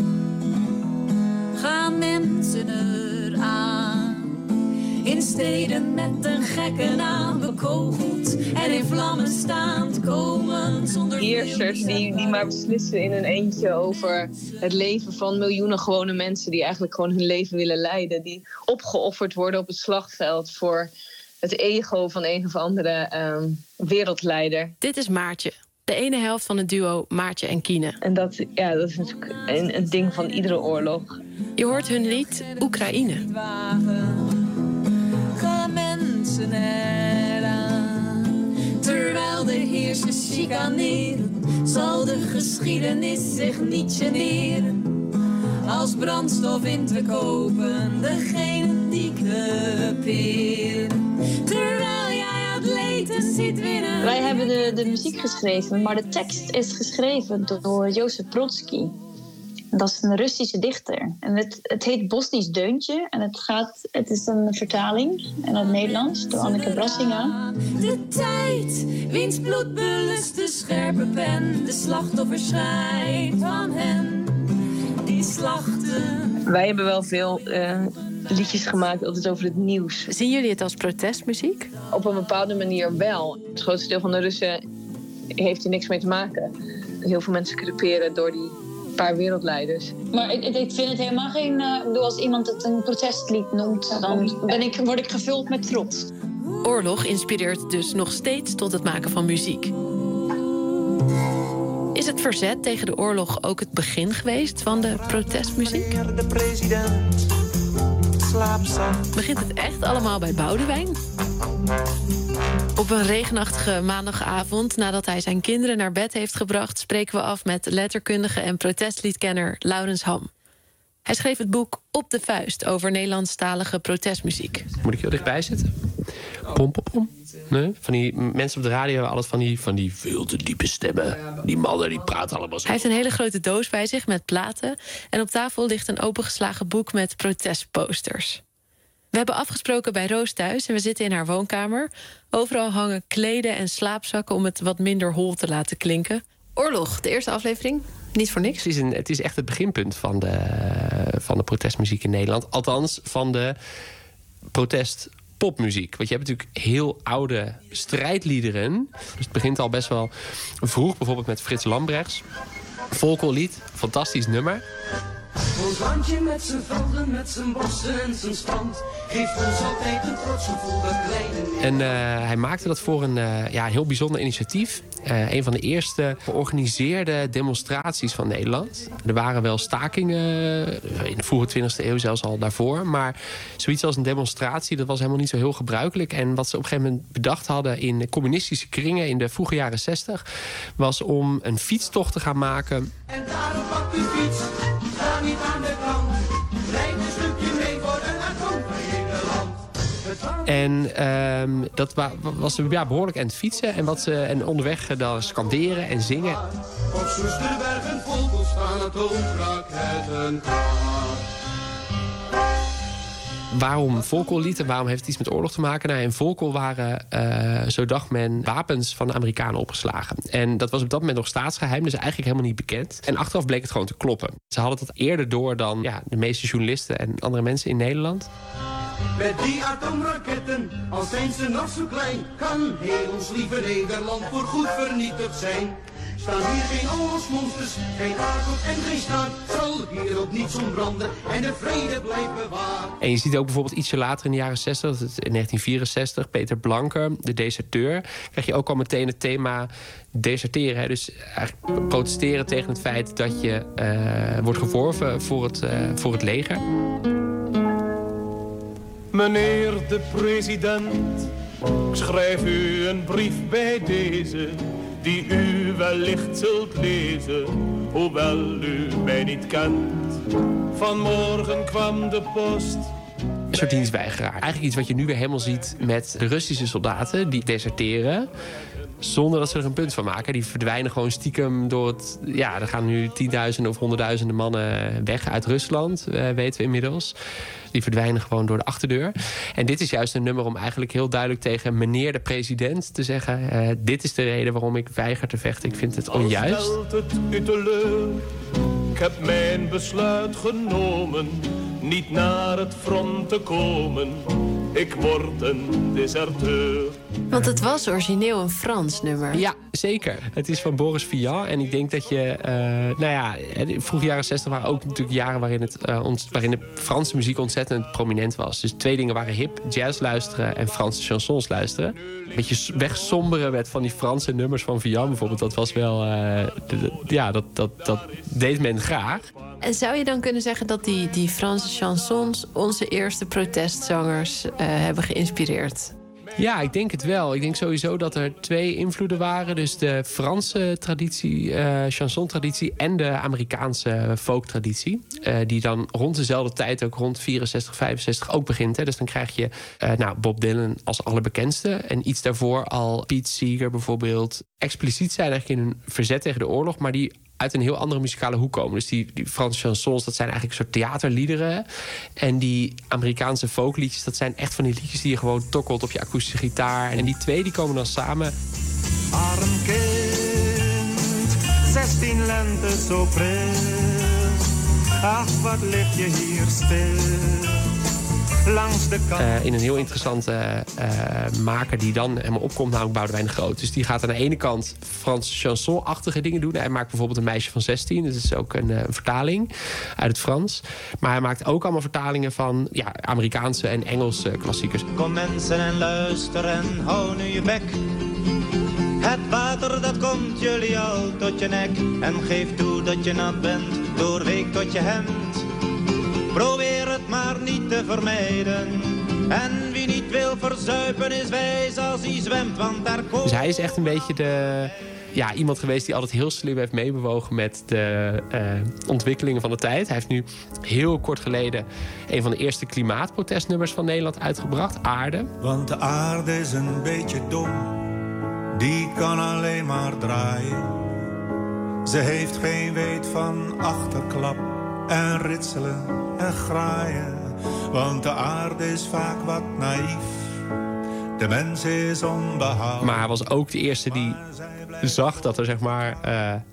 gaan mensen eraan. In steden met een gekke naam bekogeld en in vlammen staand komen zonder heersers die, die maar beslissen in een eentje over het leven van miljoenen gewone mensen die eigenlijk gewoon hun leven willen leiden, die opgeofferd worden op het slagveld voor het ego van een of andere um, wereldleider. Dit is Maartje, de ene helft van het duo Maartje en Kiene. En dat, ja, dat is natuurlijk een, een ding van iedere oorlog. Je hoort hun lied Oekraïne. Gaan mensen eraan. Terwijl de heersers chicaneren, zal de geschiedenis zich niet generen. Als brandstof in te kopen, degene die creperen. Terwijl jij atleten ziet winnen. Wij hebben de, de muziek geschreven, maar de tekst is geschreven door Jozef Brodsky. Dat is een Russische dichter. En het, het heet Bosnisch Deuntje. En het, gaat, het is een vertaling in het Nederlands door Anneke Brassinga. De tijd, wiens bloedbeluste scherpe pen, de slachtoffers schrijft van hen die slachten. Wij hebben wel veel uh, liedjes gemaakt altijd over het nieuws. Zien jullie het als protestmuziek? Op een bepaalde manier wel. Het grootste deel van de Russen heeft hier niks mee te maken. Heel veel mensen creperen door die paar wereldleiders. Maar ik, ik vind het helemaal geen... Uh, ik bedoel, als iemand het een protestlied noemt, dan ben ik, word ik gevuld met trots. Oorlog inspireert dus nog steeds tot het maken van muziek. Is het verzet tegen de oorlog ook het begin geweest van de protestmuziek? De president, slaapzacht. Begint het echt allemaal bij Boudewijn? Op een regenachtige maandagavond, nadat hij zijn kinderen naar bed heeft gebracht, spreken we af met letterkundige en protestliedkenner Laurens Ham. Hij schreef het boek Op de Vuist over Nederlandstalige protestmuziek. Moet ik heel dichtbij zitten? Pom, pom, pom. Nee? Van die mensen op de radio hebben alles van die, van die veel te diepe stemmen. Die mannen die praten allemaal zo. Hij heeft een hele grote doos bij zich met platen. En op tafel ligt een opengeslagen boek met protestposters. We hebben afgesproken bij Roos thuis en we zitten in haar woonkamer. Overal hangen kleden en slaapzakken om het wat minder hol te laten klinken. Oorlog, de eerste aflevering. Niet voor niks. Het is, een, het is echt het beginpunt van de, van de protestmuziek in Nederland. Althans, van de protestpopmuziek. Want je hebt natuurlijk heel oude strijdliederen. Dus het begint al best wel vroeg. Bijvoorbeeld met Frits Lambrechts. Volkellied, fantastisch nummer. Ons landje met zijn velden, met zijn bossen en zijn strand, geeft ons altijd een trots gevoel dat kleine... En uh, hij maakte dat voor een uh, ja, heel bijzonder initiatief. Uh, een van de eerste georganiseerde demonstraties van Nederland. Er waren wel stakingen, in de vroege twintigste eeuw zelfs al daarvoor. Maar zoiets als een demonstratie, dat was helemaal niet zo heel gebruikelijk. En wat ze op een gegeven moment bedacht hadden in communistische kringen in de vroege jaren zestig... was om een fietstocht te gaan maken. En daarom pak uw fiets, sta niet aan de kant. Rijd een stukje mee voor een atoomvrije land. En um, dat wa- was ze ja, behoorlijk aan het fietsen. En, wat ze, en onderweg dan scanderen en zingen. Op Soesterberg vogels staan atoomraketten klaar. Waarom Volkellied en waarom heeft het iets met oorlog te maken? Nou, in Volkel waren, uh, zo dacht men, wapens van de Amerikanen opgeslagen. En dat was op dat moment nog staatsgeheim, dus eigenlijk helemaal niet bekend. En achteraf bleek het gewoon te kloppen. Ze hadden dat eerder door dan ja, de meeste journalisten en andere mensen in Nederland. Met die atoomraketten, al zijn ze nog zo klein, kan heel ons lieve Nederland voorgoed vernietigd zijn. Staan hier geen oorlogsmonsters, geen hagel en geen staart, zal hier ook niets ontbranden en de vrede blijft bewaard. En je ziet ook bijvoorbeeld ietsje later in de jaren zestig, in negentien vierenzestig, Peter Blanker, de deserteur, krijg je ook al meteen het thema deserteren. Hè? Dus eigenlijk protesteren tegen het feit dat je uh, wordt geworven voor het, uh, voor het leger. Meneer de president, ik schrijf u een brief bij deze, die u wellicht zult lezen, hoewel u mij niet kent. Vanmorgen kwam de post. Een soort dienstweigeraar. Eigenlijk iets wat je nu weer helemaal ziet met de Russische soldaten die deserteren, zonder dat ze er een punt van maken. Die verdwijnen gewoon stiekem door het... Ja, er gaan nu tienduizenden of honderdduizenden mannen weg uit Rusland, uh, weten we inmiddels. Die verdwijnen gewoon door de achterdeur. En dit is juist een nummer om eigenlijk heel duidelijk tegen meneer de president te zeggen, Uh, dit is de reden waarom ik weiger te vechten. Ik vind het onjuist. Stelt het u teleur. Ik heb mijn besluit genomen niet naar het front te komen. Ik word een deserteur. Want het was origineel een Frans nummer. Ja, zeker. Het is van Boris Vian. En ik denk dat je... Uh, nou ja, de vroege jaren zestig waren ook natuurlijk jaren waarin, het, uh, ont, waarin de Franse muziek ontzettend prominent was. Dus twee dingen waren hip. Jazz luisteren en Franse chansons luisteren. Een beetje wegsomberen met van die Franse nummers van Vian bijvoorbeeld. Dat was wel... Uh, de, de, ja, dat, dat, dat deed men graag. En zou je dan kunnen zeggen dat die, die Franse chansons onze eerste protestzangers uh, hebben geïnspireerd? Ja, ik denk het wel. Ik denk sowieso dat er twee invloeden waren. Dus de Franse traditie, uh, chanson-traditie en de Amerikaanse folk-traditie. Uh, die dan rond dezelfde tijd, ook rond vierenzestig, vijfenzestig, ook begint. Hè. Dus dan krijg je uh, nou, Bob Dylan als allerbekendste. En iets daarvoor al Pete Seeger bijvoorbeeld. Expliciet zijn eigenlijk in een verzet tegen de oorlog, maar die uit een heel andere muzikale hoek komen. Dus die, die Franse chansons, dat zijn eigenlijk een soort theaterliederen. En die Amerikaanse folkliedjes, dat zijn echt van die liedjes die je gewoon tokkelt op je akoestische gitaar. En die twee die komen dan samen. Arm kind, zestien lente zo pril. Ach, wat lig je hier stil. Langs de kant. Uh, in een heel interessante uh, maker die dan helemaal opkomt, namelijk Boudewijn de Groot. Dus die gaat aan de ene kant Franse chanson-achtige dingen doen. Hij maakt bijvoorbeeld Een meisje van zestien. Dat is ook een, uh, een vertaling uit het Frans. Maar hij maakt ook allemaal vertalingen van ja, Amerikaanse en Engelse klassiekers. Kom mensen en luister en hou nu je bek. Het water dat komt jullie al tot je nek. En geef toe dat je nat bent, doorweek tot je hemd. Probeer het maar niet te vermijden. En wie niet wil verzuipen is wijs als hij zwemt, want daar komt... Dus hij is echt een beetje de... Ja, iemand geweest die altijd heel slim heeft meebewogen met de uh, ontwikkelingen van de tijd. Hij heeft nu heel kort geleden een van de eerste klimaatprotestnummers van Nederland uitgebracht, Aarde. Want de aarde is een beetje dom, die kan alleen maar draaien. Ze heeft geen weet van achterklap en ritselen en graaien. Want de aarde is vaak wat naïef, de mens is onbehouden. Maar hij was ook de eerste die zag dat er zeg maar uh,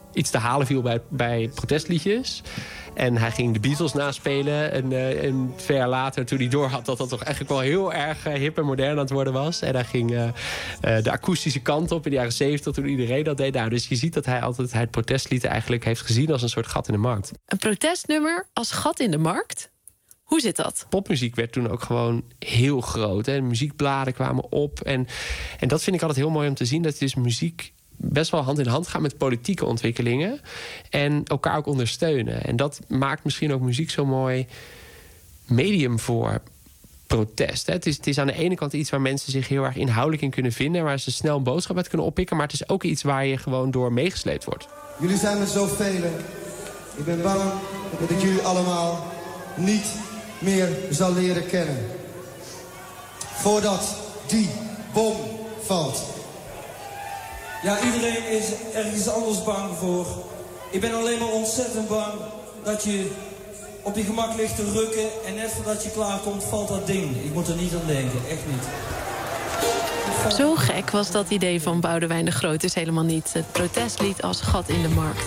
iets te halen viel bij, bij protestliedjes. En hij ging de Beatles naspelen. En, uh, en twee jaar later, toen hij doorhad dat dat toch eigenlijk wel heel erg uh, hip en modern aan het worden was. En hij ging uh, uh, de akoestische kant op in de jaren zeventig, toen iedereen dat deed. Nou, dus je ziet dat hij altijd het protestlied eigenlijk heeft gezien als een soort gat in de markt. Een protestnummer als gat in de markt? Hoe zit dat? Popmuziek werd toen ook gewoon heel groot. Hè. Muziekbladen kwamen op. En, en dat vind ik altijd heel mooi om te zien, dat dus muziek best wel hand in hand gaan met politieke ontwikkelingen. En elkaar ook ondersteunen. En dat maakt misschien ook muziek zo'n mooi medium voor protest. Hè. Het, is, het is aan de ene kant iets waar mensen zich heel erg inhoudelijk in kunnen vinden, waar ze snel een boodschap uit kunnen oppikken. Maar het is ook iets waar je gewoon door meegesleept wordt. Jullie zijn met zoveel. Ik ben bang dat ik jullie allemaal niet meer zal leren kennen. Voordat die bom valt. Ja, iedereen is ergens anders bang voor. Ik ben alleen maar ontzettend bang dat je op je gemak ligt te rukken en net voordat je klaarkomt valt dat ding. Ik moet er niet aan denken, echt niet. Zo gek was dat idee van Boudewijn de Groot dus helemaal niet. Het protestlied als gat in de markt.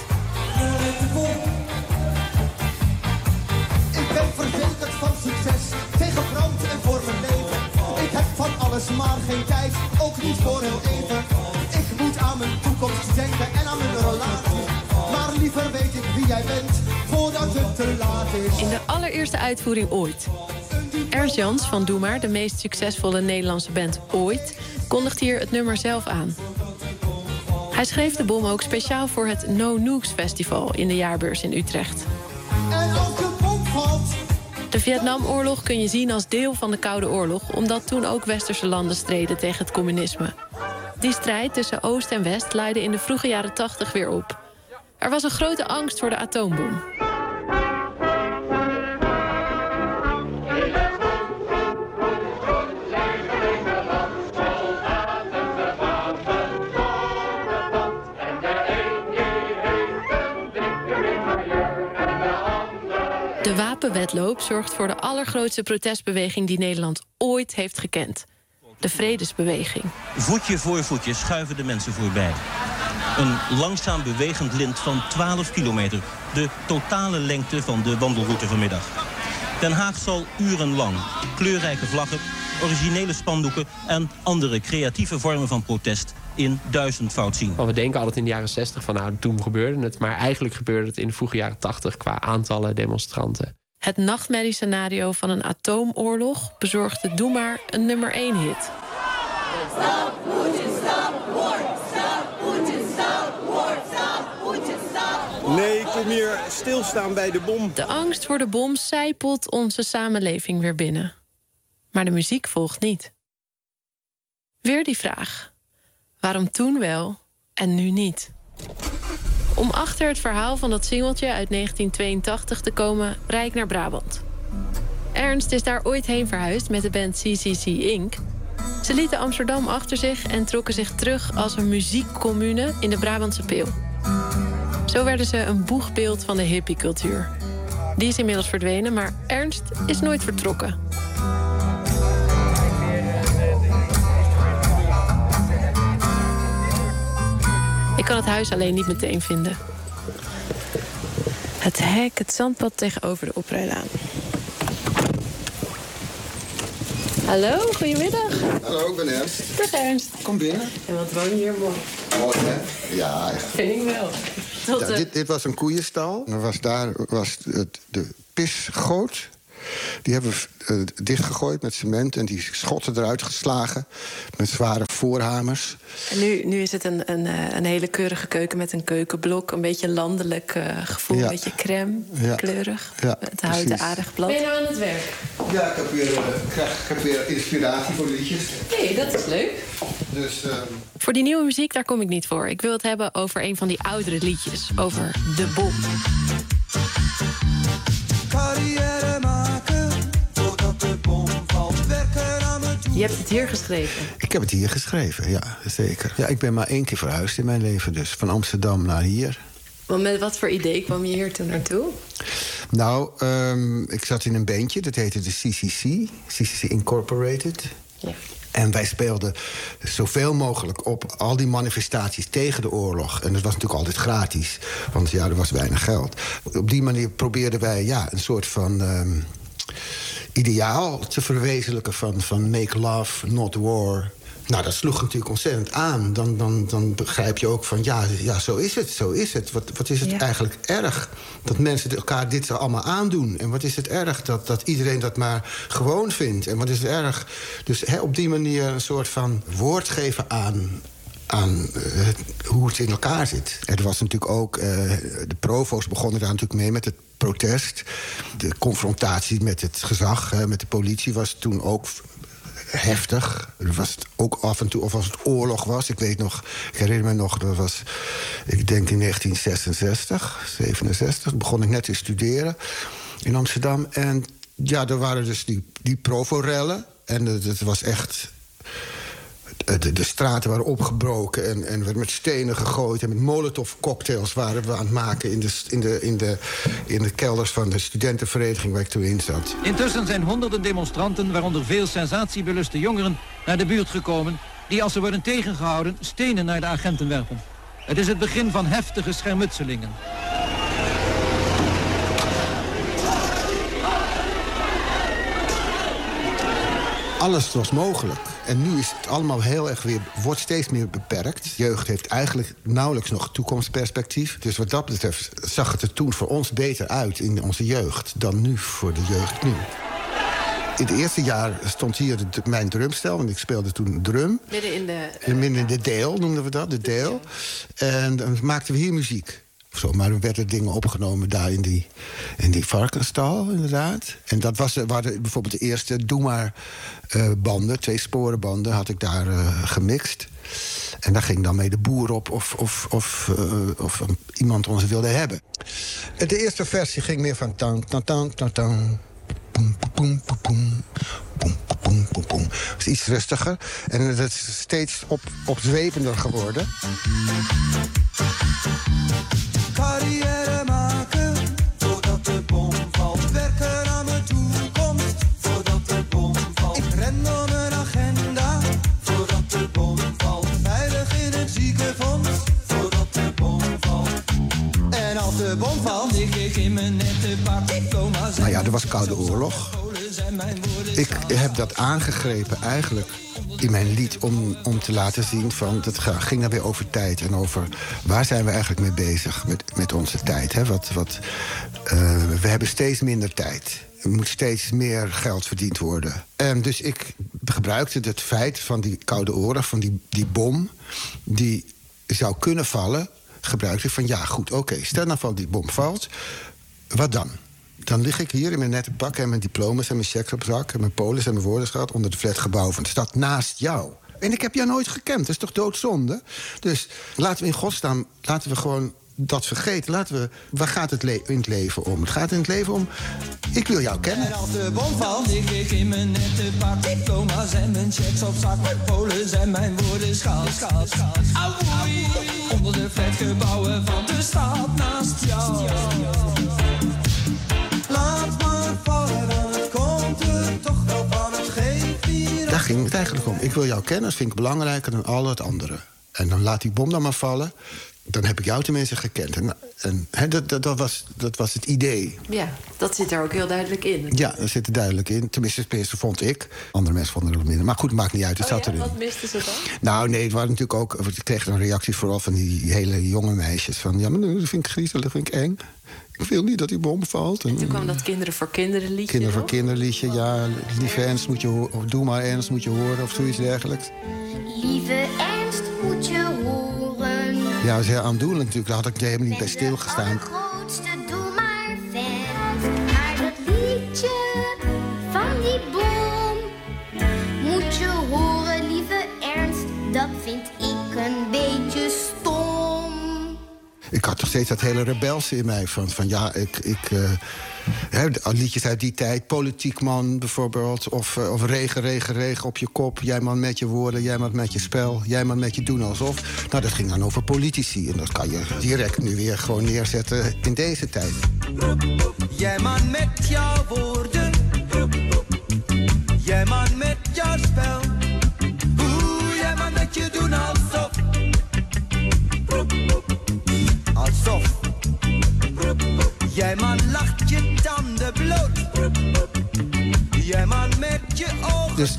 Ik ben verzekerd van succes, tegen brand en voor mijn leven. Ik heb van alles maar geen tijd, ook niet voor heel even. Ik moet aan mijn toekomst denken en aan mijn relatie. Maar liever weet ik wie jij bent, voordat het te laat is. In de allereerste uitvoering ooit. Ernst Jans van Doe Maar, de meest succesvolle Nederlandse band ooit, kondigt hier het nummer zelf aan. Hij schreef de bom ook speciaal voor het No Nukes Festival in de jaarbeurs in Utrecht. En als de bom valt. De Vietnamoorlog kun je zien als deel van de Koude Oorlog, omdat toen ook westerse landen streden tegen het communisme. Die strijd tussen Oost en West leidde in de vroege jaren tachtig weer op. Er was een grote angst voor de atoombom. De wapenwedloop zorgt voor de allergrootste protestbeweging die Nederland ooit heeft gekend. De Vredesbeweging. Voetje voor voetje schuiven de mensen voorbij. Een langzaam bewegend lint van twaalf kilometer. De totale lengte van de wandelroute vanmiddag. Den Haag zal urenlang kleurrijke vlaggen, originele spandoeken en andere creatieve vormen van protest in duizendvoud zien. We denken altijd in de jaren zestig van nou, toen gebeurde het. Maar eigenlijk gebeurde het in de vroege jaren tachtig qua aantallen demonstranten. Het nachtmerriescenario van een atoomoorlog bezorgde Doe Maar een nummer één hit. Stop Putin, stop war. Stop Putin, stop war. Stop Putin, stop. Nee, ik kom hier stilstaan bij de bom. De angst voor de bom sijpelt onze samenleving weer binnen. Maar de muziek volgt niet. Weer die vraag. Waarom toen wel en nu niet? Om achter het verhaal van dat singeltje uit negentien tweeëntachtig te komen, rijd ik naar Brabant. Ernst is daar ooit heen verhuisd met de band C C C Incorporated. Ze lieten Amsterdam achter zich en trokken zich terug als een muziekcommune in de Brabantse Peel. Zo werden ze een boegbeeld van de hippiecultuur. Die is inmiddels verdwenen, maar Ernst is nooit vertrokken. Ik kan het huis alleen niet meteen vinden. Het hek, het zandpad tegenover de oprijlaan. Hallo, goedemiddag. Hallo, ik ben Ernst. Dag Ernst. Kom binnen. En wat woon je hier mooi. Mooi, hè? Ja, echt. Vind ik wel. Tot, Ja, uh... dit, dit was een koeienstal. Er was daar was het, de pisgoot. Die hebben we uh, dichtgegooid met cement en die schotten eruit geslagen met zware voorhamers. En nu, nu is het een, een, een hele keurige keuken met een keukenblok. Een beetje landelijk uh, gevoel, ja. een beetje crème, ja. kleurig. Ja, het hout precies. aardig plat. Ben je nou aan het werk? Ja, ik heb weer, uh, ik krijg, ik heb weer inspiratie voor liedjes. Hé, hey, dat is leuk. Dus, uh... Voor die nieuwe muziek, daar kom ik niet voor. Ik wil het hebben over een van die oudere liedjes. Over de bom. Carrière maken, voordat de bom valt. Werken aan mijn Je hebt het hier geschreven? Ik heb het hier geschreven, ja, zeker. Ja, ik ben maar één keer verhuisd in mijn leven, dus van Amsterdam naar hier. Maar met wat voor idee kwam je hier toen naartoe? Nou, um, ik zat in een bandje, dat heette de C C C. C C C Incorporated. Ja. En wij speelden zoveel mogelijk op al die manifestaties tegen de oorlog. En dat was natuurlijk altijd gratis, want ja, er was weinig geld. Op die manier probeerden wij ja, een soort van um, ideaal te verwezenlijken van, van make love, not war. Nou, dat sloeg natuurlijk ontzettend aan. Dan, dan, dan begrijp je ook van, ja, ja, zo is het, zo is het. Wat, wat is het ja. eigenlijk erg dat mensen elkaar dit allemaal aandoen? En wat is het erg dat, dat iedereen dat maar gewoon vindt? En wat is het erg? Dus he, op die manier een soort van woord geven aan... aan uh, het, hoe het in elkaar zit. Er was natuurlijk ook... Uh, de provo's begonnen daar natuurlijk mee met het protest. De confrontatie met het gezag, uh, met de politie, was toen ook... heftig. Er was het ook af en toe, of als het oorlog was. Ik weet nog, ik herinner me nog, dat was, ik denk in negentien zesenzestig, zevenenzestig, begon ik net te studeren in Amsterdam. En ja, er waren dus die, die provo-rellen. En het was echt... De, de straten waren opgebroken en, en werd met stenen gegooid... en met molotov-cocktails waren we aan het maken... in de, in, de, in, de, in de kelders van de studentenvereniging waar ik toen in zat. Intussen zijn honderden demonstranten, waaronder veel sensatiebeluste jongeren... naar de buurt gekomen, die als ze worden tegengehouden... stenen naar de agenten werpen. Het is het begin van heftige schermutselingen. Alles was mogelijk. En nu is het allemaal heel erg weer, wordt steeds meer beperkt. Jeugd heeft eigenlijk nauwelijks nog toekomstperspectief. Dus wat dat betreft zag het er toen voor ons beter uit in onze jeugd... dan nu voor de jeugd nu. In het eerste jaar stond hier de, mijn drumstel, want ik speelde toen drum. Midden in de... Uh, Midden in de deel noemden we dat, de deel. En dan maakten we hier muziek. Zo, maar er werden dingen opgenomen daar in die, in die varkensstal, inderdaad. En dat was, waren bijvoorbeeld de eerste Doe maar uh, banden, twee sporenbanden, had ik daar uh, gemixt. En daar ging dan mee de boer op of, of, of, uh, of um, iemand ons wilde hebben. De eerste versie ging meer van tan tan tan tan tan. Boem, boem, boem, boem. Boem, boem, boem, boem. Het is iets rustiger en het is steeds op, opzwepender geworden. Carrière maken, voordat de bom valt. Werken aan mijn toekomst, voordat de bom valt. Ik ren door mijn agenda, voordat de bom valt. Veilig in het ziekenfonds, voordat de bom valt. En als de bom valt, lig ik in mijn nette pak diploma's. Nou ja, er was Koude Oorlog. Ik heb dat aangegrepen eigenlijk in mijn lied om, om te laten zien van... het ging dan weer over tijd en over waar zijn we eigenlijk mee bezig met, met onze tijd. Hè? Wat, wat, uh, we hebben steeds minder tijd. Er moet steeds meer geld verdiend worden. En dus ik gebruikte het feit van die Koude Oorlog, van die, die bom... die zou kunnen vallen, gebruikte ik van ja, goed, oké, okay, stel nou van die bom valt, wat dan? Dan lig ik hier in mijn nette pak en mijn diploma's en mijn checks op zak... en mijn polis en mijn woordenschat onder het flatgebouw van de stad naast jou. En ik heb jou nooit gekend, dat is toch doodzonde? Dus laten we in godsnaam, laten we gewoon dat vergeten. Laten we, waar gaat het le- in het leven om? Het gaat in het leven om, ik wil jou kennen. En als de bom valt, lig ik in mijn nette pak diploma's en mijn checks op zak... mijn polis en mijn woordenschat, schaal, schaal, auwoei. Onder de flatgebouwen van de stad naast jou. Laat maar vallen, dan komt er toch wel van het geeft hier. Daar ging het eigenlijk om. Ik wil jou kennen, dat vind ik belangrijker dan al het andere. En dan laat die bom dan maar vallen. Dan heb ik jou tenminste gekend. En, en he, dat, dat, dat, was, dat was het idee. Ja, dat zit er ook heel duidelijk in. Ja, dat zit er duidelijk in. Tenminste, tenminste vond ik. Andere mensen vonden het minder. Maar goed, het maakt niet uit. Het oh, zat ja? erin. Wat misten ze dan? Nou, nee, het waren natuurlijk ook... Ik kreeg een reactie vooral van die hele jonge meisjes. Van, ja, maar dat vind ik griezelig, dat vind ik eng. Ik wil niet dat die bom valt. En toen kwam dat Kinderen voor Kinderen liedje. Kinderen voor Kinderen liedje, ja. Lieve Ernst moet je horen. Of Doe maar Ernst moet je horen. Of zoiets dergelijks. Lieve Ernst moet je horen. Ja, dat is heel aandoenlijk natuurlijk. Daar had ik helemaal niet bij stilgestaan. De grootste Doe maar fan. Maar dat liedje van die bom moet je horen, lieve Ernst. Dat vind ik een beetje stom. Ik had toch steeds dat hele rebelse in mij. Van, van ja, ik... ik uh, hè, liedjes uit die tijd. Politiek man bijvoorbeeld. Of, uh, of regen, regen, regen op je kop. Jij man met je woorden, jij man met je spel. Jij man met je doen alsof. Nou, dat ging dan over politici. En dat kan je direct nu weer gewoon neerzetten in deze tijd. Jij man met jouw woorden. Jij man met jouw spel.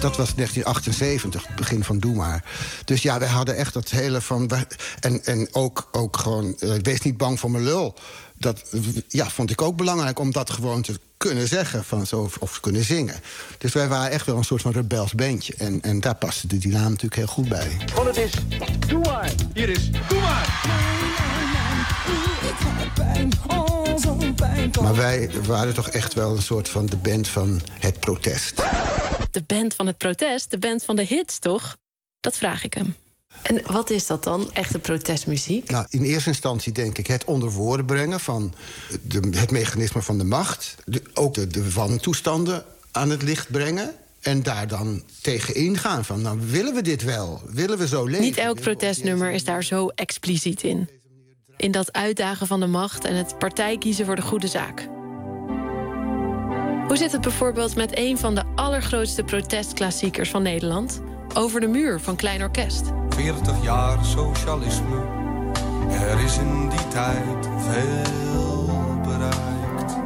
Dat was negentien achtenzeventig, het begin van Doe Maar. Dus ja, wij hadden echt dat hele van... En, en ook, ook gewoon, uh, wees niet bang voor mijn lul. Dat ja, vond ik ook belangrijk om dat gewoon te kunnen zeggen van zo, of kunnen zingen. Dus wij waren echt wel een soort van rebels bandje. En, en daar paste de naam natuurlijk heel goed bij. Want het is Doe Maar. Hier is Doe Maar. Maar wij waren toch echt wel een soort van de band van het protest. De band van het protest? De band van de hits, toch? Dat vraag ik hem. En wat is dat dan, echte protestmuziek? Nou, in eerste instantie denk ik het onder woorden brengen van de, het mechanisme van de macht. De, ook de, de wantoestanden aan het licht brengen. En daar dan tegen ingaan van, nou, willen we dit wel? Willen we zo leven? Niet elk protestnummer is daar zo expliciet in. In dat uitdagen van de macht en het partij kiezen voor de goede zaak. Hoe zit het bijvoorbeeld met een van de allergrootste protestklassiekers van Nederland? Over de Muur van Klein Orkest. veertig jaar socialisme. Er is in die tijd veel bereikt.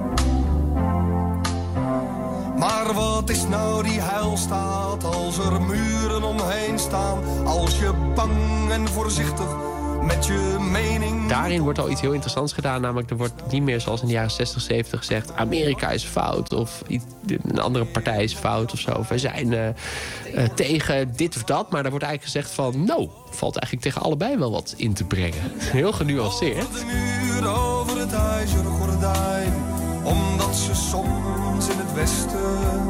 Maar wat is nou die heilstaat als er muren omheen staan? Als je bang en voorzichtig met je mening... Daarin wordt al iets heel interessants gedaan. Namelijk, er wordt niet meer zoals in de jaren zestig, zeventig gezegd... Amerika is fout of een andere partij is fout of zo. Of wij zijn uh, uh, tegen dit of dat. Maar daar wordt eigenlijk gezegd van... nou, valt eigenlijk tegen allebei wel wat in te brengen. Heel genuanceerd. Over de muur, over het ijzeren gordijn. Omdat ze soms in het westen...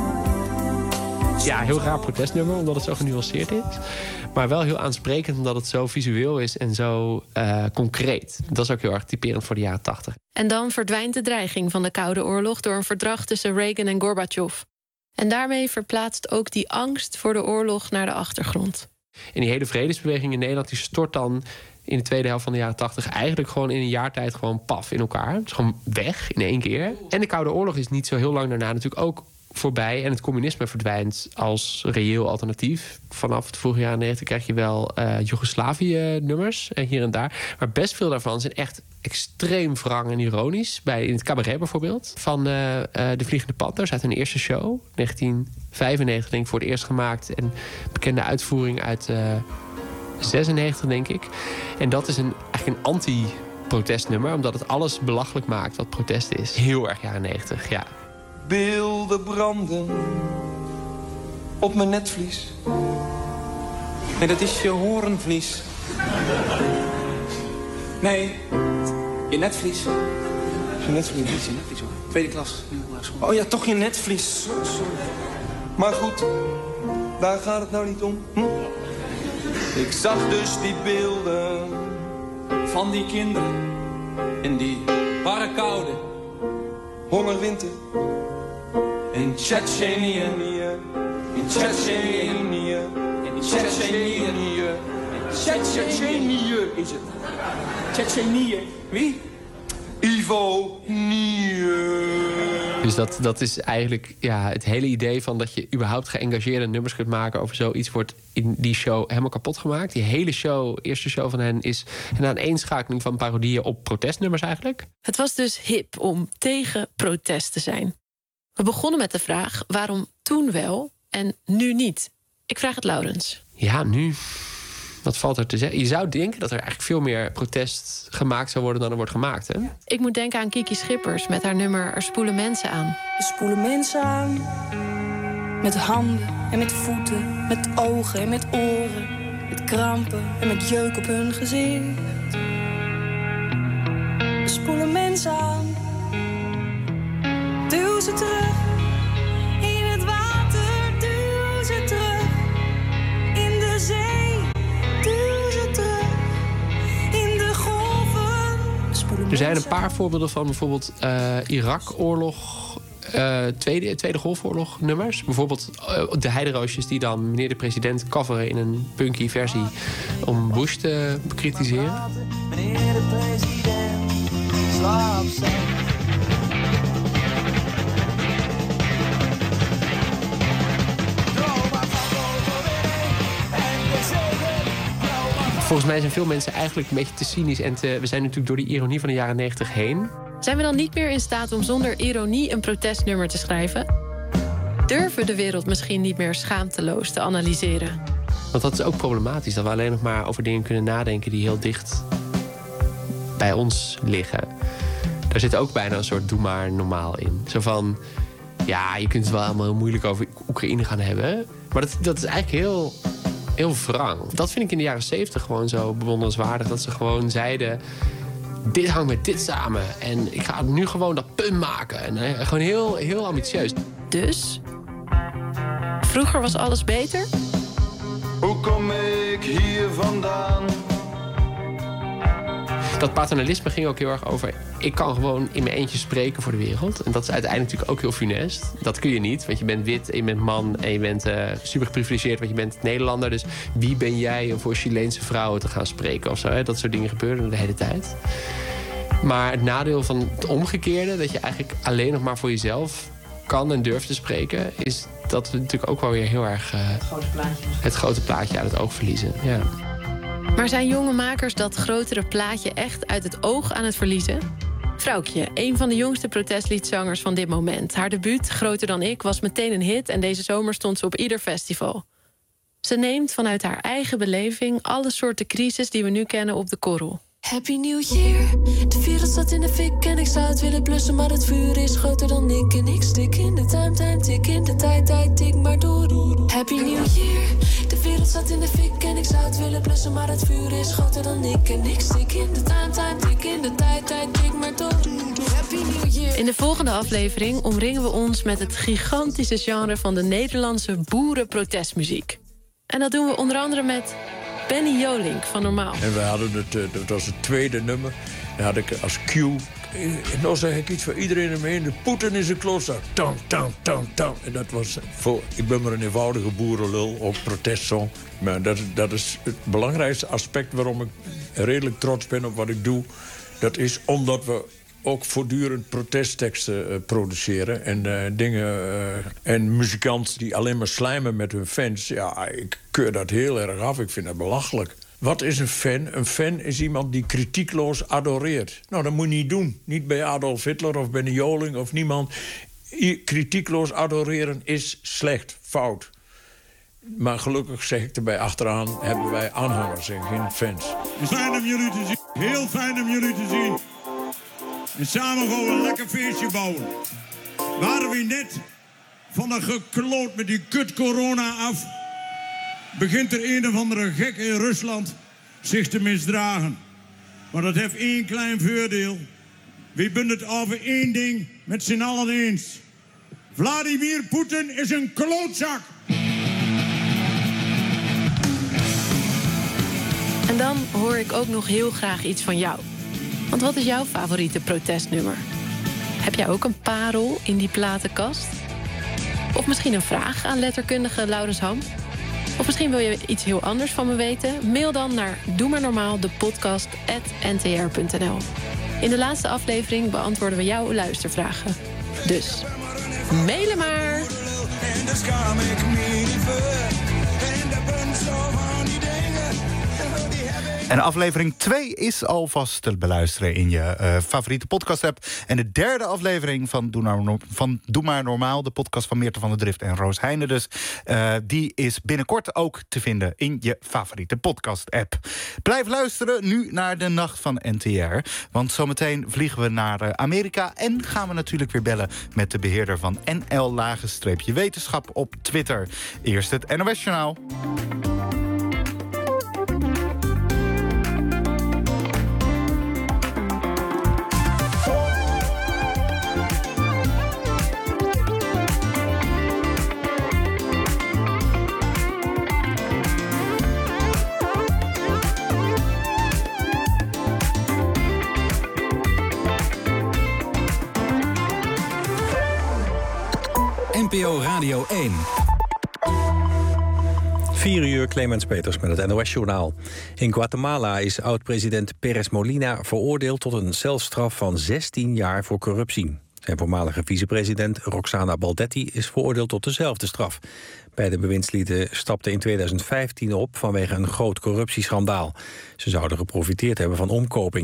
Ja, heel raar protestnummer, omdat het zo genuanceerd is. Maar wel heel aansprekend, omdat het zo visueel is en zo uh, concreet. Dat is ook heel erg typerend voor de jaren tachtig. En dan verdwijnt de dreiging van de Koude Oorlog... door een verdrag tussen Reagan en Gorbachev. En daarmee verplaatst ook die angst voor de oorlog naar de achtergrond. En die hele vredesbeweging in Nederland die stort dan... in de tweede helft van de jaren tachtig eigenlijk gewoon in een jaar tijd gewoon paf in elkaar. Het is gewoon weg in één keer. En de Koude Oorlog is niet zo heel lang daarna natuurlijk ook voorbij. En het communisme verdwijnt als reëel alternatief. Vanaf de vroege jaren negentig krijg je wel uh, Joegoslavië-nummers uh, hier en daar. Maar best veel daarvan zijn echt extreem wrang en ironisch. Bij, in het cabaret bijvoorbeeld. Van uh, uh, De Vliegende Panthers uit hun eerste show. negentien vijfennegentig denk ik voor het eerst gemaakt. En bekende uitvoering uit uh, zesennegentig denk ik. En dat is een, eigenlijk een anti-protestnummer. Omdat het alles belachelijk maakt wat protest is. Heel erg jaren negentig, ja. Beelden branden op mijn netvlies. Nee, dat is je horenvlies. Nee, je netvlies. Je netvlies? Je netvlies, hoor. Tweede klas. Oh ja, toch je netvlies. Sorry. Maar goed, daar gaat het nou niet om. Hm? Ik zag dus die beelden van die kinderen in die barre koude hongerwinter. In Tsjetsjenië, in Tsjetsjenië, in Tsjetsjenië, in Tsjetsjenië is het. Tsjetsjenië, wie? Ivo Nieuw. Dus dat, dat is eigenlijk ja, het hele idee van dat je überhaupt geëngageerde nummers kunt maken over zoiets wordt in die show helemaal kapot gemaakt. Die hele show, eerste show van hen, is een aaneenschakeling van parodieën op protestnummers eigenlijk. Het was dus hip om tegen protest te zijn. We begonnen met de vraag waarom toen wel en nu niet. Ik vraag het Laurens. Ja, nu. Wat valt er te zeggen? Je zou denken dat er eigenlijk veel meer protest gemaakt zou worden dan er wordt gemaakt, hè? Ik moet denken aan Kiki Schippers met haar nummer Er spoelen mensen aan. Er spoelen mensen aan. Met handen en met voeten, met ogen en met oren. Met krampen en met jeuk op hun gezicht. Er spoelen mensen aan. Duw ze terug. In het water, duw ze terug. In de zee. Er zijn een paar voorbeelden van bijvoorbeeld uh, Irak-oorlog, uh, tweede, tweede golfoorlog nummers. Bijvoorbeeld uh, de heideroosjes die dan meneer de president coveren in een punky versie om Bush te bekritiseren. Meneer de president, slaap zacht. Volgens mij zijn veel mensen eigenlijk een beetje te cynisch. En te, we zijn natuurlijk door die ironie van de jaren negentig heen. Zijn we dan niet meer in staat om zonder ironie een protestnummer te schrijven? durven de wereld misschien niet meer schaamteloos te analyseren. Want dat is ook problematisch, dat we alleen nog maar over dingen kunnen nadenken die heel dicht bij ons liggen. Daar zit ook bijna een soort doe maar normaal in. Zo van, ja, je kunt het wel allemaal heel moeilijk over Oekraïne gaan hebben. Maar dat, dat is eigenlijk heel, heel wrang. Dat vind ik in de jaren zeventig gewoon zo bewonderenswaardig. Dat ze gewoon zeiden, dit hangt met dit samen. En ik ga nu gewoon dat punt maken. En uh, gewoon heel, heel ambitieus. Dus, vroeger was alles beter? Hoe kom ik hier vandaan? Dat paternalisme ging ook heel erg over, ik kan gewoon in mijn eentje spreken voor de wereld. En dat is uiteindelijk natuurlijk ook heel funest. Dat kun je niet, want je bent wit en je bent man en je bent uh, super geprivilegeerd, want je bent Nederlander. Dus wie ben jij om voor Chileense vrouwen te gaan spreken of zo? Hè? Dat soort dingen gebeurden de hele tijd. Maar het nadeel van het omgekeerde, dat je eigenlijk alleen nog maar voor jezelf kan en durft te spreken, is dat we natuurlijk ook wel weer heel erg uh, het grote plaatje, het grote plaatje uit het oog verliezen. Ja. Maar zijn jonge makers dat grotere plaatje echt uit het oog aan het verliezen? Vrouwtje, een van de jongste protestliedzangers van dit moment. Haar debuut, Groter dan ik, was meteen een hit en deze zomer stond ze op ieder festival. Ze neemt vanuit haar eigen beleving alle soorten crisis die we nu kennen op de korrel. Happy New Year, de wereld staat in de fik en ik zou het willen blussen, maar het vuur is groter dan ik. En ik stik in de time, time, tik in de tijd, tijd, tik maar door. Happy New Year, de wereld staat in de fik en ik zou het willen blussen, maar het vuur is groter dan ik. En ik stik in de time, time, tik in de tijd, tijd, tik maar door. Happy New Year. In de volgende aflevering omringen we ons met het gigantische genre van de Nederlandse boerenprotestmuziek. En dat doen we onder andere met Benny Jolink van Normaal. En we hadden het, dat was het tweede nummer. Dan had ik als cue, en dan zeg ik iets voor iedereen ermee. De Poetin is een klootzak. Tang, tang, tang, tang. En dat was voor, ik ben maar een eenvoudige boerenlul, ook protestsong. Maar dat, dat is het belangrijkste aspect waarom ik redelijk trots ben op wat ik doe. Dat is omdat we ook voortdurend protestteksten uh, produceren. En uh, dingen uh, en muzikanten die alleen maar slijmen met hun fans. Ja, ik keur dat heel erg af. Ik vind dat belachelijk. Wat is een fan? Een fan is iemand die kritiekloos adoreert. Nou, dat moet je niet doen. Niet bij Adolf Hitler of Benny Jolink of niemand. I- kritiekloos adoreren is slecht, fout. Maar gelukkig, zeg ik erbij achteraan, hebben wij aanhangers en geen fans. Fijn om jullie te zien. Heel fijn om jullie te zien. En samen gaan we een lekker feestje bouwen. Waren we net van een gekloot met die kut corona af, begint er een of andere gek in Rusland zich te misdragen. Maar dat heeft één klein voordeel. We zijn het over één ding met z'n allen eens. Vladimir Poetin is een klootzak. En dan hoor ik ook nog heel graag iets van jou. Want wat is jouw favoriete protestnummer? Heb jij ook een parel in die platenkast? Of misschien een vraag aan letterkundige Laurens Ham? Of misschien wil je iets heel anders van me weten? Mail dan naar doe maar normaal de podcast at n t r punt n l. In de laatste aflevering beantwoorden we jouw luistervragen. Dus, mailen maar! En daar schaam ik me niet voor. En daar ben zo van die dingen. En aflevering twee is alvast te beluisteren in je uh, favoriete podcast-app. En de derde aflevering van Doe, nou, van Doe maar normaal, de podcast van Meerte van der Drift en Roos Heijnen dus, uh, die is binnenkort ook te vinden in je favoriete podcast-app. Blijf luisteren nu naar de Nacht van N T R. Want zometeen vliegen we naar uh, Amerika en gaan we natuurlijk weer bellen met de beheerder van N L-wetenschap op Twitter. Eerst het N O S-journaal. N P O Radio één. Vier uur, Clemens Peters met het N O S-journaal. In Guatemala is oud-president Pérez Molina veroordeeld tot een celstraf van zestien jaar voor corruptie. Zijn voormalige vicepresident Roxana Baldetti is veroordeeld tot dezelfde straf. Beide bewindslieden stapten in tweeduizend vijftien op vanwege een groot corruptieschandaal. Ze zouden geprofiteerd hebben van omkoping.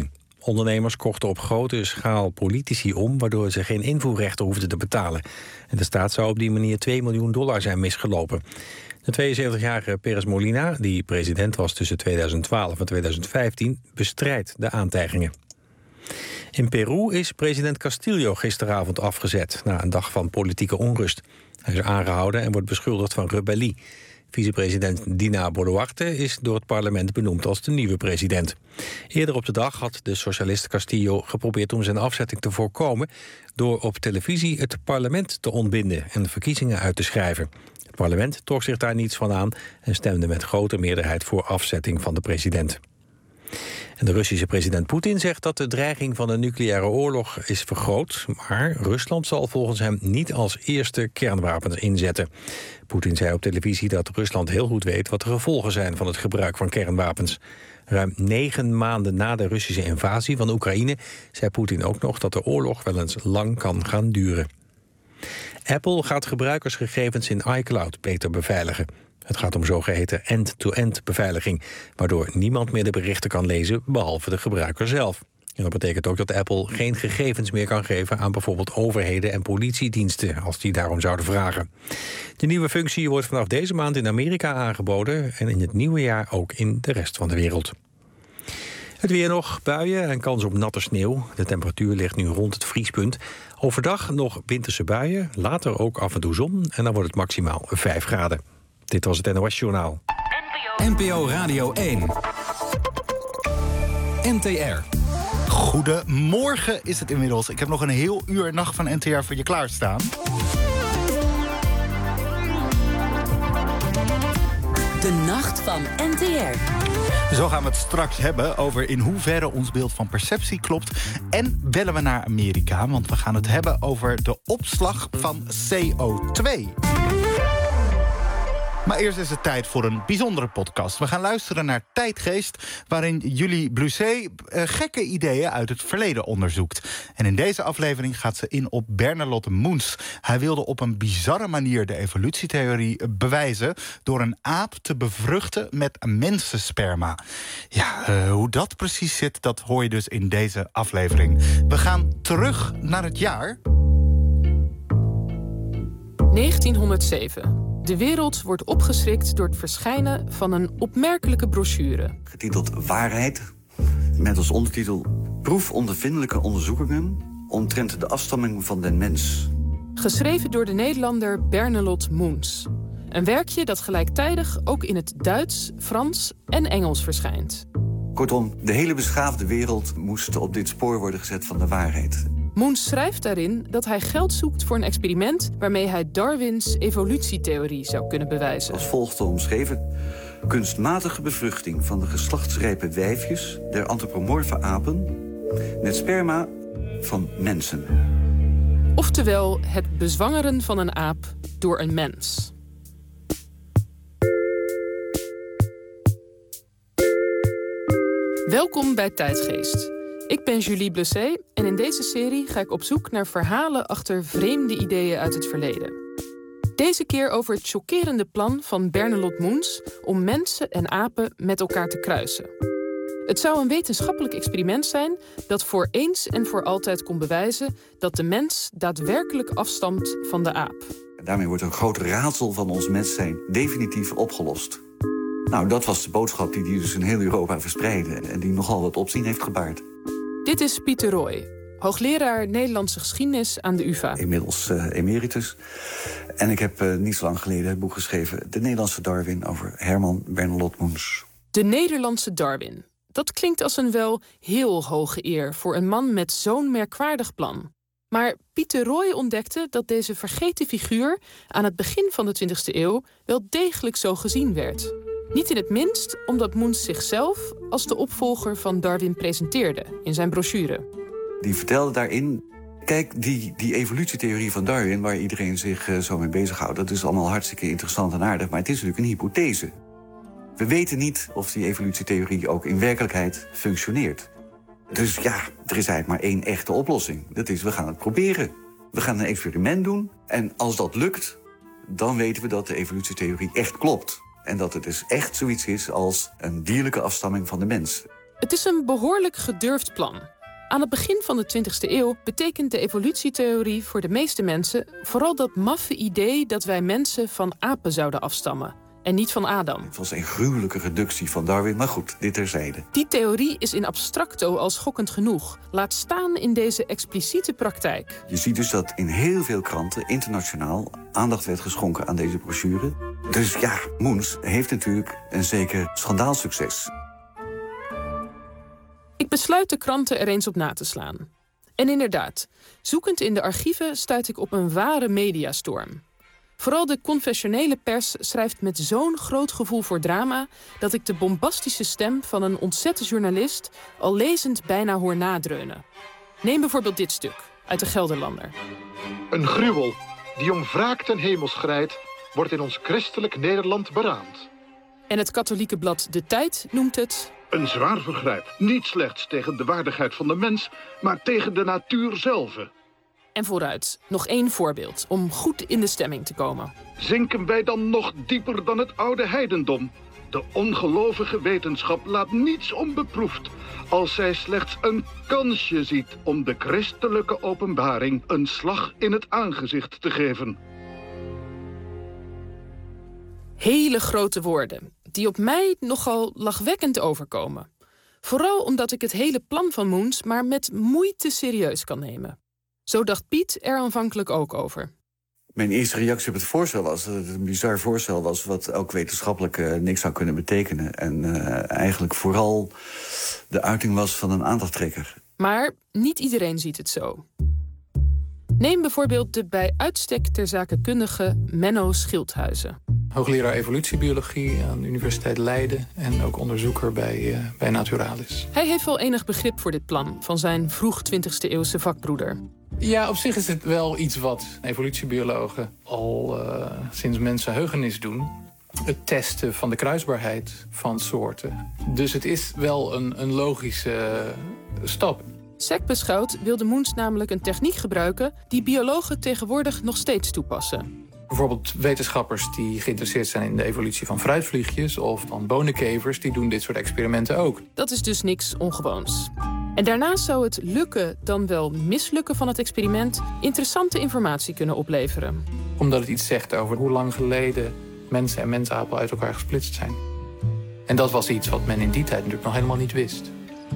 Ondernemers kochten op grote schaal politici om, waardoor ze geen invoerrechten hoefden te betalen. En de staat zou op die manier twee miljoen dollar zijn misgelopen. De tweeënzeventigjarige Pérez Molina, die president was tussen tweeduizend twaalf en tweeduizend vijftien, bestrijdt de aantijgingen. In Peru is president Castillo gisteravond afgezet na een dag van politieke onrust. Hij is aangehouden en wordt beschuldigd van rebellie. Vicepresident Dina Boluarte is door het parlement benoemd als de nieuwe president. Eerder op de dag had de socialist Castillo geprobeerd om zijn afzetting te voorkomen door op televisie het parlement te ontbinden en de verkiezingen uit te schrijven. Het parlement trok zich daar niets van aan en stemde met grote meerderheid voor afzetting van de president. En de Russische president Poetin zegt dat de dreiging van een nucleaire oorlog is vergroot, maar Rusland zal volgens hem niet als eerste kernwapens inzetten. Poetin zei op televisie dat Rusland heel goed weet wat de gevolgen zijn van het gebruik van kernwapens. Ruim negen maanden na de Russische invasie van Oekraïne zei Poetin ook nog dat de oorlog wel eens lang kan gaan duren. Apple gaat gebruikersgegevens in iCloud beter beveiligen. Het gaat om zogeheten end-to-end beveiliging, waardoor niemand meer de berichten kan lezen behalve de gebruiker zelf. En dat betekent ook dat Apple geen gegevens meer kan geven aan bijvoorbeeld overheden en politiediensten als die daarom zouden vragen. De nieuwe functie wordt vanaf deze maand in Amerika aangeboden en in het nieuwe jaar ook in de rest van de wereld. Het weer nog, buien en kans op natte sneeuw. De temperatuur ligt nu rond het vriespunt. Overdag nog winterse buien, later ook af en toe zon en dan wordt het maximaal vijf graden. Dit was het N O S Journaal. N P O Radio één. N T R. Goedemorgen is het inmiddels. Ik heb nog een heel uur nacht van N T R voor je klaarstaan. De nacht van N T R. Zo gaan we het straks hebben over in hoeverre ons beeld van perceptie klopt. En bellen we naar Amerika, want we gaan het hebben over de opslag van C O twee. Maar eerst is het tijd voor een bijzondere podcast. We gaan luisteren naar Tijdgeest, waarin Julie Blusset uh, gekke ideeën uit het verleden onderzoekt. En in deze aflevering gaat ze in op Bernelotte Moens. Hij wilde op een bizarre manier de evolutietheorie bewijzen door een aap te bevruchten met mensensperma. Ja, uh, hoe dat precies zit, dat hoor je dus in deze aflevering. We gaan terug naar het jaar negentienhonderdzeven. De wereld wordt opgeschrikt door het verschijnen van een opmerkelijke brochure. Getiteld Waarheid, met als ondertitel Proefondervindelijke onderzoekingen omtrent de afstamming van den mens. Geschreven door de Nederlander Bernelotte Moens. Een werkje dat gelijktijdig ook in het Duits, Frans en Engels verschijnt. Kortom, de hele beschaafde wereld moest op dit spoor worden gezet van de waarheid. Moens schrijft daarin dat hij geld zoekt voor een experiment waarmee hij Darwins evolutietheorie zou kunnen bewijzen. Als volgt omschreven: kunstmatige bevruchting van de geslachtsrijpe wijfjes der antropomorfe apen met sperma van mensen. Oftewel het bezwangeren van een aap door een mens. Welkom bij Tijdgeest. Ik ben Julie Blusset en in deze serie ga ik op zoek naar verhalen achter vreemde ideeën uit het verleden. Deze keer over het chockerende plan van Bernelotte Moens om mensen en apen met elkaar te kruisen. Het zou een wetenschappelijk experiment zijn dat voor eens en voor altijd kon bewijzen dat de mens daadwerkelijk afstamt van de aap. Daarmee wordt een groot raadsel van ons mens zijn definitief opgelost. Nou, dat was de boodschap die hij dus in heel Europa verspreidde en die nogal wat opzien heeft gebaard. Dit is Pieter Roy, hoogleraar Nederlandse geschiedenis aan de U vA. Inmiddels uh, emeritus. En ik heb uh, niet zo lang geleden het boek geschreven De Nederlandse Darwin over Herman Bernelotte Moens. De Nederlandse Darwin. Dat klinkt als een wel heel hoge eer voor een man met zo'n merkwaardig plan. Maar Pieter Roy ontdekte dat deze vergeten figuur aan het begin van de twintigste eeuw wel degelijk zo gezien werd. Niet in het minst omdat Moens zichzelf als de opvolger van Darwin presenteerde in zijn brochure. Die vertelde daarin: kijk, die, die evolutietheorie van Darwin, waar iedereen zich uh, zo mee bezighoudt, dat is allemaal hartstikke interessant en aardig, maar het is natuurlijk een hypothese. We weten niet of die evolutietheorie ook in werkelijkheid functioneert. Dus ja, er is eigenlijk maar één echte oplossing. Dat is, we gaan het proberen. We gaan een experiment doen en als dat lukt, dan weten we dat de evolutietheorie echt klopt. En dat het dus echt zoiets is als een dierlijke afstamming van de mens. Het is een behoorlijk gedurfd plan. Aan het begin van de twintigste eeuw betekent de evolutietheorie voor de meeste mensen vooral dat maffe idee dat wij mensen van apen zouden afstammen en niet van Adam. Het was een gruwelijke reductie van Darwin, maar goed, dit terzijde. Die theorie is in abstracto al schokkend genoeg. Laat staan in deze expliciete praktijk. Je ziet dus dat in heel veel kranten internationaal aandacht werd geschonken aan deze brochure. Dus ja, Moens heeft natuurlijk een zeker schandaalsucces. Ik besluit de kranten er eens op na te slaan. En inderdaad, zoekend in de archieven stuit ik op een ware mediastorm. Vooral de confessionele pers schrijft met zo'n groot gevoel voor drama dat ik de bombastische stem van een ontzette journalist al lezend bijna hoor nadreunen. Neem bijvoorbeeld dit stuk uit de Gelderlander. Een gruwel die om wraak ten hemel schrijdt, wordt in ons christelijk Nederland beraamd. En het katholieke blad De Tijd noemt het een zwaar vergrijp, niet slechts tegen de waardigheid van de mens, maar tegen de natuur zelf. En vooruit, nog één voorbeeld om goed in de stemming te komen. Zinken wij dan nog dieper dan het oude heidendom? De ongelovige wetenschap laat niets onbeproefd als zij slechts een kansje ziet om de christelijke openbaring een slag in het aangezicht te geven. Hele grote woorden, die op mij nogal lachwekkend overkomen. Vooral omdat ik het hele plan van Moens maar met moeite serieus kan nemen. Zo dacht Piet er aanvankelijk ook over. Mijn eerste reactie op het voorstel was dat het een bizar voorstel was wat ook wetenschappelijk uh, niks zou kunnen betekenen. En uh, eigenlijk vooral de uiting was van een aandachttrekker. Maar niet iedereen ziet het zo. Neem bijvoorbeeld de bij uitstek ter zake kundige Menno Schildhuizen. Hoogleraar evolutiebiologie aan de Universiteit Leiden en ook onderzoeker bij, uh, bij Naturalis. Hij heeft wel enig begrip voor dit plan van zijn vroeg twintigste eeuwse vakbroeder. Ja, op zich is het wel iets wat evolutiebiologen al uh, sinds mensenheugenis doen. Het testen van de kruisbaarheid van soorten. Dus het is wel een, een logische uh, stap. Sec beschouwd wilde Moens namelijk een techniek gebruiken die biologen tegenwoordig nog steeds toepassen. Bijvoorbeeld wetenschappers die geïnteresseerd zijn in de evolutie van fruitvliegjes of van bonenkevers, die doen dit soort experimenten ook. Dat is dus niks ongewoons. En daarnaast zou het lukken dan wel mislukken van het experiment interessante informatie kunnen opleveren. Omdat het iets zegt over hoe lang geleden mensen en mensapen uit elkaar gesplitst zijn. En dat was iets wat men in die tijd natuurlijk nog helemaal niet wist.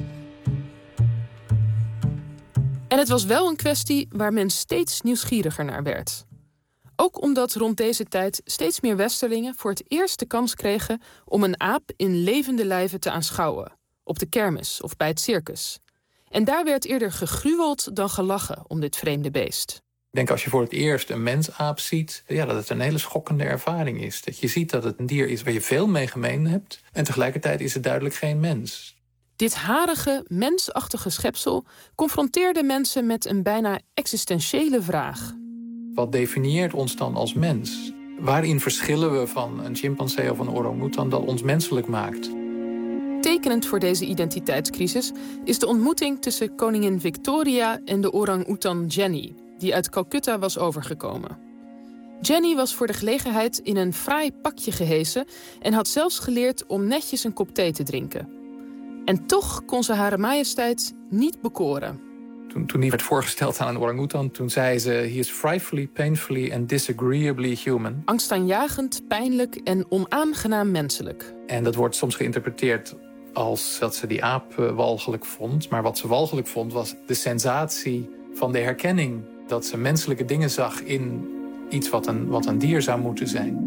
En het was wel een kwestie waar men steeds nieuwsgieriger naar werd. Ook omdat rond deze tijd steeds meer westerlingen voor het eerst de kans kregen om een aap in levende lijven te aanschouwen. Op de kermis of bij het circus. En daar werd eerder gegruweld dan gelachen om dit vreemde beest. Ik denk als je voor het eerst een mensaap ziet, ja, dat het een hele schokkende ervaring is. Dat je ziet dat het een dier is waar je veel mee gemeen hebt. En tegelijkertijd is het duidelijk geen mens. Dit harige, mensachtige schepsel confronteerde mensen met een bijna existentiële vraag. Wat definieert ons dan als mens? Waarin verschillen we van een chimpansee of een orang-oetan dat ons menselijk maakt? Tekenend voor deze identiteitscrisis is de ontmoeting tussen koningin Victoria en de orang-oetan Jenny, die uit Calcutta was overgekomen. Jenny was voor de gelegenheid in een fraai pakje gehesen en had zelfs geleerd om netjes een kop thee te drinken. En toch kon ze Hare Majesteit niet bekoren. Toen, toen die werd voorgesteld aan een orang-oetan, toen zei ze: he is frightfully, painfully and disagreeably human. Angstaanjagend, pijnlijk en onaangenaam menselijk. En dat wordt soms geïnterpreteerd als dat ze die aap uh, walgelijk vond. Maar wat ze walgelijk vond was de sensatie van de herkenning. Dat ze menselijke dingen zag in iets wat een, wat een dier zou moeten zijn.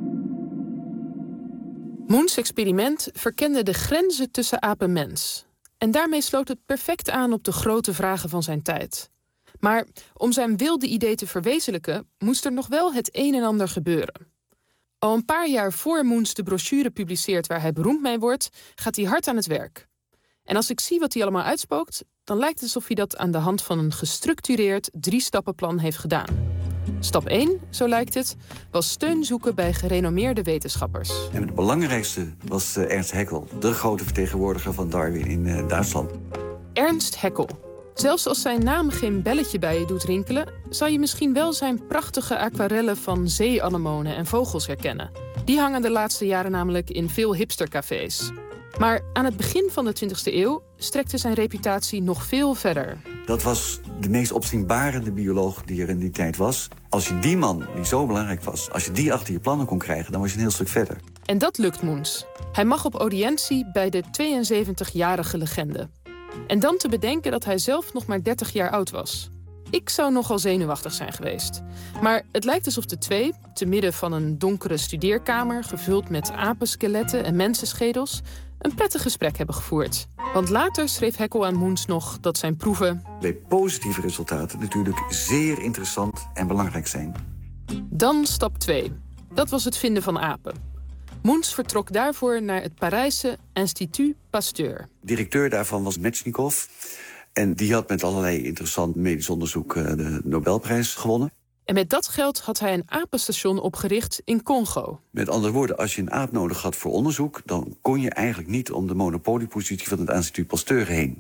Moens' experiment verkende de grenzen tussen aap en mens. En daarmee sloot het perfect aan op de grote vragen van zijn tijd. Maar om zijn wilde idee te verwezenlijken, moest er nog wel het een en ander gebeuren. Al een paar jaar voor Moens de brochure publiceert waar hij beroemd mee wordt, gaat hij hard aan het werk. En als ik zie wat hij allemaal uitspookt, dan lijkt het alsof hij dat aan de hand van een gestructureerd drie-stappenplan heeft gedaan. Stap één, zo lijkt het, was steun zoeken bij gerenommeerde wetenschappers. En het belangrijkste was uh, Ernst Haeckel, de grote vertegenwoordiger van Darwin in uh, Duitsland. Ernst Haeckel. Zelfs als zijn naam geen belletje bij je doet rinkelen, zal je misschien wel zijn prachtige aquarellen van zeeanemonen en vogels herkennen. Die hangen de laatste jaren namelijk in veel hipstercafés. Maar aan het begin van de twintigste eeuw strekte zijn reputatie nog veel verder. Dat was de meest opzienbarende bioloog die er in die tijd was. Als je die man, die zo belangrijk was, als je die achter je plannen kon krijgen, dan was je een heel stuk verder. En dat lukt Moens. Hij mag op audiëntie bij de tweeënzeventigjarige legende. En dan te bedenken dat hij zelf nog maar dertig jaar oud was. Ik zou nogal zenuwachtig zijn geweest. Maar het lijkt alsof de twee, te midden van een donkere studeerkamer gevuld met apenskeletten en mensenschedels, een prettig gesprek hebben gevoerd. Want later schreef Haeckel aan Moens nog dat zijn proeven bij positieve resultaten natuurlijk zeer interessant en belangrijk zijn. Dan stap twee. Dat was het vinden van apen. Moens vertrok daarvoor naar het Parijse Institut Pasteur. Directeur daarvan was Metchnikoff. En die had met allerlei interessant medisch onderzoek de Nobelprijs gewonnen. En met dat geld had hij een apenstation opgericht in Congo. Met andere woorden, als je een aap nodig had voor onderzoek, dan kon je eigenlijk niet om de monopoliepositie van het Institut Pasteur heen.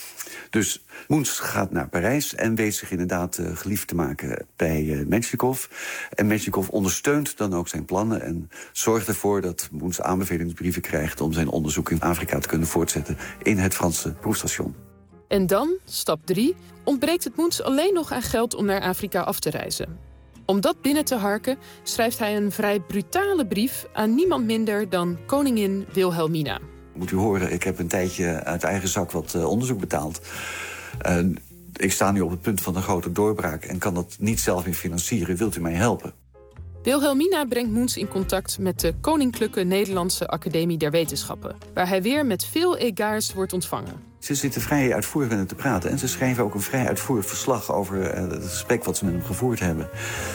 Dus Moens gaat naar Parijs en weet zich inderdaad uh, geliefd te maken bij uh, Metchnikoff. En Metchnikoff ondersteunt dan ook zijn plannen en zorgt ervoor dat Moens aanbevelingsbrieven krijgt om zijn onderzoek in Afrika te kunnen voortzetten in het Franse proefstation. En dan, stap drie, ontbreekt het Moens alleen nog aan geld om naar Afrika af te reizen. Om dat binnen te harken schrijft hij een vrij brutale brief aan niemand minder dan koningin Wilhelmina. Moet u horen, ik heb een tijdje uit eigen zak wat uh, onderzoek betaald. Uh, ik sta nu op het punt van een grote doorbraak en kan dat niet zelf meer financieren. Wilt u mij helpen? Wilhelmina brengt Moens in contact met de Koninklijke Nederlandse Academie der Wetenschappen, waar hij weer met veel egards wordt ontvangen. Ze zitten vrij uitvoerig met hem te praten en ze schrijven ook een vrij uitvoerig verslag over uh, het gesprek wat ze met hem gevoerd hebben.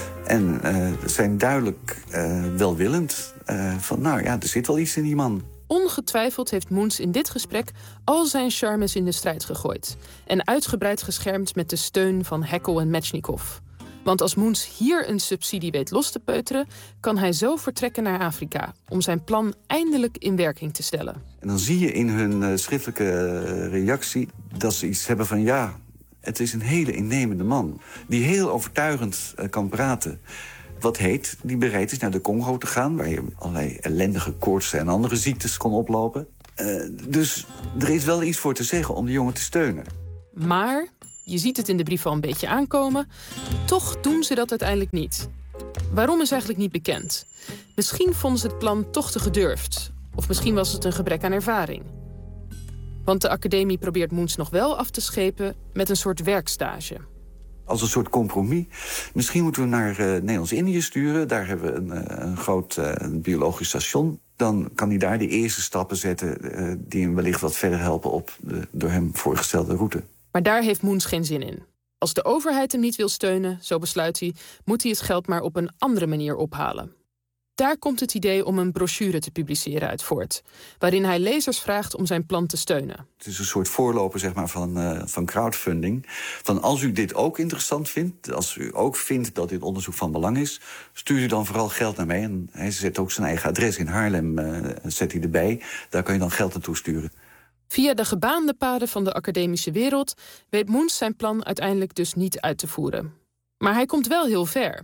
En uh, zijn duidelijk uh, welwillend uh, van, nou ja, er zit wel iets in die man. Ongetwijfeld heeft Moens in dit gesprek al zijn charmes in de strijd gegooid en uitgebreid geschermd met de steun van Haeckel en Metchnikoff. Want als Moens hier een subsidie weet los te peuteren, kan hij zo vertrekken naar Afrika om zijn plan eindelijk in werking te stellen. En dan zie je in hun uh, schriftelijke uh, reactie dat ze iets hebben van, ja, het is een hele innemende man die heel overtuigend uh, kan praten. Wat heet, die bereid is naar de Congo te gaan, waar je allerlei ellendige koortsen en andere ziektes kon oplopen. Uh, dus er is wel iets voor te zeggen om de jongen te steunen. Maar, je ziet het in de brief al een beetje aankomen, toch doen ze dat uiteindelijk niet. Waarom is eigenlijk niet bekend. Misschien vonden ze het plan toch te gedurfd. Of misschien was het een gebrek aan ervaring. Want de academie probeert Moens nog wel af te schepen met een soort werkstage. Als een soort compromis. Misschien moeten we naar uh, Nederlands-Indië sturen. Daar hebben we een, uh, een groot uh, een biologisch station. Dan kan hij daar de eerste stappen zetten uh, die hem wellicht wat verder helpen op de door hem voorgestelde route. Maar daar heeft Moens geen zin in. Als de overheid hem niet wil steunen, zo besluit hij, moet hij het geld maar op een andere manier ophalen. Daar komt het idee om een brochure te publiceren uit voort, waarin hij lezers vraagt om zijn plan te steunen. Het is een soort voorloper zeg maar, van, uh, van crowdfunding. Van als u dit ook interessant vindt, als u ook vindt dat dit onderzoek van belang is, stuurt u dan vooral geld naar mij. En hij zet ook zijn eigen adres in Haarlem, uh, zet hij erbij. Daar kan je dan geld naartoe sturen. Via de gebaande paden van de academische wereld weet Moens zijn plan uiteindelijk dus niet uit te voeren. Maar hij komt wel heel ver.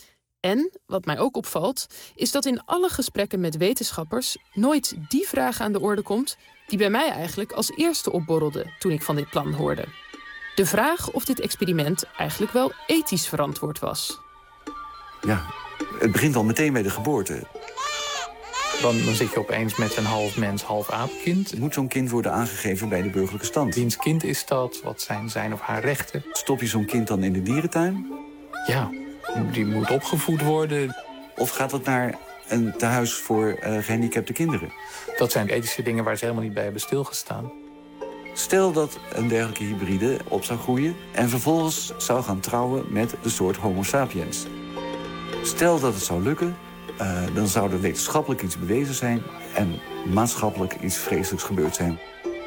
En, wat mij ook opvalt, is dat in alle gesprekken met wetenschappers nooit die vraag aan de orde komt die bij mij eigenlijk als eerste opborrelde toen ik van dit plan hoorde. De vraag of dit experiment eigenlijk wel ethisch verantwoord was. Ja, het begint al meteen bij de geboorte. Dan, dan zit je opeens met een half mens, half aapkind. Moet zo'n kind worden aangegeven bij de burgerlijke stand? Wiens kind is dat? Wat zijn zijn of haar rechten? Stop je zo'n kind dan in de dierentuin? Ja, die moet opgevoed worden. Of gaat dat naar een tehuis voor uh, gehandicapte kinderen? Dat zijn ethische dingen waar ze helemaal niet bij hebben stilgestaan. Stel dat een dergelijke hybride op zou groeien en vervolgens zou gaan trouwen met de soort Homo sapiens. Stel dat het zou lukken, uh, dan zou er wetenschappelijk iets bewezen zijn en maatschappelijk iets vreselijks gebeurd zijn.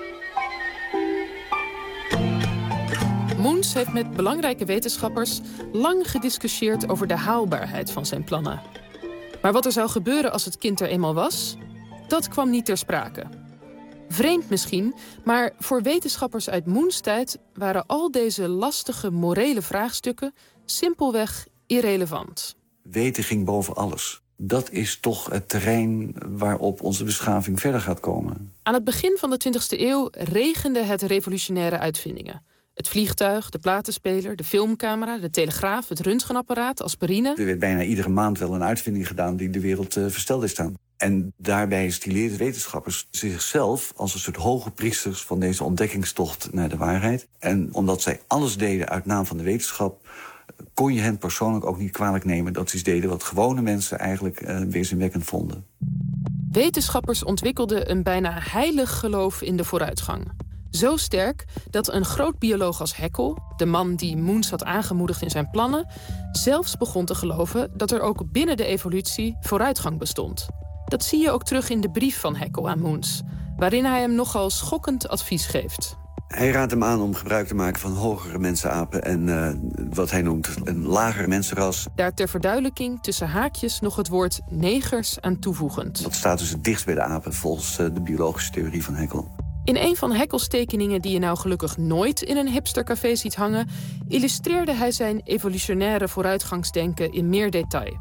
Moens heeft met belangrijke wetenschappers lang gediscussieerd over de haalbaarheid van zijn plannen. Maar wat er zou gebeuren als het kind er eenmaal was, dat kwam niet ter sprake. Vreemd misschien, maar voor wetenschappers uit Moens tijd waren al deze lastige morele vraagstukken simpelweg irrelevant. Weten ging boven alles. Dat is toch het terrein waarop onze beschaving verder gaat komen. Aan het begin van de twintigste eeuw regende het revolutionaire uitvindingen. Het vliegtuig, de platenspeler, de filmcamera, de telegraaf, het röntgenapparaat, aspirine. Er werd bijna iedere maand wel een uitvinding gedaan die de wereld uh, versteld heeft staan. En daarbij stileerden wetenschappers zichzelf als een soort hoge priesters van deze ontdekkingstocht naar de waarheid. En omdat zij alles deden uit naam van de wetenschap, kon je hen persoonlijk ook niet kwalijk nemen dat ze iets deden wat gewone mensen eigenlijk uh, weerzinwekkend vonden. Wetenschappers ontwikkelden een bijna heilig geloof in de vooruitgang. Zo sterk dat een groot bioloog als Haeckel, de man die Moens had aangemoedigd in zijn plannen, zelfs begon te geloven dat er ook binnen de evolutie vooruitgang bestond. Dat zie je ook terug in de brief van Haeckel aan Moens, waarin hij hem nogal schokkend advies geeft. Hij raadt hem aan om gebruik te maken van hogere mensenapen en uh, wat hij noemt een lager mensenras. Daar ter verduidelijking tussen haakjes nog het woord negers aan toevoegend. Dat staat dus het dichtst bij de apen volgens uh, de biologische theorie van Haeckel. In een van Haeckels tekeningen die je nou gelukkig nooit in een hipstercafé ziet hangen, illustreerde hij zijn evolutionaire vooruitgangsdenken in meer detail.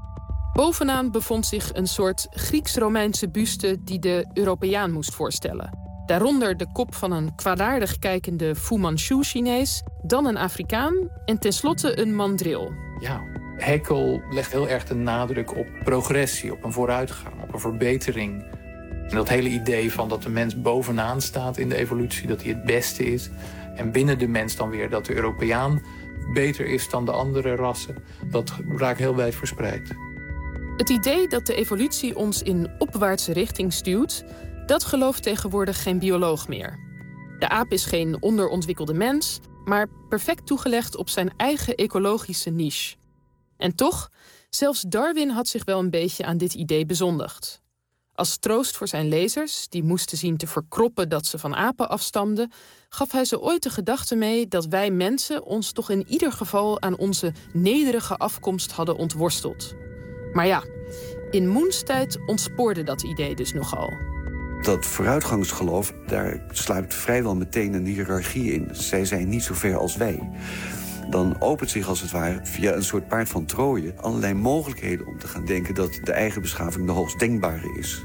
Bovenaan bevond zich een soort Grieks-Romeinse buste die de Europeaan moest voorstellen. Daaronder de kop van een kwaadaardig kijkende Fu Manchu-Chinees, dan een Afrikaan en tenslotte een mandril. Ja, Haeckel legt heel erg de nadruk op progressie, op een vooruitgang, op een verbetering. En dat hele idee van dat de mens bovenaan staat in de evolutie, dat hij het beste is. En binnen de mens dan weer dat de Europeaan beter is dan de andere rassen. Dat raakt heel wijd verspreid. Het idee dat de evolutie ons in opwaartse richting stuwt, dat gelooft tegenwoordig geen bioloog meer. De aap is geen onderontwikkelde mens, maar perfect toegelegd op zijn eigen ecologische niche. En toch, zelfs Darwin had zich wel een beetje aan dit idee bezondigd. Als troost voor zijn lezers, die moesten zien te verkroppen dat ze van apen afstamden, gaf hij ze ooit de gedachte mee dat wij mensen ons toch in ieder geval aan onze nederige afkomst hadden ontworsteld. Maar ja, in Moens tijd ontspoorde dat idee dus nogal. Dat vooruitgangsgeloof, daar sluipt vrijwel meteen een hiërarchie in. Zij zijn niet zo ver als wij. Dan opent zich als het ware via een soort paard van Troje allerlei mogelijkheden om te gaan denken dat de eigen beschaving de hoogst denkbare is.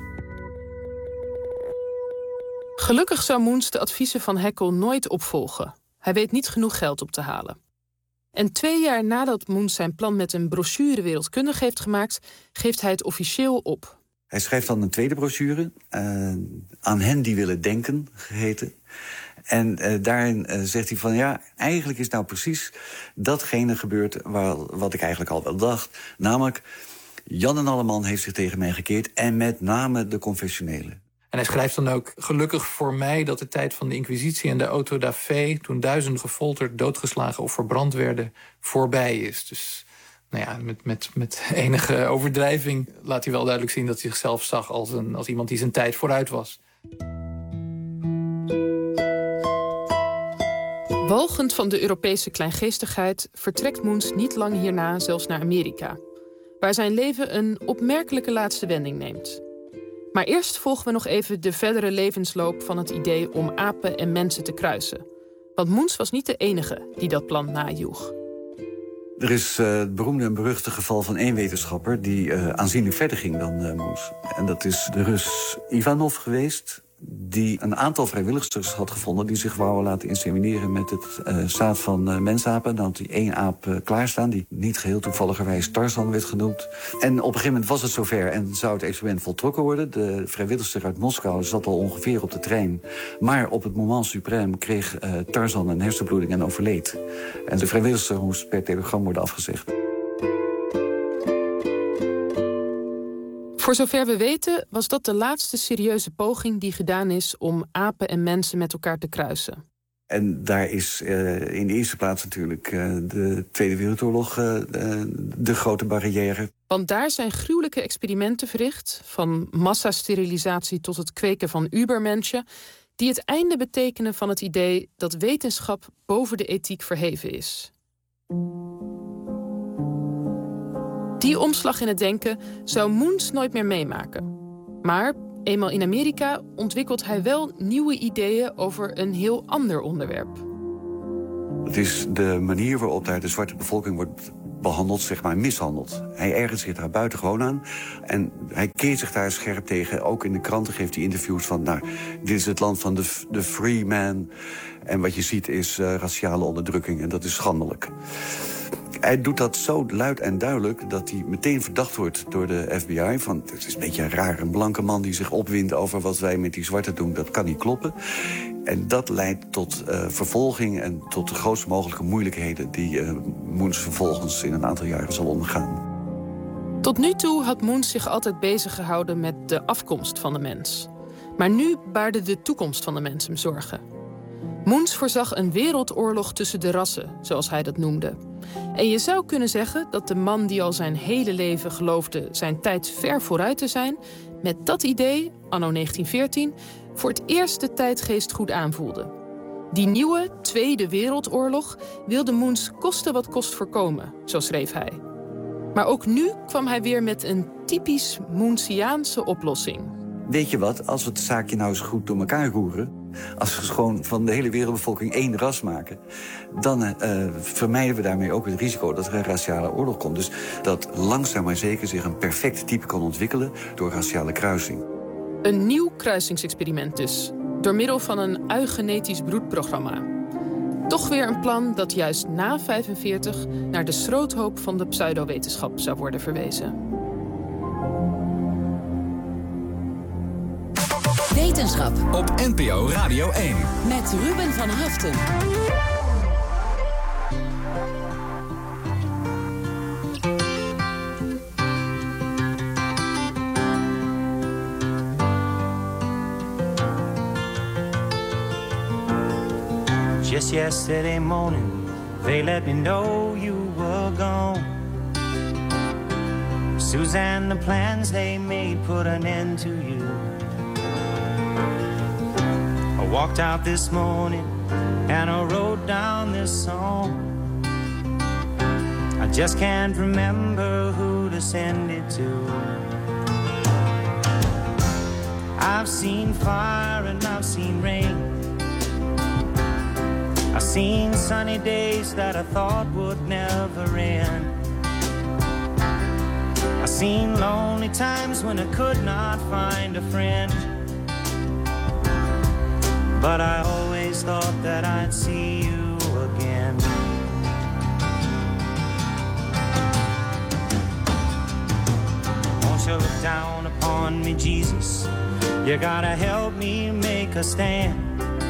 Gelukkig zou Moens de adviezen van Haeckel nooit opvolgen. Hij weet niet genoeg geld op te halen. En twee jaar nadat Moens zijn plan met een brochure wereldkundig heeft gemaakt, geeft hij het officieel op. Hij schrijft dan een tweede brochure, uh, aan hen die willen denken, geheten. En uh, daarin uh, zegt hij van ja, eigenlijk is nou precies datgene gebeurd waar, wat ik eigenlijk al wel dacht. Namelijk, Jan en Alleman heeft zich tegen mij gekeerd en met name de confessionelen. En hij schrijft dan ook, gelukkig voor mij dat de tijd van de inquisitie en de auto da fe, toen duizenden gefolterd, doodgeslagen of verbrand werden, voorbij is. Dus nou ja, met, met, met enige overdrijving laat hij wel duidelijk zien dat hij zichzelf zag als, een, als iemand die zijn tijd vooruit was. Walgend van de Europese kleingeestigheid vertrekt Moens niet lang hierna zelfs naar Amerika, waar zijn leven een opmerkelijke laatste wending neemt. Maar eerst volgen we nog even de verdere levensloop van het idee om apen en mensen te kruisen. Want Moens was niet de enige die dat plan najoeg. Er is uh, het beroemde en beruchte geval van één wetenschapper die uh, aanzienlijk verder ging dan uh, Moens. En dat is de Rus Ivanov geweest, die een aantal vrijwilligers had gevonden die zich wouden laten insemineren met het uh, zaad van uh, mensapen. Dan had hij één aap uh, klaarstaan, die niet geheel toevalligerwijs Tarzan werd genoemd. En op een gegeven moment was het zover en zou het experiment voltrokken worden. De vrijwilligster uit Moskou zat al ongeveer op de trein. Maar op het moment suprême kreeg uh, Tarzan een hersenbloeding en overleed. En de vrijwilligster moest per telegram worden afgezegd. Voor zover we weten was dat de laatste serieuze poging die gedaan is om apen en mensen met elkaar te kruisen. En daar is uh, in de eerste plaats natuurlijk uh, de Tweede Wereldoorlog uh, de grote barrière. Want daar zijn gruwelijke experimenten verricht, van massasterilisatie tot het kweken van Übermenschen, die het einde betekenen van het idee dat wetenschap boven de ethiek verheven is. Die omslag in het denken zou Moens nooit meer meemaken. Maar eenmaal in Amerika ontwikkelt hij wel nieuwe ideeën over een heel ander onderwerp. Het is de manier waarop daar de zwarte bevolking wordt behandeld, zeg maar mishandeld. Hij ergert zich daar buitengewoon aan. En hij keert zich daar scherp tegen. Ook in de kranten geeft hij interviews van... nou, dit is het land van de, de free man. En wat je ziet is uh, raciale onderdrukking. En dat is schandelijk. Hij doet dat zo luid en duidelijk dat hij meteen verdacht wordt door de F B I. Van, het is een beetje raar, een blanke man die zich opwindt over wat wij met die zwarte doen. Dat kan niet kloppen. En dat leidt tot uh, vervolging en tot de grootste mogelijke moeilijkheden... die uh, Moens vervolgens in een aantal jaren zal ondergaan. Tot nu toe had Moens zich altijd bezig gehouden met de afkomst van de mens. Maar nu baarde de toekomst van de mens hem zorgen. Moens voorzag een wereldoorlog tussen de rassen, zoals hij dat noemde. En je zou kunnen zeggen dat de man die al zijn hele leven geloofde zijn tijd ver vooruit te zijn, met dat idee, anno negentien veertien, voor het eerst de tijdgeest goed aanvoelde. Die nieuwe Tweede Wereldoorlog wilde Moens koste wat kost voorkomen, zo schreef hij. Maar ook nu kwam hij weer met een typisch Moensiaanse oplossing. Weet je wat, als we het zaakje nou eens goed door elkaar roeren... als we gewoon van de hele wereldbevolking één ras maken... dan uh, vermijden we daarmee ook het risico dat er een raciale oorlog komt. Dus dat langzaam maar zeker zich een perfect type kan ontwikkelen... door raciale kruising. Een nieuw kruisingsexperiment dus. Door middel van een eugenetisch broedprogramma. Toch weer een plan dat juist na vijfenveertig... naar de schroothoop van de pseudowetenschap zou worden verwezen. Wetenschap op N P O Radio één. Met Ruben van Haften. Just yesterday morning, they let me know you were gone. Suzanne, the plans they made put an end to you. I walked out this morning and I wrote down this song. I just can't remember who to send it to. I've seen fire and I've seen rain. I've seen sunny days that I thought would never end. I've seen lonely times when I could not find a friend. But I always thought that I'd see you again. Won't you look down upon me, Jesus? You gotta help me make a stand.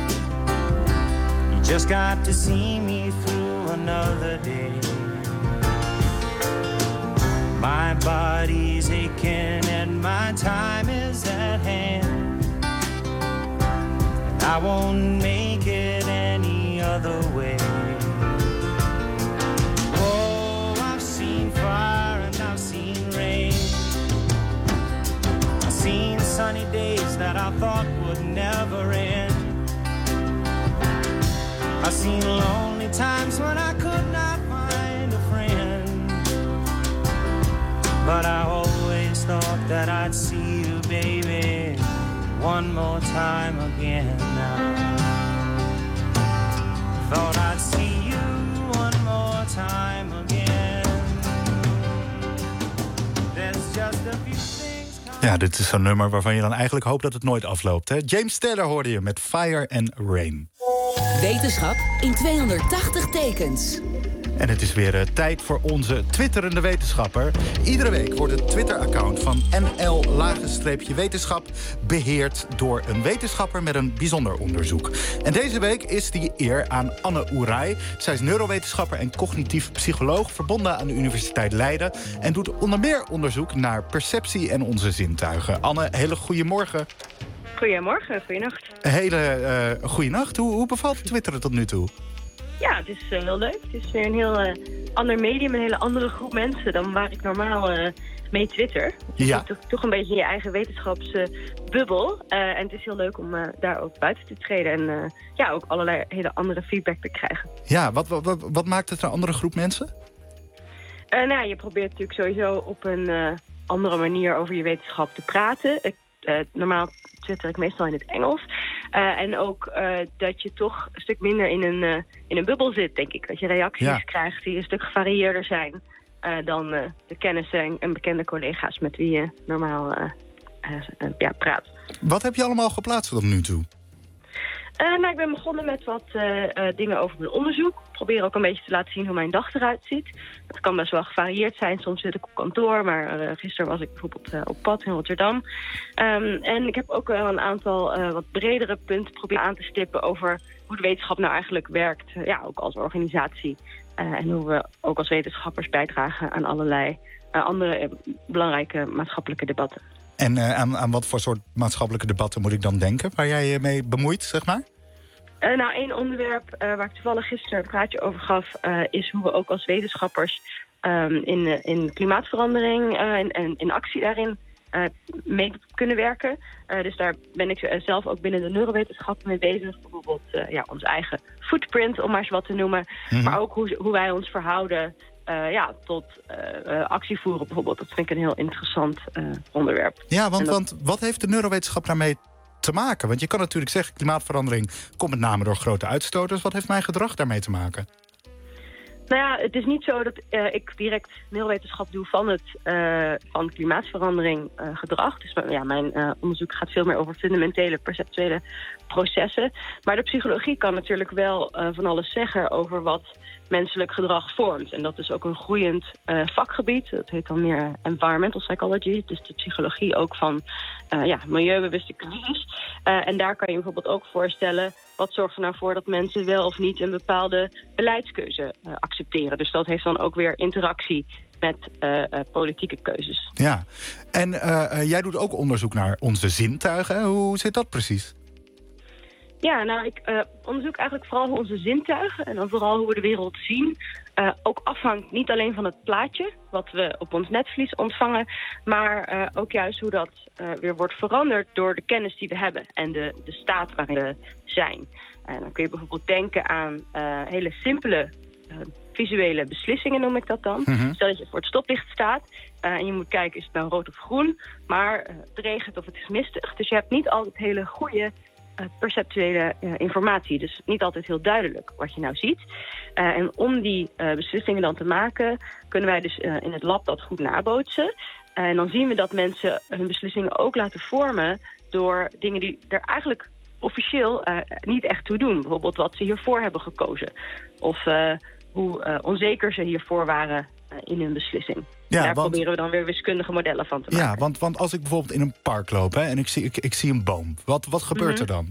You just got to see me through another day. My body's aching and my time is at hand. I won't make it any other way. Oh, I've seen fire and I've seen rain. I've seen sunny days that I thought would never end. I've seen lonely times when I could not find a friend. But I always thought that I'd see you, baby, one more time again now. Thought I'd see you one more time again. There's just a few things. Ja, dit is zo'n nummer waarvan je dan eigenlijk hoopt dat het nooit afloopt. Hè? James Taylor hoorde je met Fire and Rain. Wetenschap in tweehonderdtachtig tekens. En het is weer uh, tijd voor onze twitterende wetenschapper. Iedere week wordt het Twitter-account van N L-wetenschap beheerd door een wetenschapper met een bijzonder onderzoek. En deze week is die eer aan Anne Oerai. Zij is neurowetenschapper en cognitief psycholoog verbonden aan de Universiteit Leiden en doet onder meer onderzoek naar perceptie en onze zintuigen. Anne, hele goede morgen. Goedemorgen, goeienacht. Hele uh, goede nacht. Hoe, hoe bevalt Twitter tot nu toe? Ja, het is uh, heel leuk. Het is weer een heel uh, ander medium, een hele andere groep mensen dan waar ik normaal uh, mee twitter. Dus ja. Je toch, toch een beetje in je eigen wetenschapsbubbel. Uh, en het is heel leuk om uh, daar ook buiten te treden en uh, ja, ook allerlei hele andere feedback te krijgen. Ja, wat, wat, wat, wat maakt het een andere groep mensen? Uh, nou ja, je probeert natuurlijk sowieso op een uh, andere manier over je wetenschap te praten. Ik, uh, normaal twitter ik meestal in het Engels. Uh, en ook uh, dat je toch een stuk minder in een, uh, in een bubbel zit, denk ik. Dat je reacties ja. krijgt die een stuk gevarieerder zijn. uh, dan uh, de kennissen en, en bekende collega's met wie je normaal uh, uh, uh, ja, praat. Wat heb je allemaal geplaatst tot nu toe? Uh, nou, ik ben begonnen met wat uh, uh, dingen over mijn onderzoek. Ik probeer ook een beetje te laten zien hoe mijn dag eruit ziet. Het kan best wel gevarieerd zijn. Soms zit ik op kantoor, maar uh, gisteren was ik bijvoorbeeld uh, op pad in Rotterdam. Um, en ik heb ook wel een aantal uh, wat bredere punten proberen aan te stippen over hoe de wetenschap nou eigenlijk werkt. Uh, ja, ook als organisatie. Uh, en hoe we ook als wetenschappers bijdragen aan allerlei uh, andere uh, belangrijke maatschappelijke debatten. En uh, aan, aan wat voor soort maatschappelijke debatten moet ik dan denken, waar jij je mee bemoeit, zeg maar? Uh, nou, één onderwerp uh, waar ik toevallig gisteren een praatje over gaf, uh, is hoe we ook als wetenschappers um, in, uh, in klimaatverandering uh, en, en in actie daarin uh, mee kunnen werken. Uh, dus daar ben ik uh, zelf ook binnen de neurowetenschappen mee bezig. Bijvoorbeeld uh, ja, ons eigen footprint, om maar eens wat te noemen. Mm-hmm. Maar ook hoe, hoe wij ons verhouden Uh, ja, tot uh, uh, actie voeren bijvoorbeeld. Dat vind ik een heel interessant uh, onderwerp. Ja, want, dat... want wat heeft de neurowetenschap daarmee te maken? Want je kan natuurlijk zeggen, klimaatverandering komt met name door grote uitstoters. Wat heeft mijn gedrag daarmee te maken? Nou ja, het is niet zo dat uh, ik direct neurowetenschap doe van het uh, van klimaatverandering uh, gedrag. Dus ja, mijn uh, onderzoek gaat veel meer over fundamentele perceptuele processen. Maar de psychologie kan natuurlijk wel uh, van alles zeggen over wat menselijk gedrag vormt. En dat is ook een groeiend uh, vakgebied. Dat heet dan meer environmental psychology. Dus de psychologie ook van uh, ja, milieubewuste keuzes. Uh, en daar kan je bijvoorbeeld ook voorstellen, wat zorgt er nou voor dat mensen wel of niet een bepaalde beleidskeuze uh, accepteren. Dus dat heeft dan ook weer interactie met uh, uh, politieke keuzes. Ja, en uh, uh, jij doet ook onderzoek naar onze zintuigen. Hoe zit dat precies? Ja, nou, ik uh, onderzoek eigenlijk vooral hoe onze zintuigen en dan vooral hoe we de wereld zien uh, ook afhangt niet alleen van het plaatje wat we op ons netvlies ontvangen, maar uh, ook juist hoe dat uh, weer wordt veranderd door de kennis die we hebben en de, de staat waarin we zijn. En dan kun je bijvoorbeeld denken aan uh, hele simpele uh, visuele beslissingen, noem ik dat dan. Mm-hmm. Stel dat je voor het stoplicht staat uh, en je moet kijken, is het nou rood of groen, maar uh, het regent of het is mistig. Dus je hebt niet altijd hele goede Uh, perceptuele uh, informatie. Dus niet altijd heel duidelijk wat je nou ziet. Uh, en om die uh, beslissingen dan te maken, kunnen wij dus uh, in het lab dat goed nabootsen. Uh, en dan zien we dat mensen hun beslissingen ook laten vormen door dingen die er eigenlijk officieel uh, niet echt toe doen. Bijvoorbeeld wat ze hiervoor hebben gekozen. Of uh, hoe uh, onzeker ze hiervoor waren uh, in hun beslissing. Ja, daar want, proberen we dan weer wiskundige modellen van te maken. Ja, want, want als ik bijvoorbeeld in een park loop hè, en ik zie, ik, ik zie een boom, wat, wat gebeurt mm-hmm. er dan?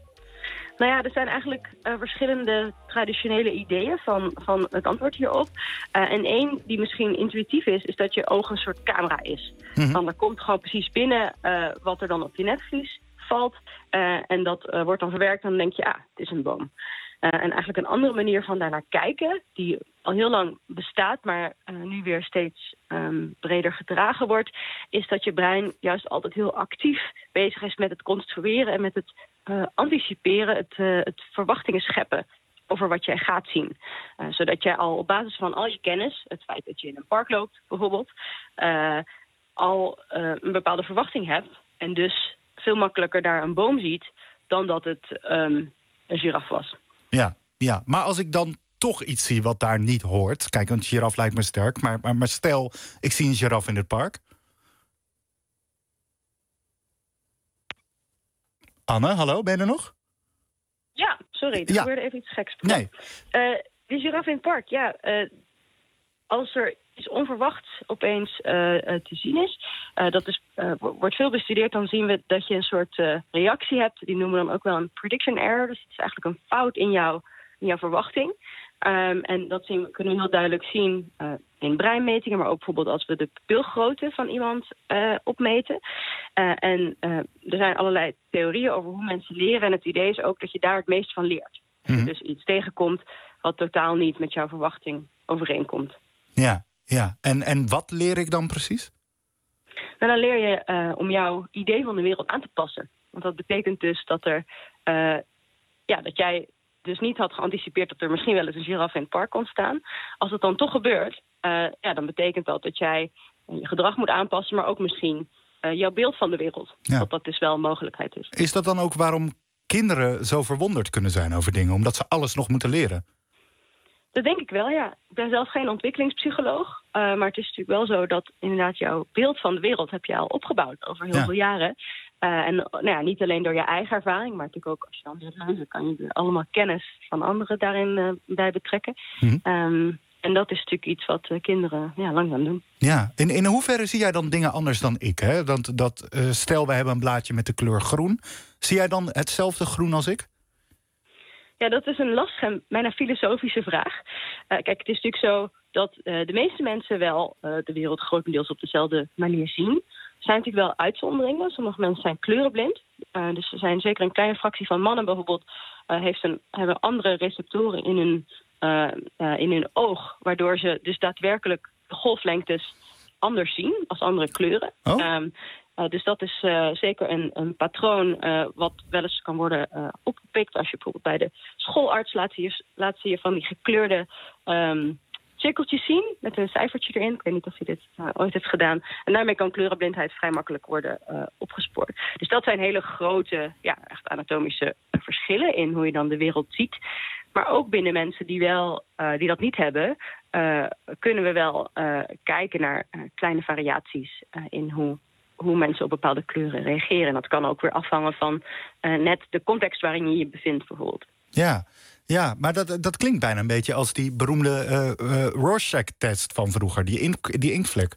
Nou ja, er zijn eigenlijk uh, verschillende traditionele ideeën van, van het antwoord hierop. Uh, en één die misschien intuïtief is, is dat je oog een soort camera is. Mm-hmm. Want er komt gewoon precies binnen uh, wat er dan op je netvlies valt. Uh, en dat uh, wordt dan verwerkt en dan denk je, ah, het is een boom. Uh, en eigenlijk een andere manier van daarnaar kijken, die al heel lang bestaat, maar uh, nu weer steeds um, breder gedragen wordt, is dat je brein juist altijd heel actief bezig is met het construeren en met het uh, anticiperen, het, uh, het verwachtingen scheppen over wat jij gaat zien. Uh, zodat jij al op basis van al je kennis, het feit dat je in een park loopt bijvoorbeeld, uh, al uh, een bepaalde verwachting hebt en dus veel makkelijker daar een boom ziet dan dat het um, een giraf was. Ja, ja, maar als ik dan toch iets zie wat daar niet hoort. Kijk, een giraf lijkt me sterk, maar, maar, maar stel, ik zie een giraf in het park. Anne, hallo, ben je er nog? Ja, sorry, er ja. gebeurde even iets geks. Nee. Uh, die giraf in het park, ja. Uh, als er iets onverwachts opeens uh, uh, te zien is, uh, dat is, uh, wordt veel bestudeerd, dan zien we dat je een soort uh, reactie hebt. Die noemen we dan ook wel een prediction error. Dus het is eigenlijk een fout in, jou, in jouw verwachting. Um, en dat zien we, kunnen we heel duidelijk zien uh, in breinmetingen, maar ook bijvoorbeeld als we de pupilgrootte van iemand uh, opmeten. Uh, en uh, er zijn allerlei theorieën over hoe mensen leren. En het idee is ook dat je daar het meest van leert. Mm-hmm. Dus iets tegenkomt wat totaal niet met jouw verwachting overeenkomt. Ja, ja. En, en wat leer ik dan precies? Nou, dan leer je uh, om jouw idee van de wereld aan te passen. Want dat betekent dus dat er, uh, ja, dat jij dus niet had geanticipeerd dat er misschien wel eens een giraf in het park kon staan. Als het dan toch gebeurt, uh, ja, dan betekent dat dat jij je gedrag moet aanpassen, maar ook misschien uh, jouw beeld van de wereld. Ja. Dat dat dus wel een mogelijkheid is. Is dat dan ook waarom kinderen zo verwonderd kunnen zijn over dingen? Omdat ze alles nog moeten leren? Dat denk ik wel, ja. Ik ben zelf geen ontwikkelingspsycholoog. Uh, maar het is natuurlijk wel zo dat inderdaad jouw beeld van de wereld heb je al opgebouwd over heel ja. veel jaren. Uh, en nou ja, niet alleen door je eigen ervaring, maar natuurlijk ook als je dan gaat lezen, kan je er allemaal kennis van anderen daarin uh, bij betrekken. Mm-hmm. Um, en dat is natuurlijk iets wat uh, kinderen ja, langzaam doen. Ja, in, in hoeverre zie jij dan dingen anders dan ik? Hè? Dat, dat, uh, stel, wij hebben een blaadje met de kleur groen. Zie jij dan hetzelfde groen als ik? Ja, dat is een lastige, bijna filosofische vraag. Uh, kijk, het is natuurlijk zo dat uh, de meeste mensen wel uh, de wereld grotendeels op dezelfde manier zien. Er zijn natuurlijk wel uitzonderingen. Sommige mensen zijn kleurenblind. Uh, dus er zijn zeker een kleine fractie van mannen bijvoorbeeld uh, heeft een, hebben andere receptoren in hun, uh, uh, in hun oog, waardoor ze dus daadwerkelijk de golflengtes anders zien als andere kleuren. Oh. Um, Uh, dus dat is uh, zeker een, een patroon uh, wat wel eens kan worden uh, opgepikt. Als je bijvoorbeeld bij de schoolarts laat zie je, laat zie je van die gekleurde um, cirkeltjes zien met een cijfertje erin. Ik weet niet of je dit uh, ooit heeft gedaan. En daarmee kan kleurenblindheid vrij makkelijk worden uh, opgespoord. Dus dat zijn hele grote, ja, echt anatomische uh, verschillen in hoe je dan de wereld ziet. Maar ook binnen mensen die, wel, uh, die dat niet hebben, uh, kunnen we wel uh, kijken naar uh, kleine variaties uh, in hoe hoe mensen op bepaalde kleuren reageren. En dat kan ook weer afhangen van uh, net de context waarin je je bevindt, bijvoorbeeld. Ja, ja, maar dat, dat klinkt bijna een beetje als die beroemde uh, uh, Rorschach-test van vroeger, die, ink, die inktvlek.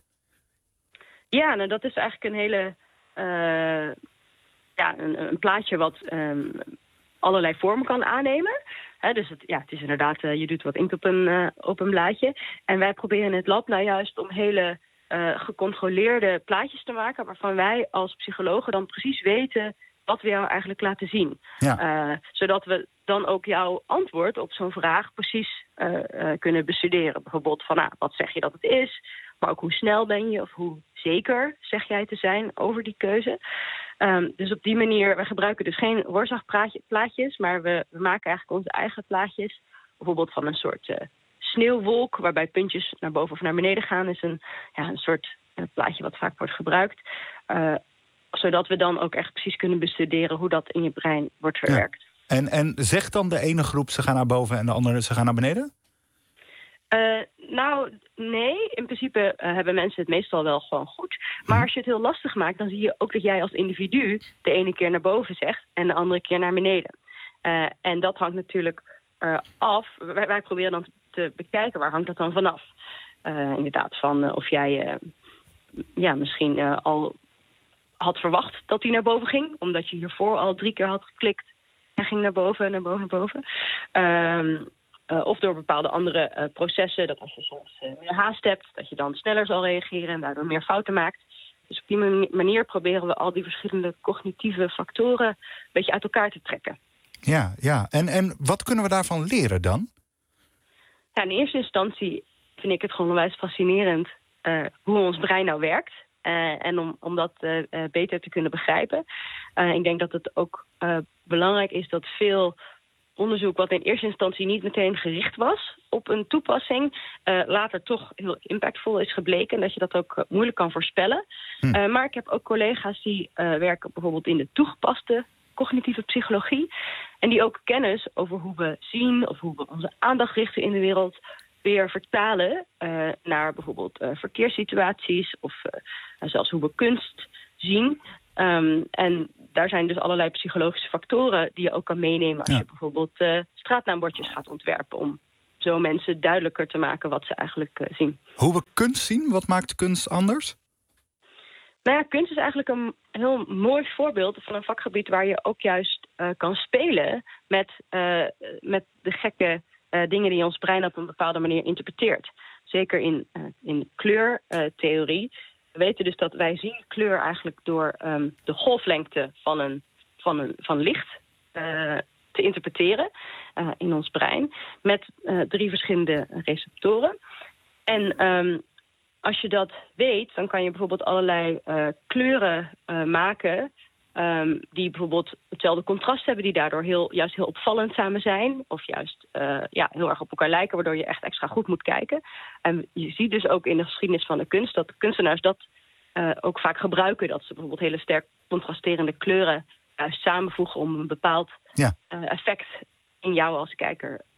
Ja, nou, dat is eigenlijk een hele uh, ja, een, een plaatje wat um, allerlei vormen kan aannemen. He, dus het, ja, het is inderdaad, uh, je doet wat inkt op een, uh, op een blaadje. En wij proberen in het lab nou juist om hele Uh, gecontroleerde plaatjes te maken, waarvan wij als psychologen dan precies weten wat we jou eigenlijk laten zien. Ja. Uh, zodat we dan ook jouw antwoord op zo'n vraag precies uh, uh, kunnen bestuderen. Bijvoorbeeld van, nou, wat zeg je dat het is? Maar ook hoe snel ben je of hoe zeker zeg jij te zijn over die keuze? Um, dus op die manier, we gebruiken dus geen Rorschach-plaatjes, maar we, we maken eigenlijk onze eigen plaatjes. Bijvoorbeeld van een soort Uh, sneeuwwolk, waarbij puntjes naar boven of naar beneden gaan, is een, ja, een soort uh, plaatje wat vaak wordt gebruikt. Uh, zodat we dan ook echt precies kunnen bestuderen hoe dat in je brein wordt verwerkt. Ja. En, en zegt dan de ene groep ze gaan naar boven en de andere ze gaan naar beneden? Uh, nou, nee. In principe uh, hebben mensen het meestal wel gewoon goed. Maar als je het heel lastig maakt, dan zie je ook dat jij als individu de ene keer naar boven zegt en de andere keer naar beneden. Uh, en dat hangt natuurlijk uh, af. Wij, wij proberen dan te bekijken, waar hangt dat dan vanaf? Uh, inderdaad, van uh, of jij uh, ja, misschien uh, al had verwacht dat hij naar boven ging, omdat je hiervoor al drie keer had geklikt en ging naar boven en naar boven en boven. Uh, uh, of door bepaalde andere uh, processen, dat als je soms uh, meer haast hebt, dat je dan sneller zal reageren en daardoor meer fouten maakt. Dus op die manier proberen we al die verschillende cognitieve factoren een beetje uit elkaar te trekken. Ja, ja. En, en wat kunnen we daarvan leren dan? Ja, in eerste instantie vind ik het gewoon onwijs fascinerend uh, hoe ons brein nou werkt. Uh, en om, om dat uh, uh, beter te kunnen begrijpen. Uh, ik denk dat het ook uh, belangrijk is dat veel onderzoek wat in eerste instantie niet meteen gericht was op een toepassing, uh, later toch heel impactvol is gebleken. En dat je dat ook uh, moeilijk kan voorspellen. Hm. Uh, maar ik heb ook collega's die uh, werken bijvoorbeeld in de toegepaste cognitieve psychologie. En die ook kennis over hoe we zien of hoe we onze aandacht richten in de wereld weer vertalen uh, naar bijvoorbeeld uh, verkeerssituaties of uh, zelfs hoe we kunst zien. Um, en daar zijn dus allerlei psychologische factoren die je ook kan meenemen als ja. je bijvoorbeeld uh, straatnaambordjes gaat ontwerpen om zo mensen duidelijker te maken wat ze eigenlijk uh, zien. Hoe we kunst zien? Wat maakt kunst anders? Nou ja, kunst is eigenlijk een heel mooi voorbeeld van een vakgebied waar je ook juist uh, kan spelen met, uh, met de gekke uh, dingen die ons brein op een bepaalde manier interpreteert. Zeker in, uh, in kleurtheorie. Uh, we weten dus dat wij zien kleur eigenlijk door um, de golflengte van, een, van, een, van licht uh, te interpreteren uh, in ons brein met uh, drie verschillende receptoren. En um, als je dat weet, dan kan je bijvoorbeeld allerlei uh, kleuren uh, maken um, die bijvoorbeeld hetzelfde contrast hebben, die daardoor heel, juist heel opvallend samen zijn. Of juist uh, ja, heel erg op elkaar lijken, waardoor je echt extra goed moet kijken. En je ziet dus ook in de geschiedenis van de kunst dat de kunstenaars dat uh, ook vaak gebruiken. Dat ze bijvoorbeeld hele sterk contrasterende kleuren juist samenvoegen om een bepaald ja. uh, effect in jou als kijker uh,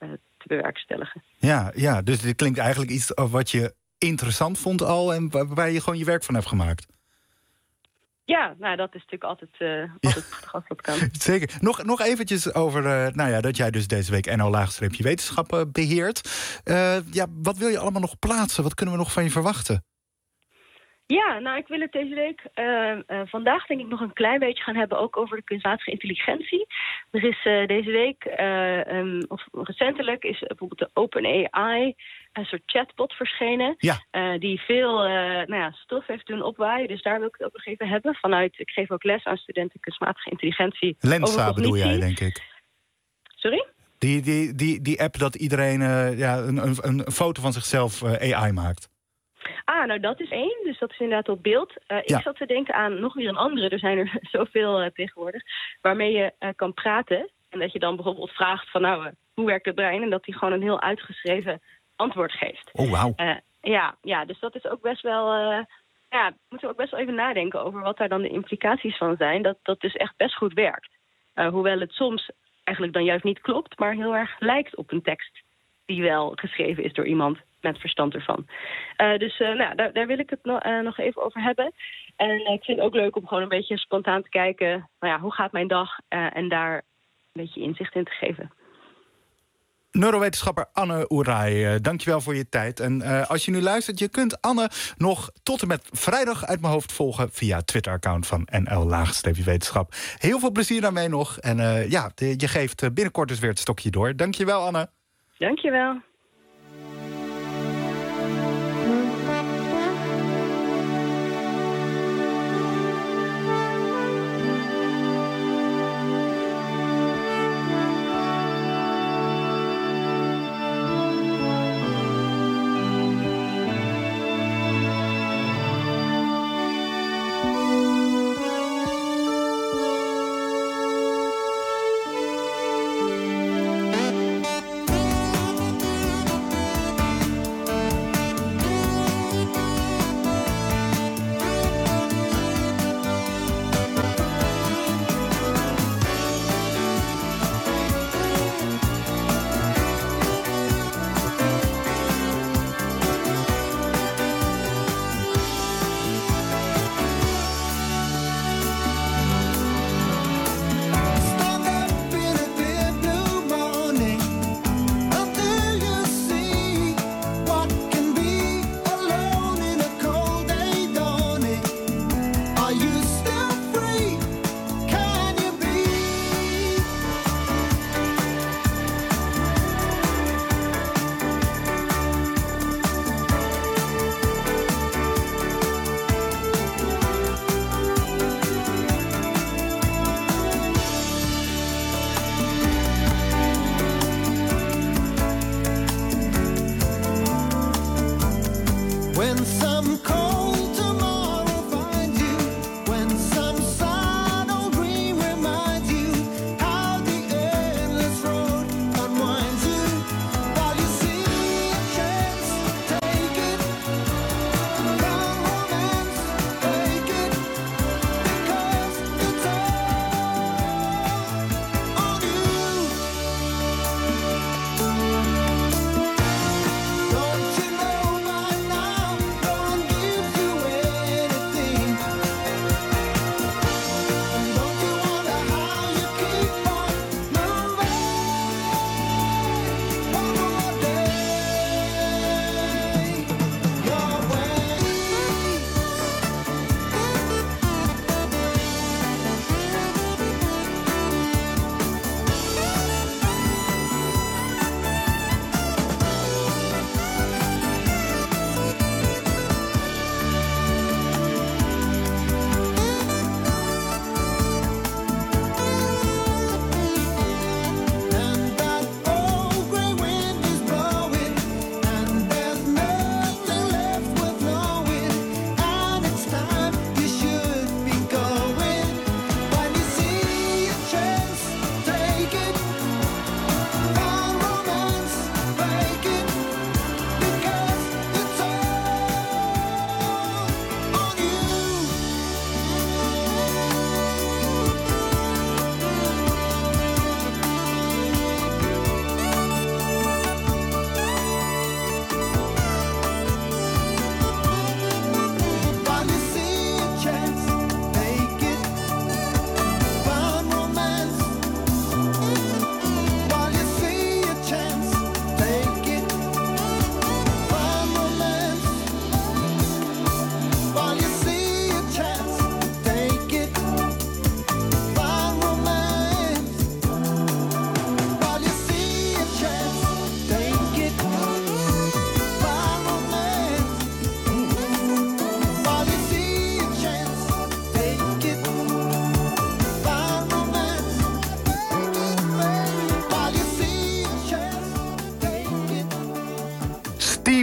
te bewerkstelligen. Ja, ja, dus dit klinkt eigenlijk iets wat je interessant vond al en waar je gewoon je werk van hebt gemaakt. Ja, nou, dat is natuurlijk altijd, uh, altijd prachtig als dat kan. Zeker. Nog, nog eventjes over uh, nou ja, dat jij dus deze week N O-wetenschappen beheert. Uh, ja, wat wil je allemaal nog plaatsen? Wat kunnen we nog van je verwachten? Ja, nou, ik wil het deze week uh, uh, vandaag denk ik nog een klein beetje gaan hebben ook over de kunstmatige intelligentie. Er is uh, deze week, uh, um, of recentelijk, is bijvoorbeeld de OpenAI, een soort chatbot verschenen. Ja. Uh, die veel uh, nou ja, stof heeft doen opwaaien. Dus daar wil ik het ook nog even hebben. Vanuit, ik geef ook les aan studenten kunstmatige intelligentie. Lensa bedoel jij, denk ik. Sorry? Die, die, die, die app dat iedereen uh, ja, een, een, een foto van zichzelf uh, A I maakt. Ah, nou dat is één. Dus dat is inderdaad op beeld. Uh, ja. Ik zat te denken aan nog weer een andere. Er zijn er zoveel uh, tegenwoordig. Waarmee je uh, kan praten. En dat je dan bijvoorbeeld vraagt van nou, uh, hoe werkt het brein? En dat die gewoon een heel uitgeschreven antwoord geeft. Oh, wauw. Uh, ja, ja, dus dat is ook best wel... Uh, ja, moeten we ook best wel even nadenken over wat daar dan de implicaties van zijn. Dat dat dus echt best goed werkt. Uh, hoewel het soms eigenlijk dan juist niet klopt, maar heel erg lijkt op een tekst die wel geschreven is door iemand met verstand ervan. Uh, dus uh, nou, daar, daar wil ik het no- uh, nog even over hebben. En uh, ik vind het ook leuk om gewoon een beetje spontaan te kijken, nou ja, hoe gaat mijn dag? Uh, en daar een beetje inzicht in te geven. Neurowetenschapper Anne Oeraj, dankjewel voor je tijd. En uh, als je nu luistert, je kunt Anne nog tot en met vrijdag uit mijn hoofd volgen via het Twitter-account van N L-wetenschap. Heel veel plezier daarmee nog. En uh, ja, de, je geeft binnenkort dus weer het stokje door. Dankjewel, Anne. Dankjewel.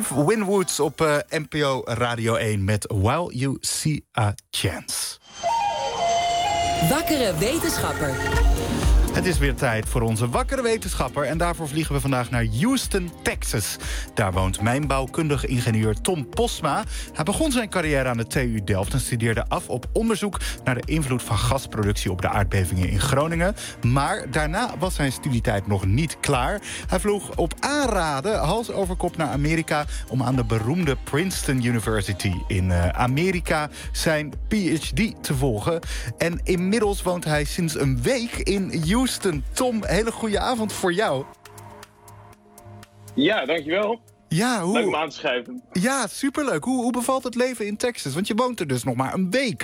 Steve Winwood op uh, N P O Radio één met While You See a Chance. Wakkere wetenschapper. Het is weer tijd voor onze wakkere wetenschapper. En daarvoor vliegen we vandaag naar Houston, Texas. Daar woont mijnbouwkundige ingenieur Tom Posma. Hij begon zijn carrière aan de T U Delft en studeerde af op onderzoek naar de invloed van gasproductie op de aardbevingen in Groningen. Maar daarna was zijn studietijd nog niet klaar. Hij vloog op aanraden hals over kop naar Amerika om aan de beroemde Princeton University in uh, Amerika zijn P H D te volgen. En inmiddels woont hij sinds een week in Houston. Tom, hele goede avond voor jou. Ja, dankjewel. Ja, hoe... Leuk om aan te schrijven. Ja, superleuk. Hoe, hoe bevalt het leven in Texas? Want je woont er dus nog maar een week.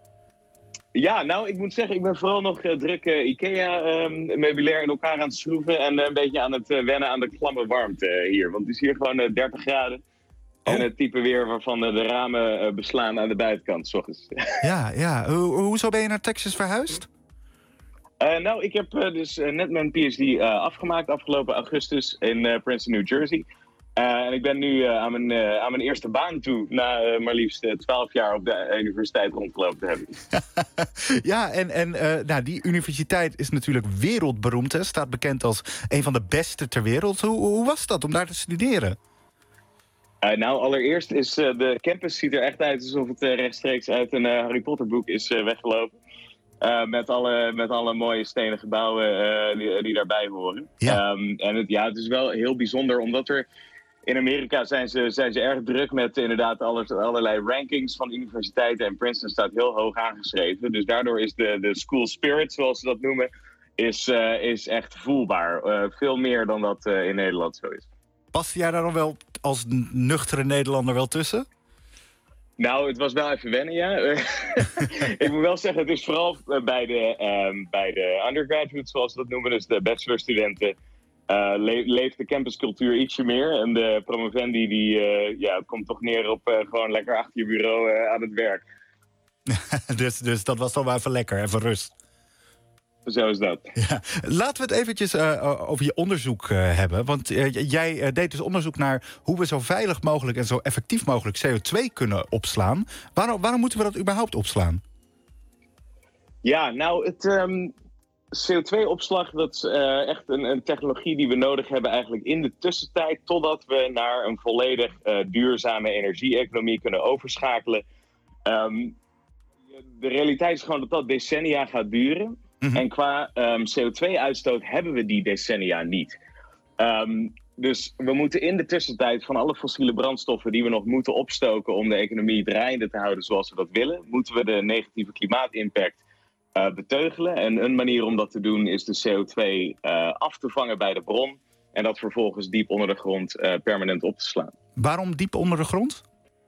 Ja, nou, ik moet zeggen, ik ben vooral nog uh, druk uh, IKEA-meubilair um, in elkaar aan het schroeven en uh, een beetje aan het uh, wennen aan de klamme warmte uh, hier. Want het is hier gewoon uh, dertig graden. Oh. En het type weer waarvan uh, de ramen uh, beslaan aan de buitenkant, 's ochtends. Ja, ja. Ho- hoezo ben je naar Texas verhuisd? Uh, nou, ik heb uh, dus uh, net mijn P H D uh, afgemaakt afgelopen augustus in uh, Princeton, New Jersey. Uh, en ik ben nu uh, aan, mijn, uh, aan mijn eerste baan toe, na uh, maar liefst uh, twaalf jaar op de uh, universiteit rondgelopen te hebben. Ja, en, en uh, nou, die universiteit is natuurlijk wereldberoemd. Hè? Staat bekend als een van de beste ter wereld. Hoe, hoe was dat om daar te studeren? Uh, nou, allereerst is uh, de campus ziet er echt uit alsof het uh, rechtstreeks uit een uh, Harry Potter boek is uh, weggelopen. Uh, met, alle, met alle mooie stenen gebouwen uh, die, die daarbij horen. Ja. Um, en het, ja, het is wel heel bijzonder, omdat er in Amerika zijn ze, zijn ze erg druk met inderdaad alles, allerlei rankings van universiteiten. En Princeton staat heel hoog aangeschreven. Dus daardoor is de, de school spirit, zoals ze dat noemen, is, uh, is echt voelbaar. Uh, veel meer dan dat uh, in Nederland zo is. Paste jij daar dan wel als nuchtere Nederlander wel tussen? Nou, het was wel even wennen, ja. Ik moet wel zeggen, het is vooral bij de, um, bij de undergraduates, zoals ze dat noemen, dus de bachelorstudenten, uh, le- leeft de campuscultuur ietsje meer. En de promovendi, die, uh, ja, het komt toch neer op uh, gewoon lekker achter je bureau uh, aan het werk. dus, dus dat was dan wel even lekker, even rust. Zo is dat. Ja. Laten we het eventjes uh, over je onderzoek uh, hebben. Want uh, jij uh, deed dus onderzoek naar hoe we zo veilig mogelijk en zo effectief mogelijk C O twee kunnen opslaan. Waarom, waarom moeten we dat überhaupt opslaan? Ja, nou, het um, C O twee opslag, dat is uh, echt een, een technologie die we nodig hebben eigenlijk in de tussentijd, totdat we naar een volledig uh, duurzame energie-economie kunnen overschakelen. Um, de realiteit is gewoon dat dat decennia gaat duren. Mm-hmm. En qua um, C O twee uitstoot hebben we die decennia niet. Um, dus we moeten in de tussentijd van alle fossiele brandstoffen die we nog moeten opstoken om de economie draaiende te houden zoals we dat willen, moeten we de negatieve klimaatimpact uh, beteugelen. En een manier om dat te doen is de C O twee uh, af te vangen bij de bron en dat vervolgens diep onder de grond uh, permanent op te slaan. Waarom diep onder de grond?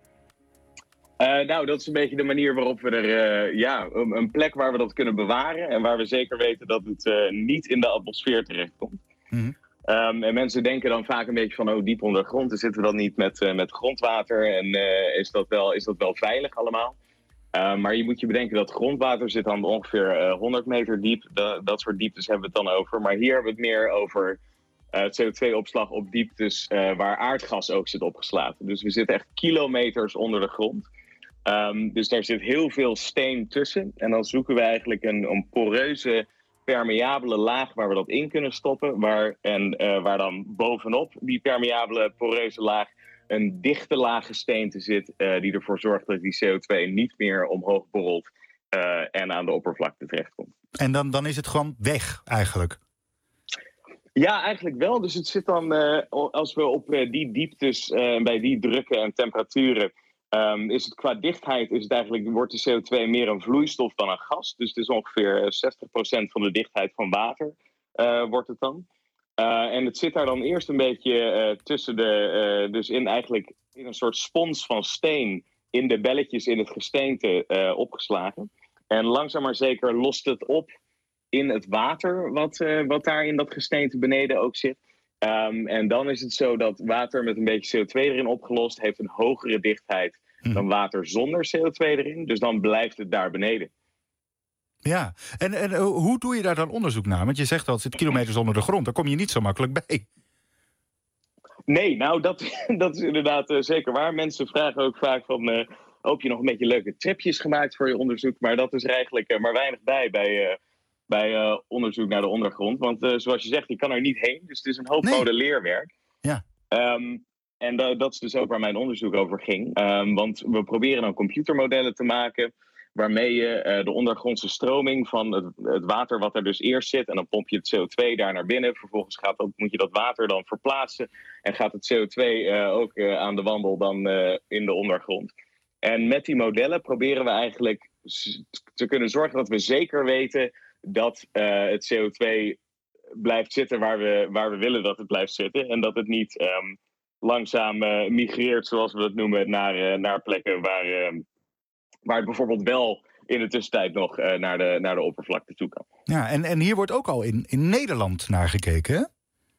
Uh, nou, dat is een beetje de manier waarop we er, uh, ja, een, een plek waar we dat kunnen bewaren en waar we zeker weten dat het uh, niet in de atmosfeer terechtkomt. Mm-hmm. Um, en mensen denken dan vaak een beetje van, oh, diep onder de grond, dan zitten we dan niet met, uh, met grondwater en uh, is, dat wel, is dat wel veilig allemaal? Uh, maar je moet je bedenken dat grondwater zit dan ongeveer uh, honderd meter diep, da- dat soort dieptes hebben we het dan over. Maar hier hebben we het meer over uh, C O twee opslag op dieptes uh, waar aardgas ook zit opgeslagen. Dus we zitten echt kilometers onder de grond. Um, dus daar zit heel veel steen tussen. En dan zoeken we eigenlijk een, een poreuze, permeabele laag waar we dat in kunnen stoppen. Waar, en uh, waar dan bovenop die permeabele, poreuze laag een dichte laag gesteente zit. Uh, die ervoor zorgt dat die C O twee niet meer omhoog borrelt uh, en aan de oppervlakte terechtkomt. En dan, dan is het gewoon weg eigenlijk? Ja, eigenlijk wel. Dus het zit dan, uh, als we op uh, die dieptes, uh, bij die drukken en temperaturen, Um, is het qua dichtheid is het eigenlijk, wordt de C O twee meer een vloeistof dan een gas. Dus het is ongeveer zestig procent van de dichtheid van water uh, wordt het dan. Uh, en het zit daar dan eerst een beetje uh, tussen de, uh, dus in eigenlijk in een soort spons van steen in de belletjes in het gesteente uh, opgeslagen. En langzaam maar zeker lost het op in het water wat, uh, wat daar in dat gesteente beneden ook zit. Um, en dan is het zo dat water met een beetje C O twee erin opgelost heeft een hogere dichtheid hm. dan water zonder C O twee erin. Dus dan blijft het daar beneden. Ja, en, en uh, hoe doe je daar dan onderzoek naar? Want je zegt dat het zit kilometers onder de grond. Daar kom je niet zo makkelijk bij. Nee, nou, dat, dat is inderdaad uh, zeker waar. Mensen vragen ook vaak van... Uh, hoop je nog een beetje leuke tripjes gemaakt voor je onderzoek? Maar dat is er eigenlijk uh, maar weinig bij bij, uh, bij uh, onderzoek naar de ondergrond. Want uh, zoals je zegt, je kan er niet heen. Dus het is een hoop nee. modelleerwerk. Ja. Um, en da- dat is dus ook waar mijn onderzoek over ging. Um, want we proberen dan computermodellen te maken... waarmee je uh, de ondergrondse stroming van het, het water wat er dus eerst zit... en dan pomp je het C O twee daar naar binnen. Vervolgens gaat dat, moet je dat water dan verplaatsen... en gaat het C O twee uh, ook uh, aan de wandel dan uh, in de ondergrond. En met die modellen proberen we eigenlijk te kunnen zorgen... dat we zeker weten dat uh, het C O twee blijft zitten waar we, waar we willen dat het blijft zitten... en dat het niet um, langzaam uh, migreert, zoals we dat noemen... naar, uh, naar plekken waar... Uh, waar het bijvoorbeeld wel in de tussentijd nog uh, naar, de, naar de oppervlakte toe kan. Ja, en, en hier wordt ook al in, in Nederland naar gekeken, hè?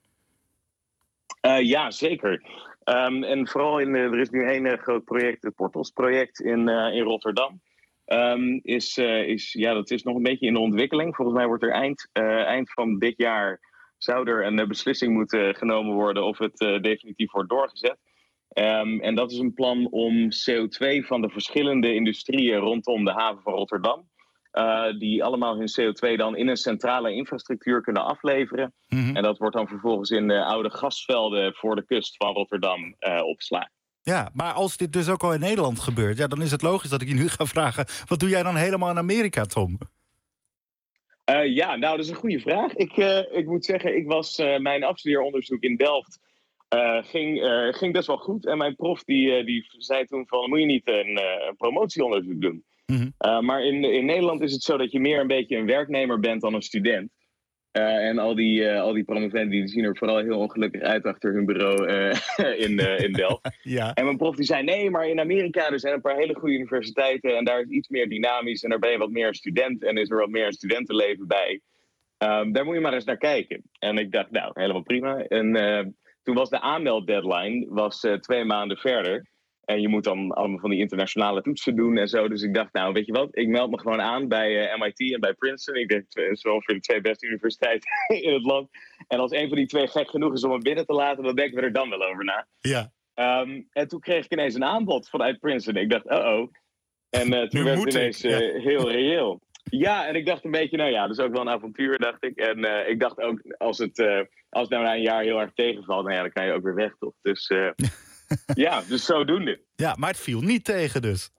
Uh, ja, zeker. Um, en vooral in, uh, er is nu één uh, groot project, het Portals-project in, uh, in Rotterdam. Um, is, uh, is, ja, dat is nog een beetje in de ontwikkeling. Volgens mij wordt er eind, uh, eind van dit jaar... zou er een uh, beslissing moeten genomen worden... of het uh, definitief wordt doorgezet. Um, en dat is een plan om C O twee van de verschillende industrieën rondom de haven van Rotterdam... Uh, die allemaal hun C O twee dan in een centrale infrastructuur kunnen afleveren. Mm-hmm. En dat wordt dan vervolgens in de oude gasvelden voor de kust van Rotterdam uh, opgeslagen. Ja, maar als dit dus ook al in Nederland gebeurt... Ja, dan is het logisch dat ik je nu ga vragen... wat doe jij dan helemaal in Amerika, Tom? Uh, ja, nou, dat is een goede vraag. Ik, uh, ik moet zeggen, ik was uh, mijn afstudeeronderzoek in Delft... Uh, ging, uh, ging best wel goed. En mijn prof die, uh, die zei toen van... moet je niet een uh, promotieonderzoek doen? Mm-hmm. Uh, maar in, in Nederland is het zo dat je meer een beetje een werknemer bent dan een student. Uh, en al die, uh, al die promovenden die zien er vooral heel ongelukkig uit achter hun bureau uh, in, uh, in Delft. Ja. En mijn prof die zei, nee, maar in Amerika er zijn een paar hele goede universiteiten... en daar is iets meer dynamisch en daar ben je wat meer een student... en is er wat meer een studentenleven bij. Um, daar moet je maar eens naar kijken. En ik dacht, nou, helemaal prima. En... Uh, Toen was de aanmelddeadline was, uh, twee maanden verder. En je moet dan allemaal van die internationale toetsen doen en zo. Dus ik dacht, nou, weet je wat? Ik meld me gewoon aan bij uh, M I T en bij Princeton. Ik denk, dat is ongeveer de twee beste universiteiten in het land. En als een van die twee gek genoeg is om me binnen te laten... dan denken we er dan wel over na. Ja. Um, en toen kreeg ik ineens een aanbod vanuit Princeton. Ik dacht, oh-oh. En uh, toen werd het ineens uh, ja. heel reëel. Ja, en ik dacht een beetje, nou ja, dat is ook wel een avontuur, dacht ik. En uh, ik dacht ook, als het, uh, als het nou na een jaar heel erg tegenvalt... nou ja, dan kan je ook weer weg, toch? Dus uh, ja, dus zodoende. Ja, maar het viel niet tegen dus.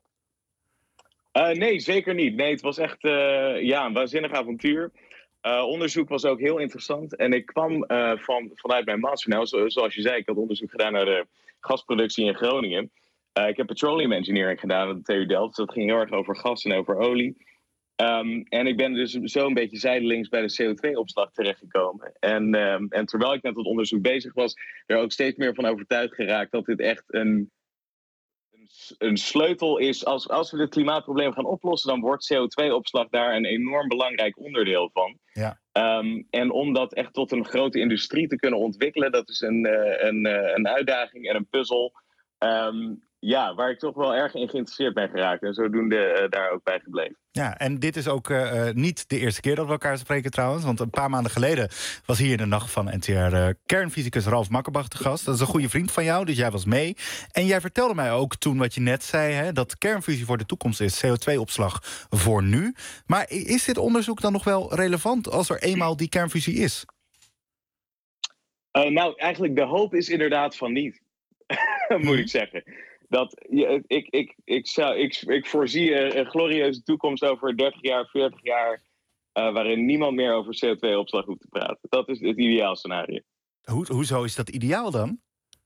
Uh, nee, zeker niet. Nee, het was echt uh, ja, een waanzinnig avontuur. Uh, onderzoek was ook heel interessant. En ik kwam uh, van, vanuit mijn master, nou, zo, zoals je zei... ik had onderzoek gedaan naar de gasproductie in Groningen. Uh, ik heb petroleum engineering gedaan aan de T U Delft. Dus dat ging heel erg over gas en over olie... Um, en ik ben dus zo een beetje zijdelings bij de C O twee opslag terechtgekomen. En, um, en terwijl ik met dat onderzoek bezig was, er ook steeds meer van overtuigd geraakt dat dit echt een, een, een sleutel is. Als, als we dit klimaatprobleem gaan oplossen, dan wordt C O twee opslag daar een enorm belangrijk onderdeel van. Ja. Um, en om dat echt tot een grote industrie te kunnen ontwikkelen, dat is een, uh, een, uh, een uitdaging en een puzzel. Um, Ja, waar ik toch wel erg in geïnteresseerd ben geraakt. En zodoende uh, daar ook bij gebleven. Ja, en dit is ook uh, niet de eerste keer dat we elkaar spreken trouwens. Want een paar maanden geleden was hier in de nacht van N T R... Uh, kernfysicus Ralf Makkenbach te gast. Dat is een goede vriend van jou, dus jij was mee. En jij vertelde mij ook toen wat je net zei... Hè, dat kernfusie voor de toekomst is, C O twee opslag voor nu. Maar is dit onderzoek dan nog wel relevant als er eenmaal die kernfusie is? Uh, nou, eigenlijk de hoop is inderdaad van niet. Moet ik zeggen. Dat, ik, ik, ik, ik, zou, ik, ik voorzie een glorieuze toekomst over dertig jaar, veertig jaar... Uh, waarin niemand meer over C O twee opslag hoeft te praten. Dat is het ideaal scenario. Hoe, hoezo is dat ideaal dan?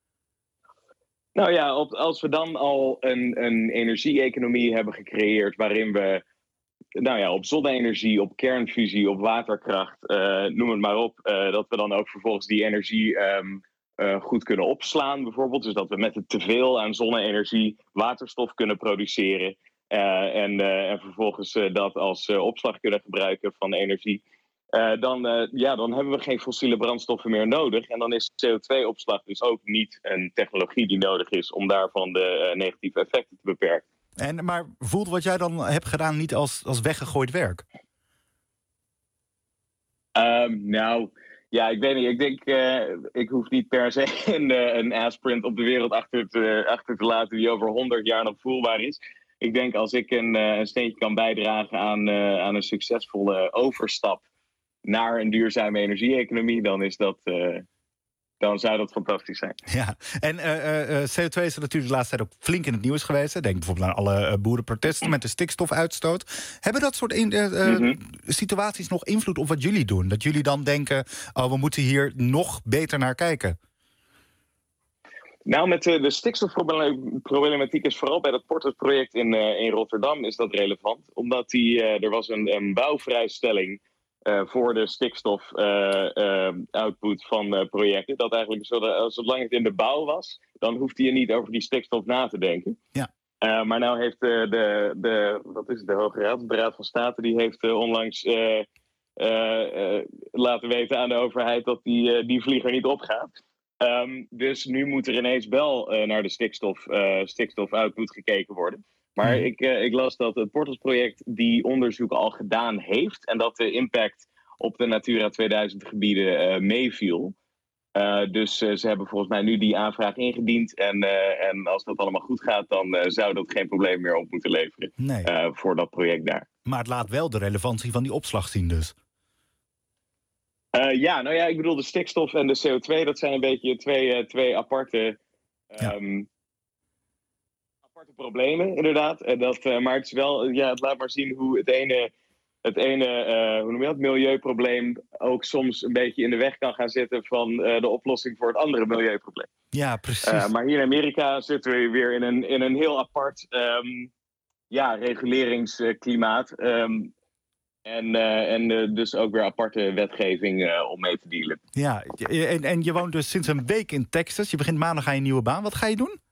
Nou ja, op, als we dan al een, een energie-economie hebben gecreëerd... waarin we nou ja, op zonne-energie, op kernfusie, op waterkracht... Uh, noem het maar op, uh, dat we dan ook vervolgens die energie... Um, Uh, goed kunnen opslaan bijvoorbeeld. Dus dat we met het teveel aan zonne-energie waterstof kunnen produceren. Uh, en, uh, en vervolgens uh, dat als uh, opslag kunnen gebruiken van energie. Uh, dan, uh, ja, dan hebben we geen fossiele brandstoffen meer nodig. En dan is C O twee opslag dus ook niet een technologie die nodig is... om daarvan de uh, negatieve effecten te beperken. En, maar voelt wat jij dan hebt gedaan niet als, als weggegooid werk? Um, nou... Ja, ik weet niet. Ik denk, uh, ik hoef niet per se een, uh, een aspirant op de wereld achter te, achter te laten die over honderd jaar nog voelbaar is. Ik denk als ik een, uh, een steentje kan bijdragen aan, uh, aan een succesvolle overstap naar een duurzame energie-economie, dan is dat... Uh, dan zou dat fantastisch zijn. Ja, en uh, uh, C O twee is er natuurlijk de laatste tijd ook flink in het nieuws geweest. Denk bijvoorbeeld aan alle uh, boerenprotesten met de stikstofuitstoot. Hebben dat soort in, uh, uh, mm-hmm. situaties nog invloed op wat jullie doen? Dat jullie dan denken, oh, we moeten hier nog beter naar kijken? Nou, met de, de stikstofproblematiek is vooral bij dat Portus-project in, uh, in Rotterdam is dat relevant. Omdat die, uh, er was een, een bouwvrijstelling Uh, voor de stikstof-output uh, uh, van uh, projecten. Dat eigenlijk, zodat, zolang het in de bouw was, dan hoefde je niet over die stikstof na te denken. Ja. Uh, maar nou heeft de, de, de, wat is het, de Hoge Raad, de Raad van State, die heeft uh, onlangs uh, uh, uh, laten weten aan de overheid dat die, uh, die vlieger niet opgaat. Um, dus nu moet er ineens wel uh, naar de stikstof, uh, stikstof-output gekeken worden. Maar ik, uh, ik las dat het Portus-project die onderzoek al gedaan heeft en dat de impact op de Natura tweeduizend gebieden uh, meeviel. Uh, dus uh, ze hebben volgens mij nu die aanvraag ingediend. En, uh, en als dat allemaal goed gaat, dan uh, zou dat geen probleem meer op moeten leveren nee. uh, voor dat project daar. Maar het laat wel de relevantie van die opslag zien dus. Uh, ja, nou ja, ik bedoel de stikstof en de C O twee, dat zijn een beetje twee, uh, twee aparte... Um, ja. problemen, inderdaad. En dat, uh, maar het is wel, ja, het laat maar zien hoe het ene, het ene uh, hoe noem je dat, milieuprobleem ook soms een beetje in de weg kan gaan zitten van uh, de oplossing voor het andere milieuprobleem. Ja, precies. Uh, maar hier in Amerika zitten we weer in een, in een heel apart um, ja, reguleringsklimaat. Um, En, uh, en uh, dus ook weer aparte wetgeving uh, om mee te dealen. Ja, en, en je woont dus sinds een week in Texas. Je begint maandag aan je nieuwe baan. Wat ga je doen?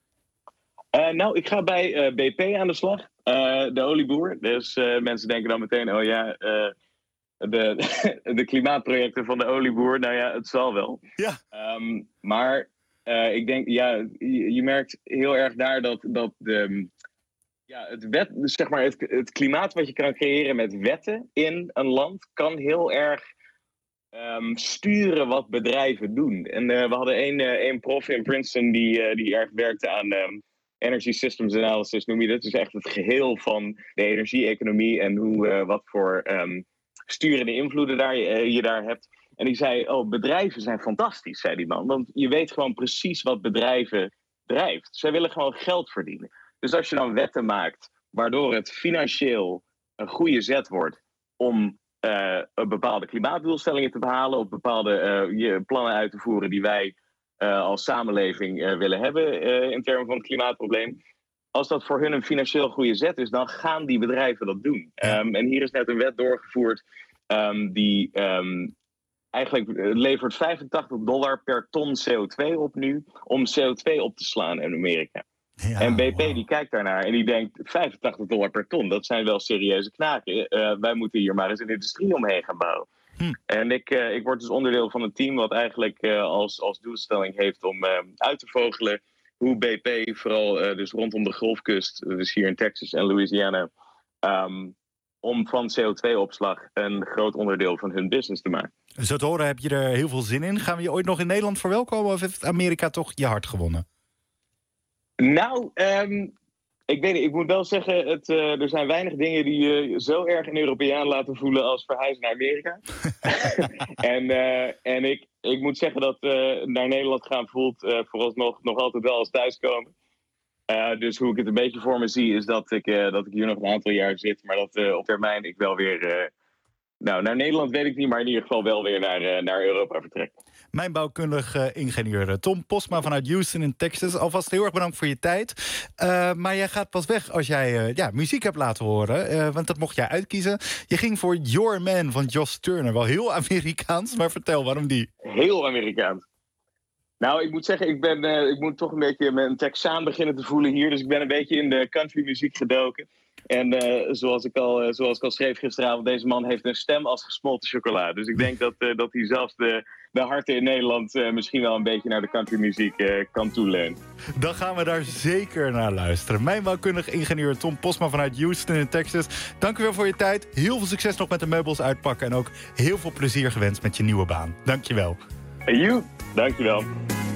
Uh, nou, ik ga bij uh, B P aan de slag. Uh, de olieboer. Dus uh, mensen denken dan meteen, oh ja, uh, de, de klimaatprojecten van de olieboer. Nou ja, het zal wel. Ja. Um, maar uh, ik denk, ja, je, je merkt heel erg daar dat, dat de, ja, het, wet, zeg maar het, het klimaat wat je kan creëren met wetten in een land kan heel erg um, sturen wat bedrijven doen. En uh, we hadden één, uh, één prof in Princeton die, uh, die erg werkte aan um, Energy Systems Analysis, noem je dat. Dus echt het geheel van de energie-economie en hoe, uh, wat voor um, sturende invloeden daar, uh, je daar hebt. En die zei, oh, bedrijven zijn fantastisch, zei die man. Want je weet gewoon precies wat bedrijven drijft. Zij willen gewoon geld verdienen. Dus als je dan wetten maakt waardoor het financieel een goede zet wordt om uh, bepaalde klimaatdoelstellingen te behalen, of bepaalde uh, je plannen uit te voeren die wij uh, als samenleving uh, willen hebben uh, in termen van het klimaatprobleem. Als dat voor hun een financieel goede zet is, dan gaan die bedrijven dat doen. Um, en hier is net een wet doorgevoerd um, die um, eigenlijk levert vijfentachtig dollar per ton C O twee op nu om C O twee op te slaan in Amerika. Ja, en B P wow. die kijkt daarnaar en die denkt vijfentachtig dollar per ton, dat zijn wel serieuze knaken. Uh, wij moeten hier maar eens een industrie omheen gaan bouwen. Hm. En ik, uh, ik word dus onderdeel van een team wat eigenlijk uh, als, als doelstelling heeft om uh, uit te vogelen hoe B P, vooral uh, dus rondom de Golfkust, dus hier in Texas en Louisiana, um, om van C O twee opslag een groot onderdeel van hun business te maken. Zo te horen heb je er heel veel zin in. Gaan we je ooit nog in Nederland verwelkomen of heeft Amerika toch je hart gewonnen? Nou, um, ik weet niet. Ik moet wel zeggen, het, uh, er zijn weinig dingen die je uh, zo erg een Europeaan laten voelen als verhuizen naar Amerika. en uh, en ik, ik moet zeggen dat uh, naar Nederland gaan voelt uh, vooralsnog nog altijd wel als thuiskomen. Uh, dus hoe ik het een beetje voor me zie is dat ik, uh, dat ik hier nog een aantal jaar zit. Maar dat uh, op termijn ik wel weer... Uh, nou, naar Nederland weet ik niet, maar in ieder geval wel weer naar, uh, naar Europa vertrek. Mijn bouwkundig uh, ingenieur Tom Postma vanuit Houston in Texas. Alvast heel erg bedankt voor je tijd. Uh, maar jij gaat pas weg als jij uh, ja, muziek hebt laten horen. Uh, want dat mocht jij uitkiezen. Je ging voor Your Man van Josh Turner. Wel heel Amerikaans, maar vertel, waarom die? Heel Amerikaans. Nou, ik moet zeggen, ik, ben, uh, ik moet toch een beetje een Texaan beginnen te voelen hier. Dus ik ben een beetje in de country muziek gedoken. En uh, zoals, ik al, uh, zoals ik al schreef gisteravond, deze man heeft een stem als gesmolten chocola. Dus ik denk dat, uh, dat hij zelfs de, de harten in Nederland uh, misschien wel een beetje naar de countrymuziek uh, kan toeleunen. Dan gaan we daar zeker naar luisteren. Mijnbouwkundig ingenieur Tom Posma vanuit Houston in Texas. Dank u wel voor je tijd. Heel veel succes nog met de meubels uitpakken. En ook heel veel plezier gewenst met je nieuwe baan. Dank je wel. Hey you, dank je wel.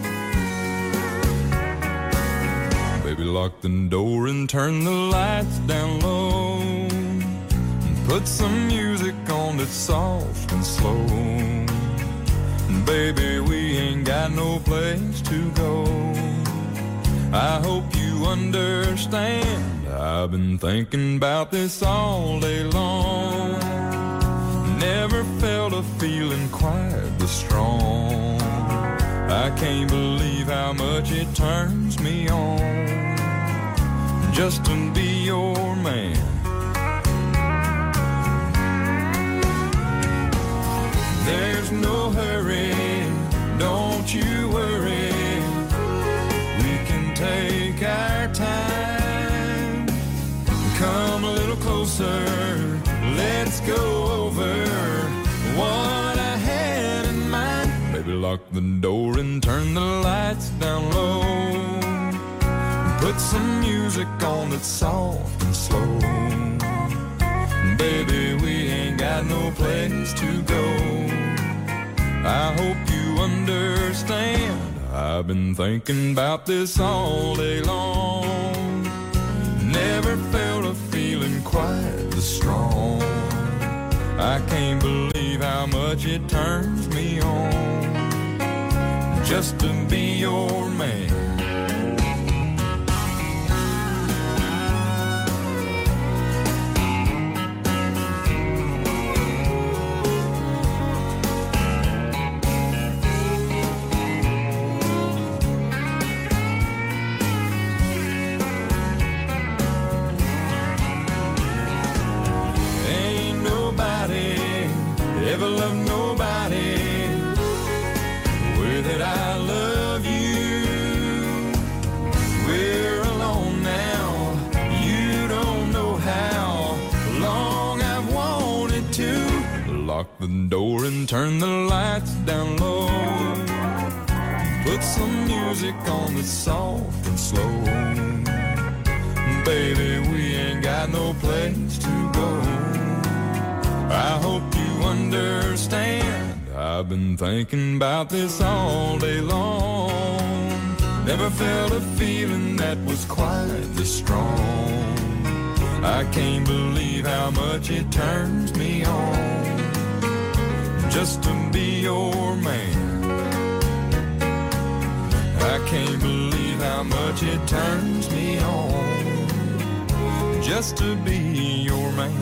Baby, lock the door and turn the lights down low. And put some music on that's soft and slow. And baby, we ain't got no place to go. I hope you understand. I've been thinking about this all day long. Never felt a feeling quite this strong. I can't believe how much it turns me on just to be your man. There's no hurry, don't you worry. We can take our time. Come a little closer, let's go over what I had in mind. Baby, lock the door and turn the lights down low. Put some music on that's soft and slow. Baby, we ain't got no place to go. I hope you understand. I've been thinking about this all day long. Never felt a feeling quite this strong. I can't believe how much it turns me on just to be your man. Ever love nobody way that I love you. We're alone now. You don't know how long I've wanted to. Lock the door and turn the lights down low. Put some music on that's soft and slow. Baby, we ain't got no place to go. I hope you understand. I've been thinking about this all day long. Never felt a feeling that was quite this strong. I can't believe how much it turns me on just to be your man. I can't believe how much it turns me on just to be your man.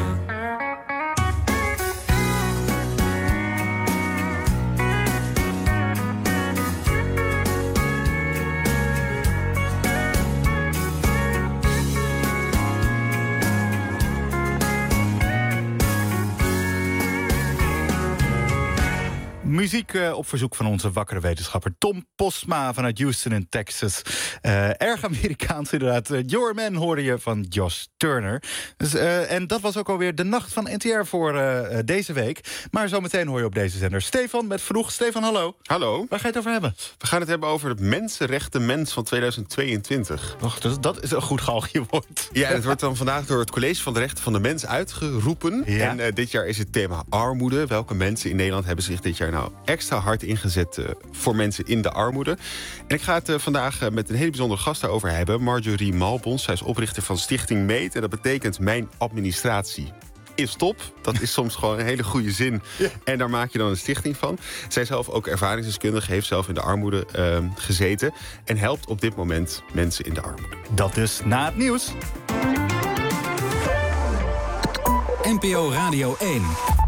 Muziek uh, op verzoek van onze wakkere wetenschapper Tom Posma vanuit Houston in Texas. Uh, erg Amerikaans inderdaad. Uh, Your Man hoorde je van Josh Turner. Dus, uh, en dat was ook alweer de nacht van N T R voor uh, deze week. Maar zometeen hoor je op deze zender Stefan met Vroeg. Stefan, hallo. Hallo. Waar ga je het over hebben? We gaan het hebben over het Mensenrechten Mens van tweeduizend tweeëntwintig. Och, dus dat is een goed galgje woord. Ja, het wordt dan vandaag door het College van de Rechten van de Mens uitgeroepen. Ja. En uh, dit jaar is het thema armoede. Welke mensen in Nederland hebben zich dit jaar nou extra hard ingezet uh, voor mensen in de armoede? En ik ga het uh, vandaag uh, met een hele bijzondere gast daarover hebben. Marjorie Malbons. Zij is oprichter van Stichting Meet. En dat betekent Mijn Administratie is top. Dat is soms gewoon een hele goede zin. Ja. En daar maak je dan een stichting van. Zij is zelf ook ervaringsdeskundige, heeft zelf in de armoede uh, gezeten en helpt op dit moment mensen in de armoede. Dat dus na het nieuws. N P O Radio één.